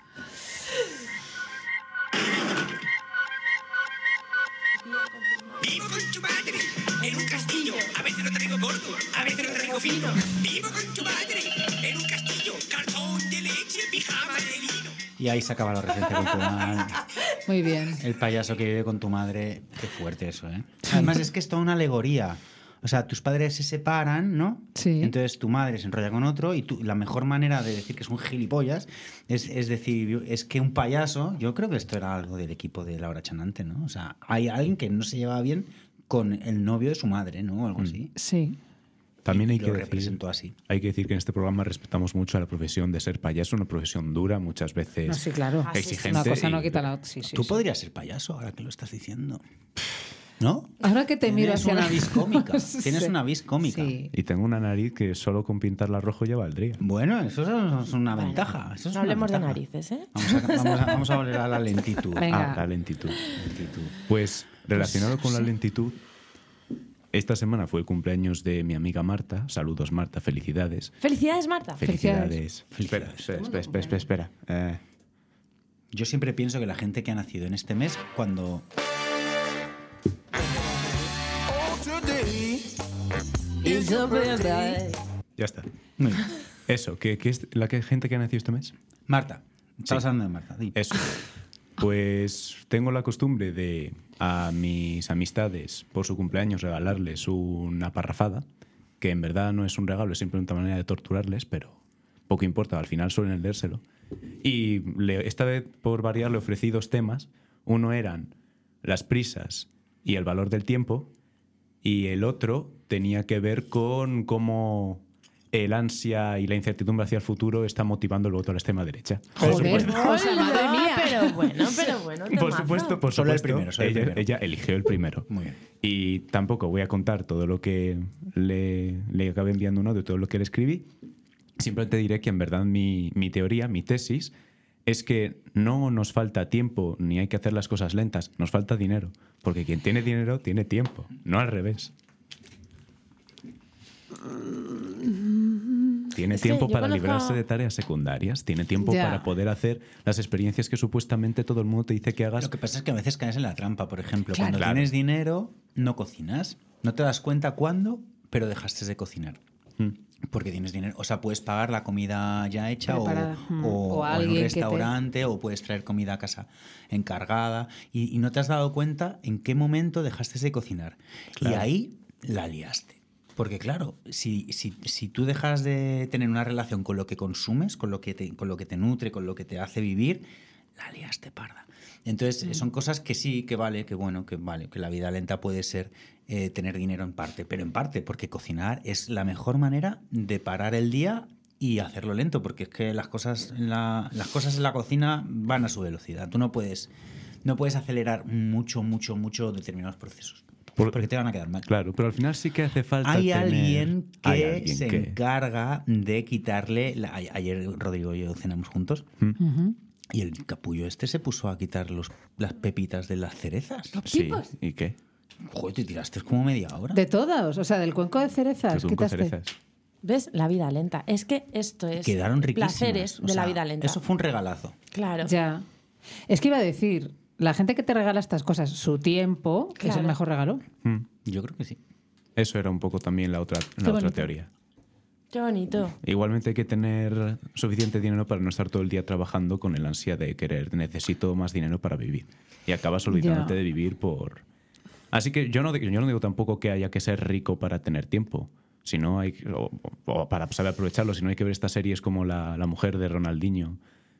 ¡Vivo con tu madre! En un castillo. A veces lo traigo gordo, a veces lo traigo fino. ¡Vivo con tu madre! En un castillo. Cartón de leche, pijama de lino. Y ahí se acaba la referencia cultural. Muy bien. El payaso que vive con tu madre. Qué fuerte eso, ¿eh? Además es que es toda una alegoría. O sea, tus padres se separan, ¿no? Sí. Entonces tu madre se enrolla con otro y tú, la mejor manera de decir que es un gilipollas es, es decir, es que un payaso, yo creo que esto era algo del equipo de Laura Chanante, ¿no? O sea, hay alguien que no se llevaba bien con el novio de su madre, ¿no? O algo así. Sí. También hay lo que, decir, representó así. hay que decir que en este programa respetamos mucho a la profesión de ser payaso, una profesión dura, muchas veces No, sí, claro. exigente. Una cosa no y- quita la otra. Sí, sí, Tú sí. podrías ser payaso ahora que lo estás diciendo. ¿No? Ahora que te miro Tienes hacia una la- vis cómica. Tienes Sí. una vis cómica. Sí. Y tengo una nariz que solo con pintarla rojo ya valdría. Bueno, eso es una ventaja. Eso es No una hablemos de ventaja. narices, ¿eh? Vamos a, vamos a- vamos a volver a la lentitud. Venga. Ah, la lentitud. Pues relacionado con la lentitud, esta semana fue el cumpleaños de mi amiga Marta. Saludos, Marta, felicidades. Felicidades, Marta. Felicidades. Espera, espera, espera, espera, espera, espera. Eh, Yo siempre pienso que la gente que ha nacido en este mes, cuando... ya está. Eso, ¿qué, qué es la que, gente que ha nacido este mes? Marta. Estabas Sí. hablando de Marta. di. Eso. Pues tengo la costumbre de a mis amistades por su cumpleaños regalarles una parrafada, que en verdad no es un regalo, es simplemente una manera de torturarles, pero poco importa, al final suelen leérselo. Y le- esta vez, por variar, le ofrecí dos temas. Uno eran las prisas y el valor del tiempo, y el otro tenía que ver con cómo el ansia y la incertidumbre hacia el futuro está motivando el voto a la extrema derecha. Por Joder, supuesto. o sea, madre mía. Pero bueno, pero bueno. Por temazo. supuesto, por Solo el supuesto. primero, solo el ella, primero. ella eligió el primero. Muy bien. Y tampoco voy a contar todo lo que le, le acabé enviando uno de todo lo que le escribí. Simplemente diré que en verdad mi, mi teoría, mi tesis, es que no nos falta tiempo ni hay que hacer las cosas lentas, nos falta dinero. Porque quien tiene dinero tiene tiempo, no al revés. Tiene Es que tiempo yo para conozco- librarse de tareas secundarias, tiene tiempo Ya. para poder hacer las experiencias que supuestamente todo el mundo te dice que hagas. Lo que pasa es que a veces caes en la trampa, por ejemplo. Claro. Cuando Claro. tienes dinero, no cocinas. No te das cuenta cuándo, pero dejaste de cocinar. Mm. Porque tienes dinero. O sea, puedes pagar la comida ya hecha o, Preparada. Mm. o- O o en alguien un que te- restaurante o puedes traer comida a casa encargada y, y no te has dado cuenta en qué momento dejaste de cocinar. Claro. Y ahí la liaste. Porque claro, si, si, si tú dejas de tener una relación con lo que consumes, con lo que te, con lo que te nutre, con lo que te hace vivir, la liaste parda. Entonces, son cosas que sí, que vale, que bueno, que vale, que la vida lenta puede ser eh, tener dinero en parte, pero en parte porque cocinar es la mejor manera de parar el día y hacerlo lento, porque es que las cosas en la, las cosas en la cocina van a su velocidad. Tú no puedes, no puedes acelerar mucho, mucho, mucho determinados procesos. Por- porque te van a quedar mal. Claro, pero al final sí que hace falta Hay tener- alguien que Hay alguien se que- encarga de quitarle... la- a- ayer Rodrigo y yo cenamos juntos Ujú. y el capullo este se puso a quitar los, las pepitas de las cerezas. Sí, ¿y qué? Joder, te tiraste como media hora. De todos, o sea, del cuenco de cerezas. Que tú con quitaste. cerezas. ¿Ves? La vida lenta. Es que esto es Quedaron riquísimas. placeres O de la sea, vida lenta. Eso fue un regalazo. Claro. Ya. Es que iba a decir, la gente que te regala estas cosas, su tiempo, que es el Claro. mejor regalo. Mm. Yo creo que sí. Eso era un poco también la otra, la Qué otra bonito. teoría. Qué bonito. Igualmente hay que tener suficiente dinero para no estar todo el día trabajando con el ansia de querer, necesito más dinero para vivir. Y acabas olvidándote Ya. de vivir por... Así que yo no, digo- yo no digo tampoco que haya que ser rico para tener tiempo, sino hay, o, o para saber aprovecharlo, sino hay que ver estas series como La, la mujer de Ronaldinho,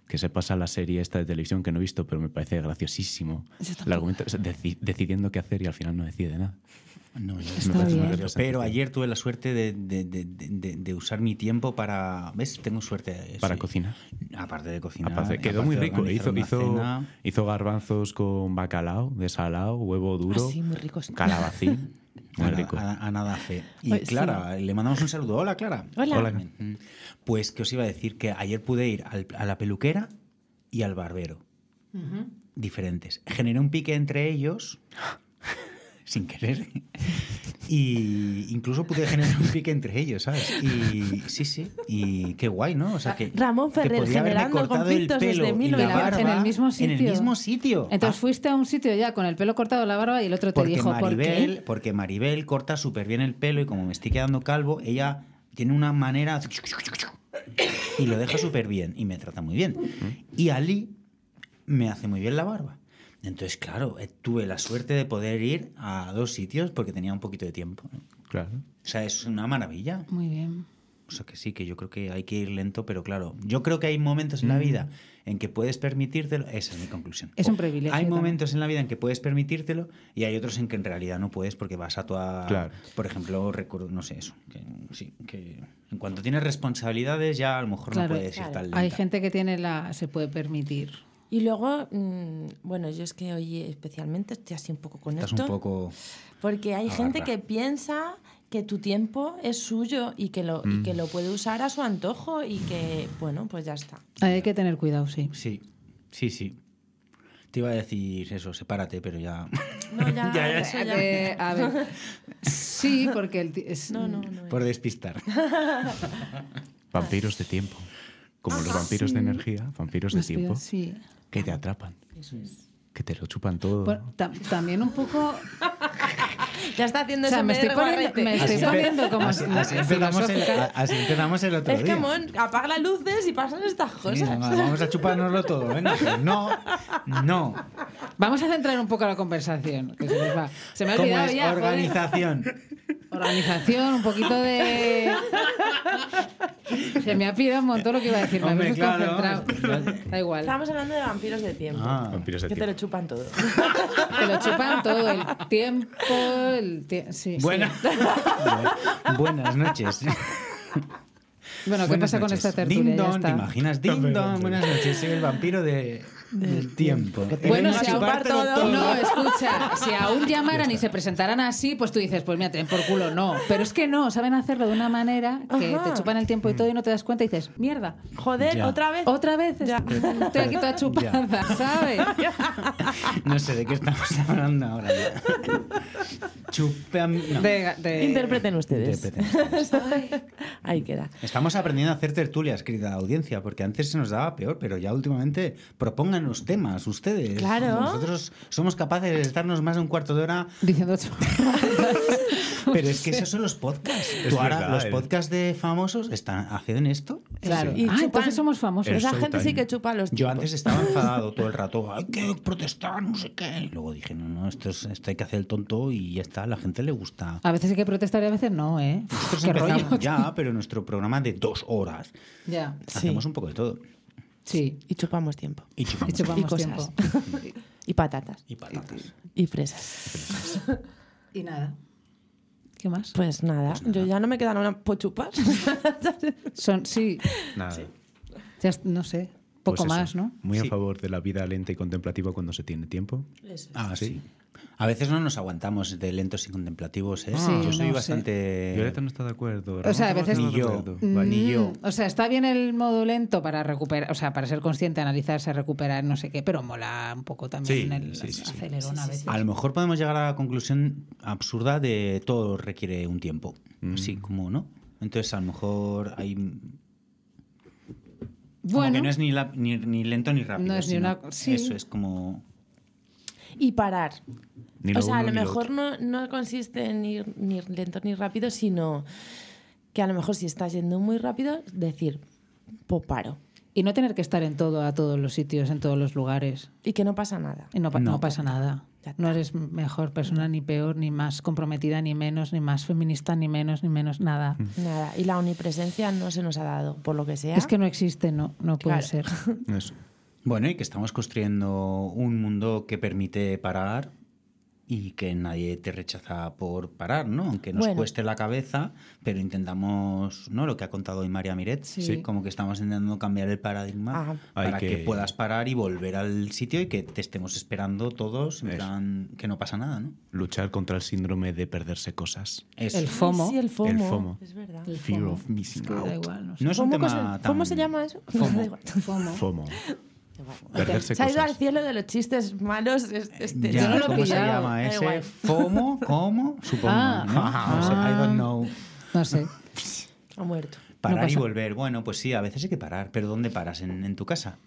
que se pasa la serie esta de televisión que no he visto, pero me parece graciosísimo. El argumento es deci- decidiendo qué hacer y al final no decide nada. No, yo Me parece bien. maravilloso. Pero ayer tuve la suerte de, de, de, de, de usar mi tiempo para... ¿Ves? Tengo suerte. Para sí. cocinar. Aparte de cocinar. Aparte, quedó aparte muy de rico. organizar Hizo, una hizo, cena. hizo garbanzos con bacalao, desalado, huevo duro, Ah, sí, muy ricos. calabacín. Muy A, rico. a, a nada fe. Y Ay, Clara, le mandamos un saludo. Hola, Clara. Hola. Hola. Mm. Pues que os iba a decir que ayer pude ir al- a la peluquera y al barbero. Ujú. Diferentes. Generé un pique entre ellos, sin querer. Y incluso pude generar un pique entre ellos, ¿sabes? Y sí, sí. Y qué guay, ¿no? O sea, que, Ramón que Ferrer podía haberme generando cortado el conflictos pelo desde y mil la novecientos. barba En el mismo En el sitio. mismo sitio. Entonces Ah, fuiste a un sitio ya con el pelo cortado, la barba, y el otro te porque dijo, Maribel, ¿por qué? porque Maribel corta súper bien el pelo y como me estoy quedando calvo, ella tiene una manera y lo deja súper bien y me trata muy bien. Y Ali me hace muy bien la barba. Entonces, claro, eh, tuve la suerte de poder ir a dos sitios porque tenía un poquito de tiempo. Claro. O sea, es una maravilla. Muy bien. O sea, que sí, que yo creo que hay que ir lento, pero claro, yo creo que hay momentos en la vida en que puedes permitírtelo. Esa es mi conclusión. Es un privilegio Hay también. momentos en la vida en que puedes permitírtelo y hay otros en que en realidad no puedes porque vas a toda... Claro. Por ejemplo, recuerdo, no sé, eso. Que, sí, que en cuanto tienes responsabilidades ya a lo mejor Claro, no puedes claro. ir tan lenta. Hay gente que tiene la... se puede permitir. Y luego, mmm, bueno, yo es que hoy especialmente estoy así un poco con Estás esto. un poco... Porque hay agarra. gente que piensa que tu tiempo es suyo y que, lo, y Mm. que lo puede usar a su antojo y que, bueno, pues ya está. Hay que tener cuidado, sí. Sí, sí, sí. Te iba a decir eso, sepárate, pero ya... No, ya, Ya, ya. eso ya. Eh, a ver. Sí, porque el ti- es- No, no, no. Por despistar. Vampiros de tiempo. Como los vampiros de energía, vampiros de tiempo, Sí. que te atrapan, Eso es. que te lo chupan todo. Bueno, tam- también un poco... Ya está haciendo O sea, ese me estoy poniendo, me estoy Así- poniendo como así, así empezamos el, filosófica. a- así empezamos el otro Es que, día. Mon, apaga las luces y pasan estas Sí, cosas. venga, vamos a chupárnoslo todo. Venga, pues no, no. Vamos a centrar un poco la conversación. Que se, nos va. Se me ha ¿Cómo olvidado es ya. joder. organización? Organización, un poquito de... Se me ha pirado un montón lo que iba a decir. Me Hombre, habéis claro. desconcentrado. Da igual. Estamos hablando de vampiros de tiempo. Ah, Vampiros de que te tiempo. lo chupan todo. Te lo chupan todo, el tiempo, el tie- sí, Buena- sí. Buenas noches. Bueno, ¿qué Buenas pasa con noches. esta tertulia? Ding Ya dong, está. ¿te imaginas? Ding dong, buenas noches. Soy el vampiro de, del tiempo. Bueno, Vengo a si aún, chupártelo todo. no, escucha, si aún llamaran y se presentaran así, pues tú dices, pues mira, ten por culo, no. Pero es que no, saben hacerlo de una manera que Ajá. te chupan el tiempo y todo y no te das cuenta y dices, mierda, Joder, Ya. otra vez. otra vez estoy aquí toda chupada, ¿sabes? No sé de qué estamos hablando ahora. Chupa... no. De- de- Interpreten ustedes. Interpreten ustedes. Ahí queda. Estamos aprendiendo a hacer tertulias, querida audiencia, porque antes se nos daba peor, pero ya últimamente propongan los temas ustedes. Claro. Nosotros somos capaces de estarnos más de un cuarto de hora, Diciendo chupadas. pero es que esos son los podcasts. Es Tú ahora, verdad, los eh. podcasts de famosos están, hacen esto. Claro. Y Ah, chupan. entonces somos famosos. El Esa gente showtime. sí que chupa los Yo tipos. antes estaba enfadado todo el rato, hay que protestar, no sé qué. Y luego dije, no, no, esto, es, esto hay que hacer el tonto y ya está, a la gente le gusta. A veces hay que protestar y a veces no, ¿eh? Nosotros Qué empezamos rollo. ya, pero nuestro programa de dos horas Ya, hacemos un poco de todo. sí. Y chupamos tiempo. Y Y chupamos chupamos Y cosas. tiempo. Y patatas. y patatas. Y fresas. Y nada. ¿Qué más? Pues nada, yo ya no me quedan una pochupas. Son, sí, Nada. ya es- no sé, poco Pues eso, más, ¿no? Muy Sí. a favor de la vida lenta y contemplativa cuando se tiene tiempo. Ah, sí. A veces no nos aguantamos de lentos y contemplativos, ¿eh? Sí, yo soy no bastante... Violeta no está de acuerdo. O sea, a Ramón veces- tampoco Ni está yo. de acuerdo. Vale. Ni yo. Mm, O sea, está bien el modo lento para recuperar, o sea, para ser consciente, analizarse, recuperar, no sé qué, pero mola un poco también Sí, el sí, sí, sí. acelerón a veces. A lo mejor podemos llegar a la conclusión absurda de todo requiere un tiempo. Mm. Así como, ¿no? Entonces, a lo mejor hay... Como Bueno, que no es ni, la- ni, ni lento ni rápido. No es ni sino una- sí. Eso es como... Y parar. Ni O lo sea, a uno lo ni lo mejor otro. no, no consiste en ir ni lento ni rápido, sino que a lo mejor si estás yendo muy rápido, decir, pues paro. Y no tener que estar en todo, a todos los sitios, en todos los lugares. Y que no pasa nada. Y no, pa- No. no pasa nada. No eres mejor persona, ni peor, ni más comprometida, ni menos, ni más feminista, ni menos, ni menos, nada. Nada. Y la omnipresencia no se nos ha dado, por lo que sea. Es que no existe, no, no puede Claro. ser. Eso. Bueno, y que estamos construyendo un mundo que permite parar y que nadie te rechaza por parar, ¿no? Aunque nos Bueno. cueste la cabeza, pero intentamos, ¿no? Lo que ha contado hoy María Miret, Sí. Sí. como que estamos intentando cambiar el paradigma Ah. para Hay que... que- puedas parar y volver al sitio y que te estemos esperando todos, en Eso. plan, que no pasa nada, ¿no? Luchar contra el síndrome de perderse cosas. Eso. El FOMO. Sí, el FOMO. El FOMO. Es verdad. El Fear FOMO. of missing Es que da out. igual, no sé. No es un ¿Cómo, tema cosa- tan... ¿Cómo se llama eso? FOMO. Da igual. FOMO. FOMO. Perderse Se ha ido cosas. al cielo de los chistes malos. es- Este, Ya, Yo no lo he ¿cómo se pillado. llama Da ese? igual. ¿FOMO? ¿Cómo? Supongo, Ah. ¿no? Ah. No sé, I don't know. No sé. Ha muerto. Parar pasa- y volver. Bueno, pues sí, a veces hay que parar. ¿Pero dónde paras? ¿En, en tu casa?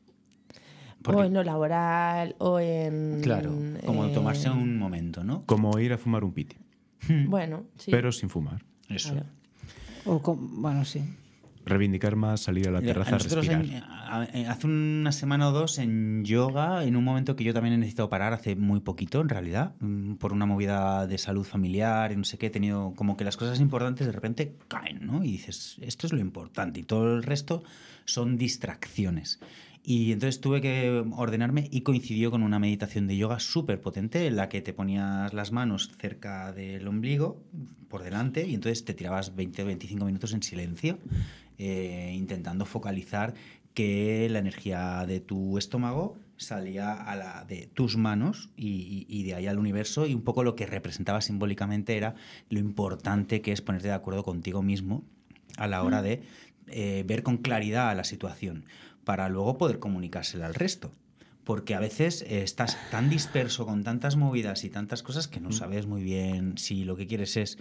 Porque, O en lo laboral, o en... claro, como eh, tomarse un momento, ¿no? Como ir a fumar un piti, Bueno, sí. pero sin fumar. Eso. Claro. O con- bueno, sí. Reivindicar más, salir a la Mira, terraza a nosotros respirar. en- a- a- hace una semana o dos en yoga, en un momento que yo también he necesitado parar, hace muy poquito en realidad, mm, por una movida de salud familiar y no sé qué, he tenido como que las cosas importantes de repente caen, ¿no? Y dices, esto es lo importante y todo el resto son distracciones. Y entonces tuve que ordenarme y coincidió con una meditación de yoga súper potente en la que te ponías las manos cerca del ombligo, por delante, y entonces te tirabas veinte o veinticinco minutos en silencio, eh, intentando focalizar que la energía de tu estómago salía a la de tus manos y, y- y de ahí al universo, y un poco lo que representaba simbólicamente era lo importante que es ponerte de acuerdo contigo mismo a la hora de eh, ver con claridad la situación para luego poder comunicársela al resto. Porque a veces eh, estás tan disperso con tantas movidas y tantas cosas que no sabes muy bien si lo que quieres es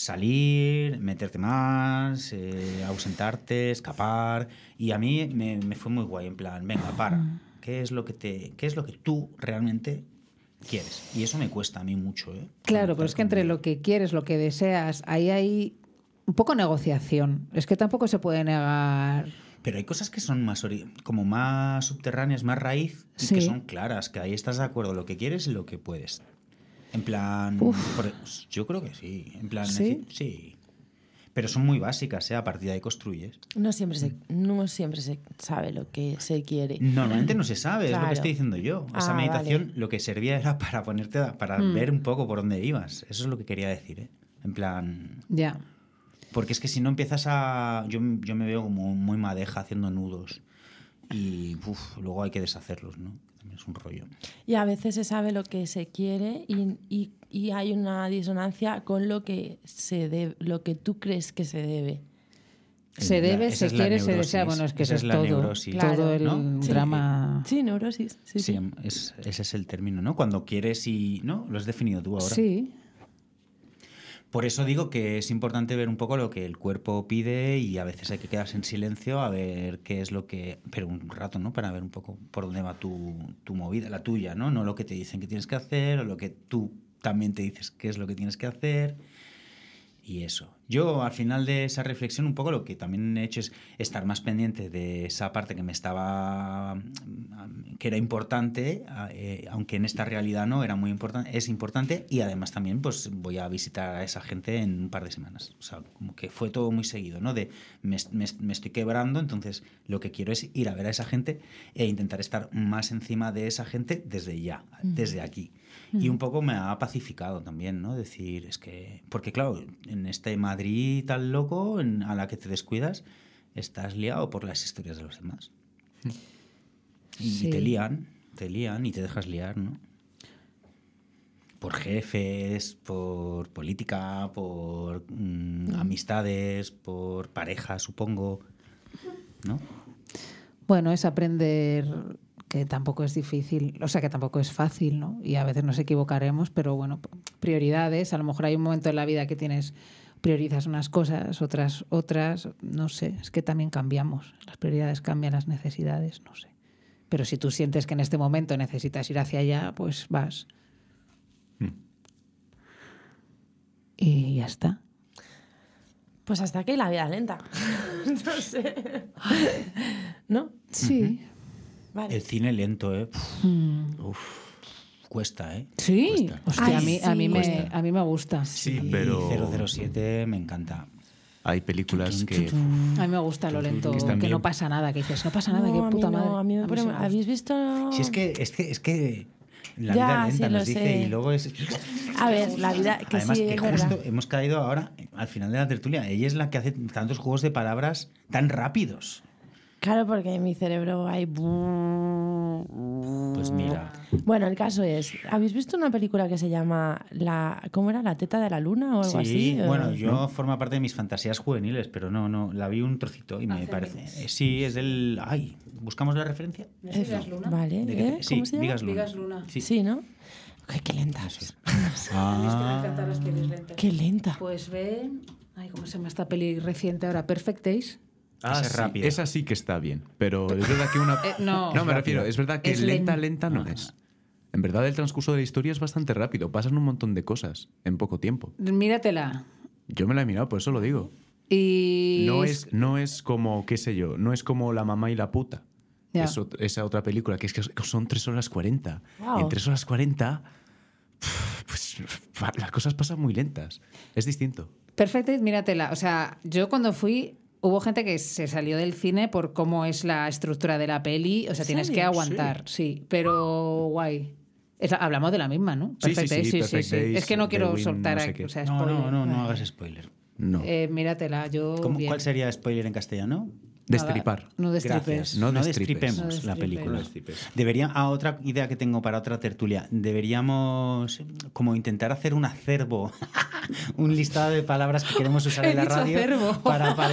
salir, meterte más, eh, ausentarte, escapar. Y a mí me, me fue muy guay, en plan, venga, para. ¿Qué es lo que te, qué es lo que tú realmente quieres? Y eso me cuesta a mí mucho, ¿eh? Claro, pero es que entre lo que quieres, lo que deseas, ahí hay un poco negociación. Es que tampoco se puede negar. Pero hay cosas que son más ori- como más subterráneas, más raíz, y Sí. que son claras, que ahí estás de acuerdo lo que quieres y lo que puedes. En plan, Uf. por- yo creo que sí. En plan, ¿Sí? neci- sí. Pero son muy básicas, ¿eh? A partir de ahí construyes. No siempre, se, no siempre se sabe lo que se quiere. Normalmente no se sabe, es lo Claro. que estoy diciendo yo. Esa Ah, meditación vale. lo que servía era para ponerte, a- para Mm. ver un poco por dónde ibas. Eso es lo que quería decir, ¿eh? En plan, Ya. porque es que si no empiezas a... Yo, yo me veo como muy madeja haciendo nudos y uf, luego hay que deshacerlos, ¿no? También es un rollo. Y a veces se sabe lo que se quiere y, y- y hay una disonancia con lo que se debe, lo que tú crees que se debe. Se La- debe, esa se es la quiere, se neurosis, desea. Bueno, es que esa eso es es la todo. neurosis, Todo el ¿no? Sí. drama. Sí, neurosis. Sí, Sí, sí. es- ese es el término, ¿no? Cuando quieres y... ¿No? Lo has definido tú ahora. Sí. Por eso digo que es importante ver un poco lo que el cuerpo pide y a veces hay que quedarse en silencio a ver qué es lo que... Pero un rato, ¿no? Para ver un poco por dónde va tu, tu movida, la tuya, ¿no? No lo que te dicen que tienes que hacer o lo que tú también te dices qué es lo que tienes que hacer. Y eso. Yo, al final de esa reflexión, un poco lo que también he hecho es estar más pendiente de esa parte que me estaba... que era importante, eh, aunque en esta realidad no, era muy importante, es importante, y además también pues voy a visitar a esa gente en un par de semanas. O sea, como que fue todo muy seguido, ¿no? De me, me, me estoy quebrando, entonces lo que quiero es ir a ver a esa gente e intentar estar más encima de esa gente desde ya, Mm. desde aquí. Y un poco me ha pacificado también, ¿no? Decir, es que... Porque claro, en este Madrid tan loco, en- a la que te descuidas, estás liado por las historias de los demás. Y Sí. te lían, te lían y te dejas liar, ¿no? Por jefes, por política, por mm, amistades, por pareja, supongo, ¿no? Bueno, es aprender que tampoco es difícil, o sea, que tampoco es fácil, ¿no? Y a veces nos equivocaremos, pero bueno, prioridades. A lo mejor hay un momento en la vida que tienes, priorizas unas cosas, otras, otras, no sé, es que también cambiamos. Las prioridades cambian, las necesidades, no sé. Pero si tú sientes que en este momento necesitas ir hacia allá, pues vas. Mm. Y ya está. Pues hasta aquí la vida lenta. No sé. ¿No? Sí. Vale. El cine lento, ¿eh? Mm. Uf, cuesta, ¿eh? Sí. Cuesta. Hostia, Ay, a, mí, a, sí. mí me, Cuesta. a mí me gusta. Sí, Y pero cero cero siete me encanta. hay películas que... A mí me gusta lo lento, Que que, están bien. no pasa nada, que dices, no pasa nada, No, qué a mí puta no, madre. a mí me A mí pone- sí me gusta. ¿Habéis visto? Si es que, es que, es que la Ya, vida lenta sí, lo nos dice sé. y luego es... A ver, la vida, que Además, sí, que es justo verdad. hemos caído ahora al final de la tertulia. Ella es la que hace tantos juegos de palabras tan rápidos. Claro, porque en mi cerebro hay... Pues mira. Bueno, el caso es, ¿habéis visto una película que se llama la ¿cómo era? ¿La teta de la luna o algo Sí, así? bueno, ¿O- yo no? forma parte de mis fantasías juveniles, pero no, no, la vi un trocito y me parece... eh, Sí, es del... Ay, ¿buscamos la referencia? Es- Vigas Luna? Vale, ¿De qué ¿eh? te- sí, ¿Cómo se llama? Vigas Luna. Vigas Luna. Sí. Sí, ¿no? Ay, qué lenta. A mí es que me encantan las pelis lentas. Qué lenta. Pues ve... Ay, ¿cómo se llama esta peli reciente ahora? Perfect Days. Ah, Esa es sí, rápida. esa sí que está bien, pero es verdad que una... Eh, no. me rápida. refiero, es verdad que Es lenta, len- lenta no es. En verdad el transcurso de la historia es bastante rápido, pasan un montón de cosas en poco tiempo. Míratela. Yo me la he mirado, por eso lo digo. Y... No es, no es como, qué sé yo, no es como La mamá y la puta. Ya. Es ot- esa otra película, que es que son tres horas cuarenta. Wow. Y en tres horas cuarenta, pues pa- las cosas pasan muy lentas. Es distinto. Perfect Days, míratela. O sea, yo cuando fui... Hubo gente que se salió del cine por cómo es la estructura de la peli. O sea, tienes que serio? aguantar, sí. Pero guay. Es la- hablamos de la misma, ¿no? Sí, sí, Perfect sí, Days, Perfect Days, Es que no quiero The Wind, soltar no sé aquí. qué. O sea, No, spoiler. no, no, no Vale. hagas spoiler. No. Eh, míratela, yo. ¿Cómo- bien. ¿Cuál sería spoiler en castellano? Destripar. No destripes. Gracias. No No, destripes. destripemos No la destripes. película. No destripes. Debería, ah, otra idea que tengo para otra tertulia. Deberíamos como intentar hacer un acervo, un listado de palabras que queremos usar He en la dicho radio acervo. para, pare-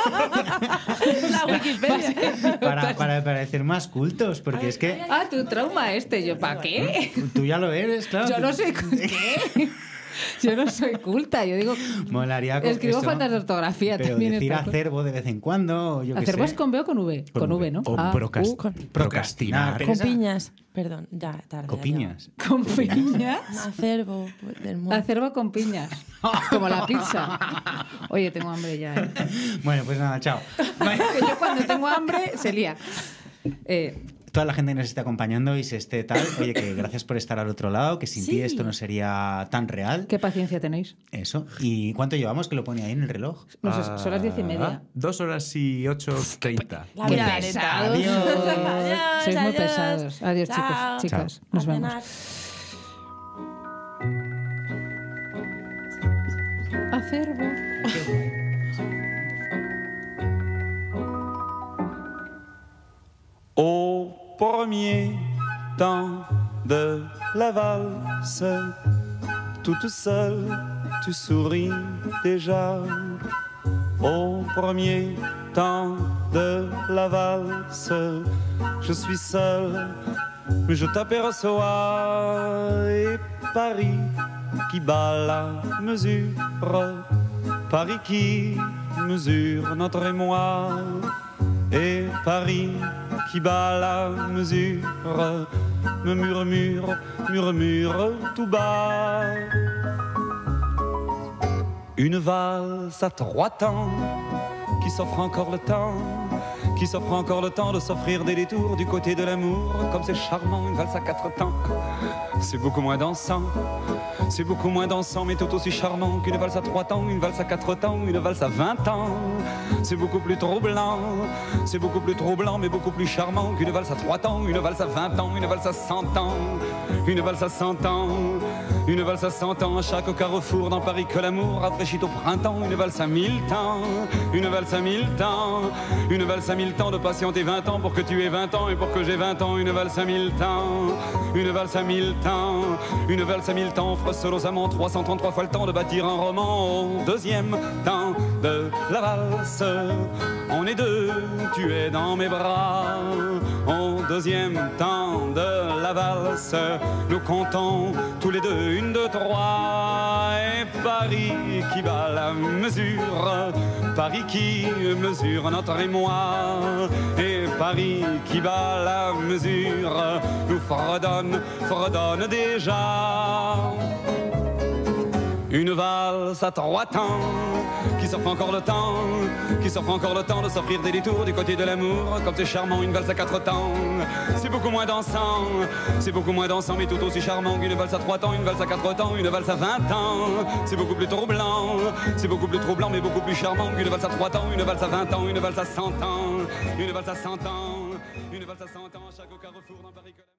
La Wikipedia. para, para parecer más cultos, porque es que Ah, tu trauma este. Yo, ¿para qué? tú ya lo eres, claro. Yo no soy. ¿Qué? Yo no soy culta. Yo digo. Molaría con Escribo eso, faltas de ortografía pero también. decir esta cosa. acervo de vez en cuando, yo qué ¿Acervo sé. es con B o con V? Con, V, ¿no? O Ah, procrast- uh, con, procrastinar. pero Con esa- piñas. Perdón, ya tarde. Copiñas. con piñas. Acervo del mundo. Acervo con piñas. Como la pizza. Oye, tengo hambre ya. ¿eh? Bueno, pues nada, chao. Que yo cuando tengo hambre se lía. Eh, Toda la gente que nos esté acompañando y se esté tal, oye, que gracias por estar al otro lado, que sin ti Sí. esto no sería tan real. ¿Qué paciencia tenéis? Eso. ¿Y cuánto llevamos? Que lo pone ahí en el reloj. No sé, son las diez y media. Ah, Dos horas y ocho treinta. La Qué vida pesados. lenta. Adiós. Adiós, Sois muy adiós. pesados. Adiós, Chao. chicos, chicas. A Nos vemos. cenar. Acervo. Au premier temps de la valse, toute seule, tu souris déjà. Au premier temps de la valse, je suis seul, mais je t'aperçois. Et Paris qui bat la mesure, Paris qui mesure notre émoi. Et Paris qui bat la mesure me murmure, murmure tout bas. Une valse à trois temps qui s'offre encore le temps, qui s'offre encore le temps de s'offrir des détours du côté de l'amour. Comme c'est charmant, une valse à quatre temps, c'est beaucoup moins dansant. C'est beaucoup moins dansant, mais tout aussi charmant qu'une valse à trois temps, une valse à quatre temps, une valse à vingt ans. C'est beaucoup plus troublant, c'est beaucoup plus troublant, mais beaucoup plus charmant qu'une valse à trois temps, une valse à vingt ans, une valse à cent ans, une valse à cent ans, une valse à cent ans. À chaque carrefour dans Paris que l'amour rafraîchit au printemps, une valse à mille temps, une valse à mille temps, une valse à mille temps de patienter vingt ans pour que tu aies vingt ans et pour que j'ai vingt ans, une valse à mille temps, une valse à mille temps, une valse à mille temps offre seul aux amants trois cent trente-trois fois le temps de bâtir un roman. Au deuxième temps de la valse, on est deux, tu es dans mes bras. Au deuxième temps de la valse, nous comptons tous les deux une, deux, trois. Et Paris qui bat la mesure, Paris qui mesure notre émoi. Et Paris qui bat la mesure nous fredonne, fredonne déjà. Une valse à trois temps, qui s'offre encore le temps, qui s'offre encore le temps de s'offrir des détours du côté de l'amour. Comme c'est charmant, une valse à quatre temps, c'est beaucoup moins dansant, c'est beaucoup moins dansant, mais tout aussi charmant qu'une valse à trois temps, une valse à quatre temps, une valse à vingt ans. C'est beaucoup plus troublant, c'est beaucoup plus troublant, mais beaucoup plus charmant qu'une valse à trois temps, une valse à vingt ans, une valse à cent ans, une valse à cent ans, une valse à cent ans, chaque au carrefour d'un Paris.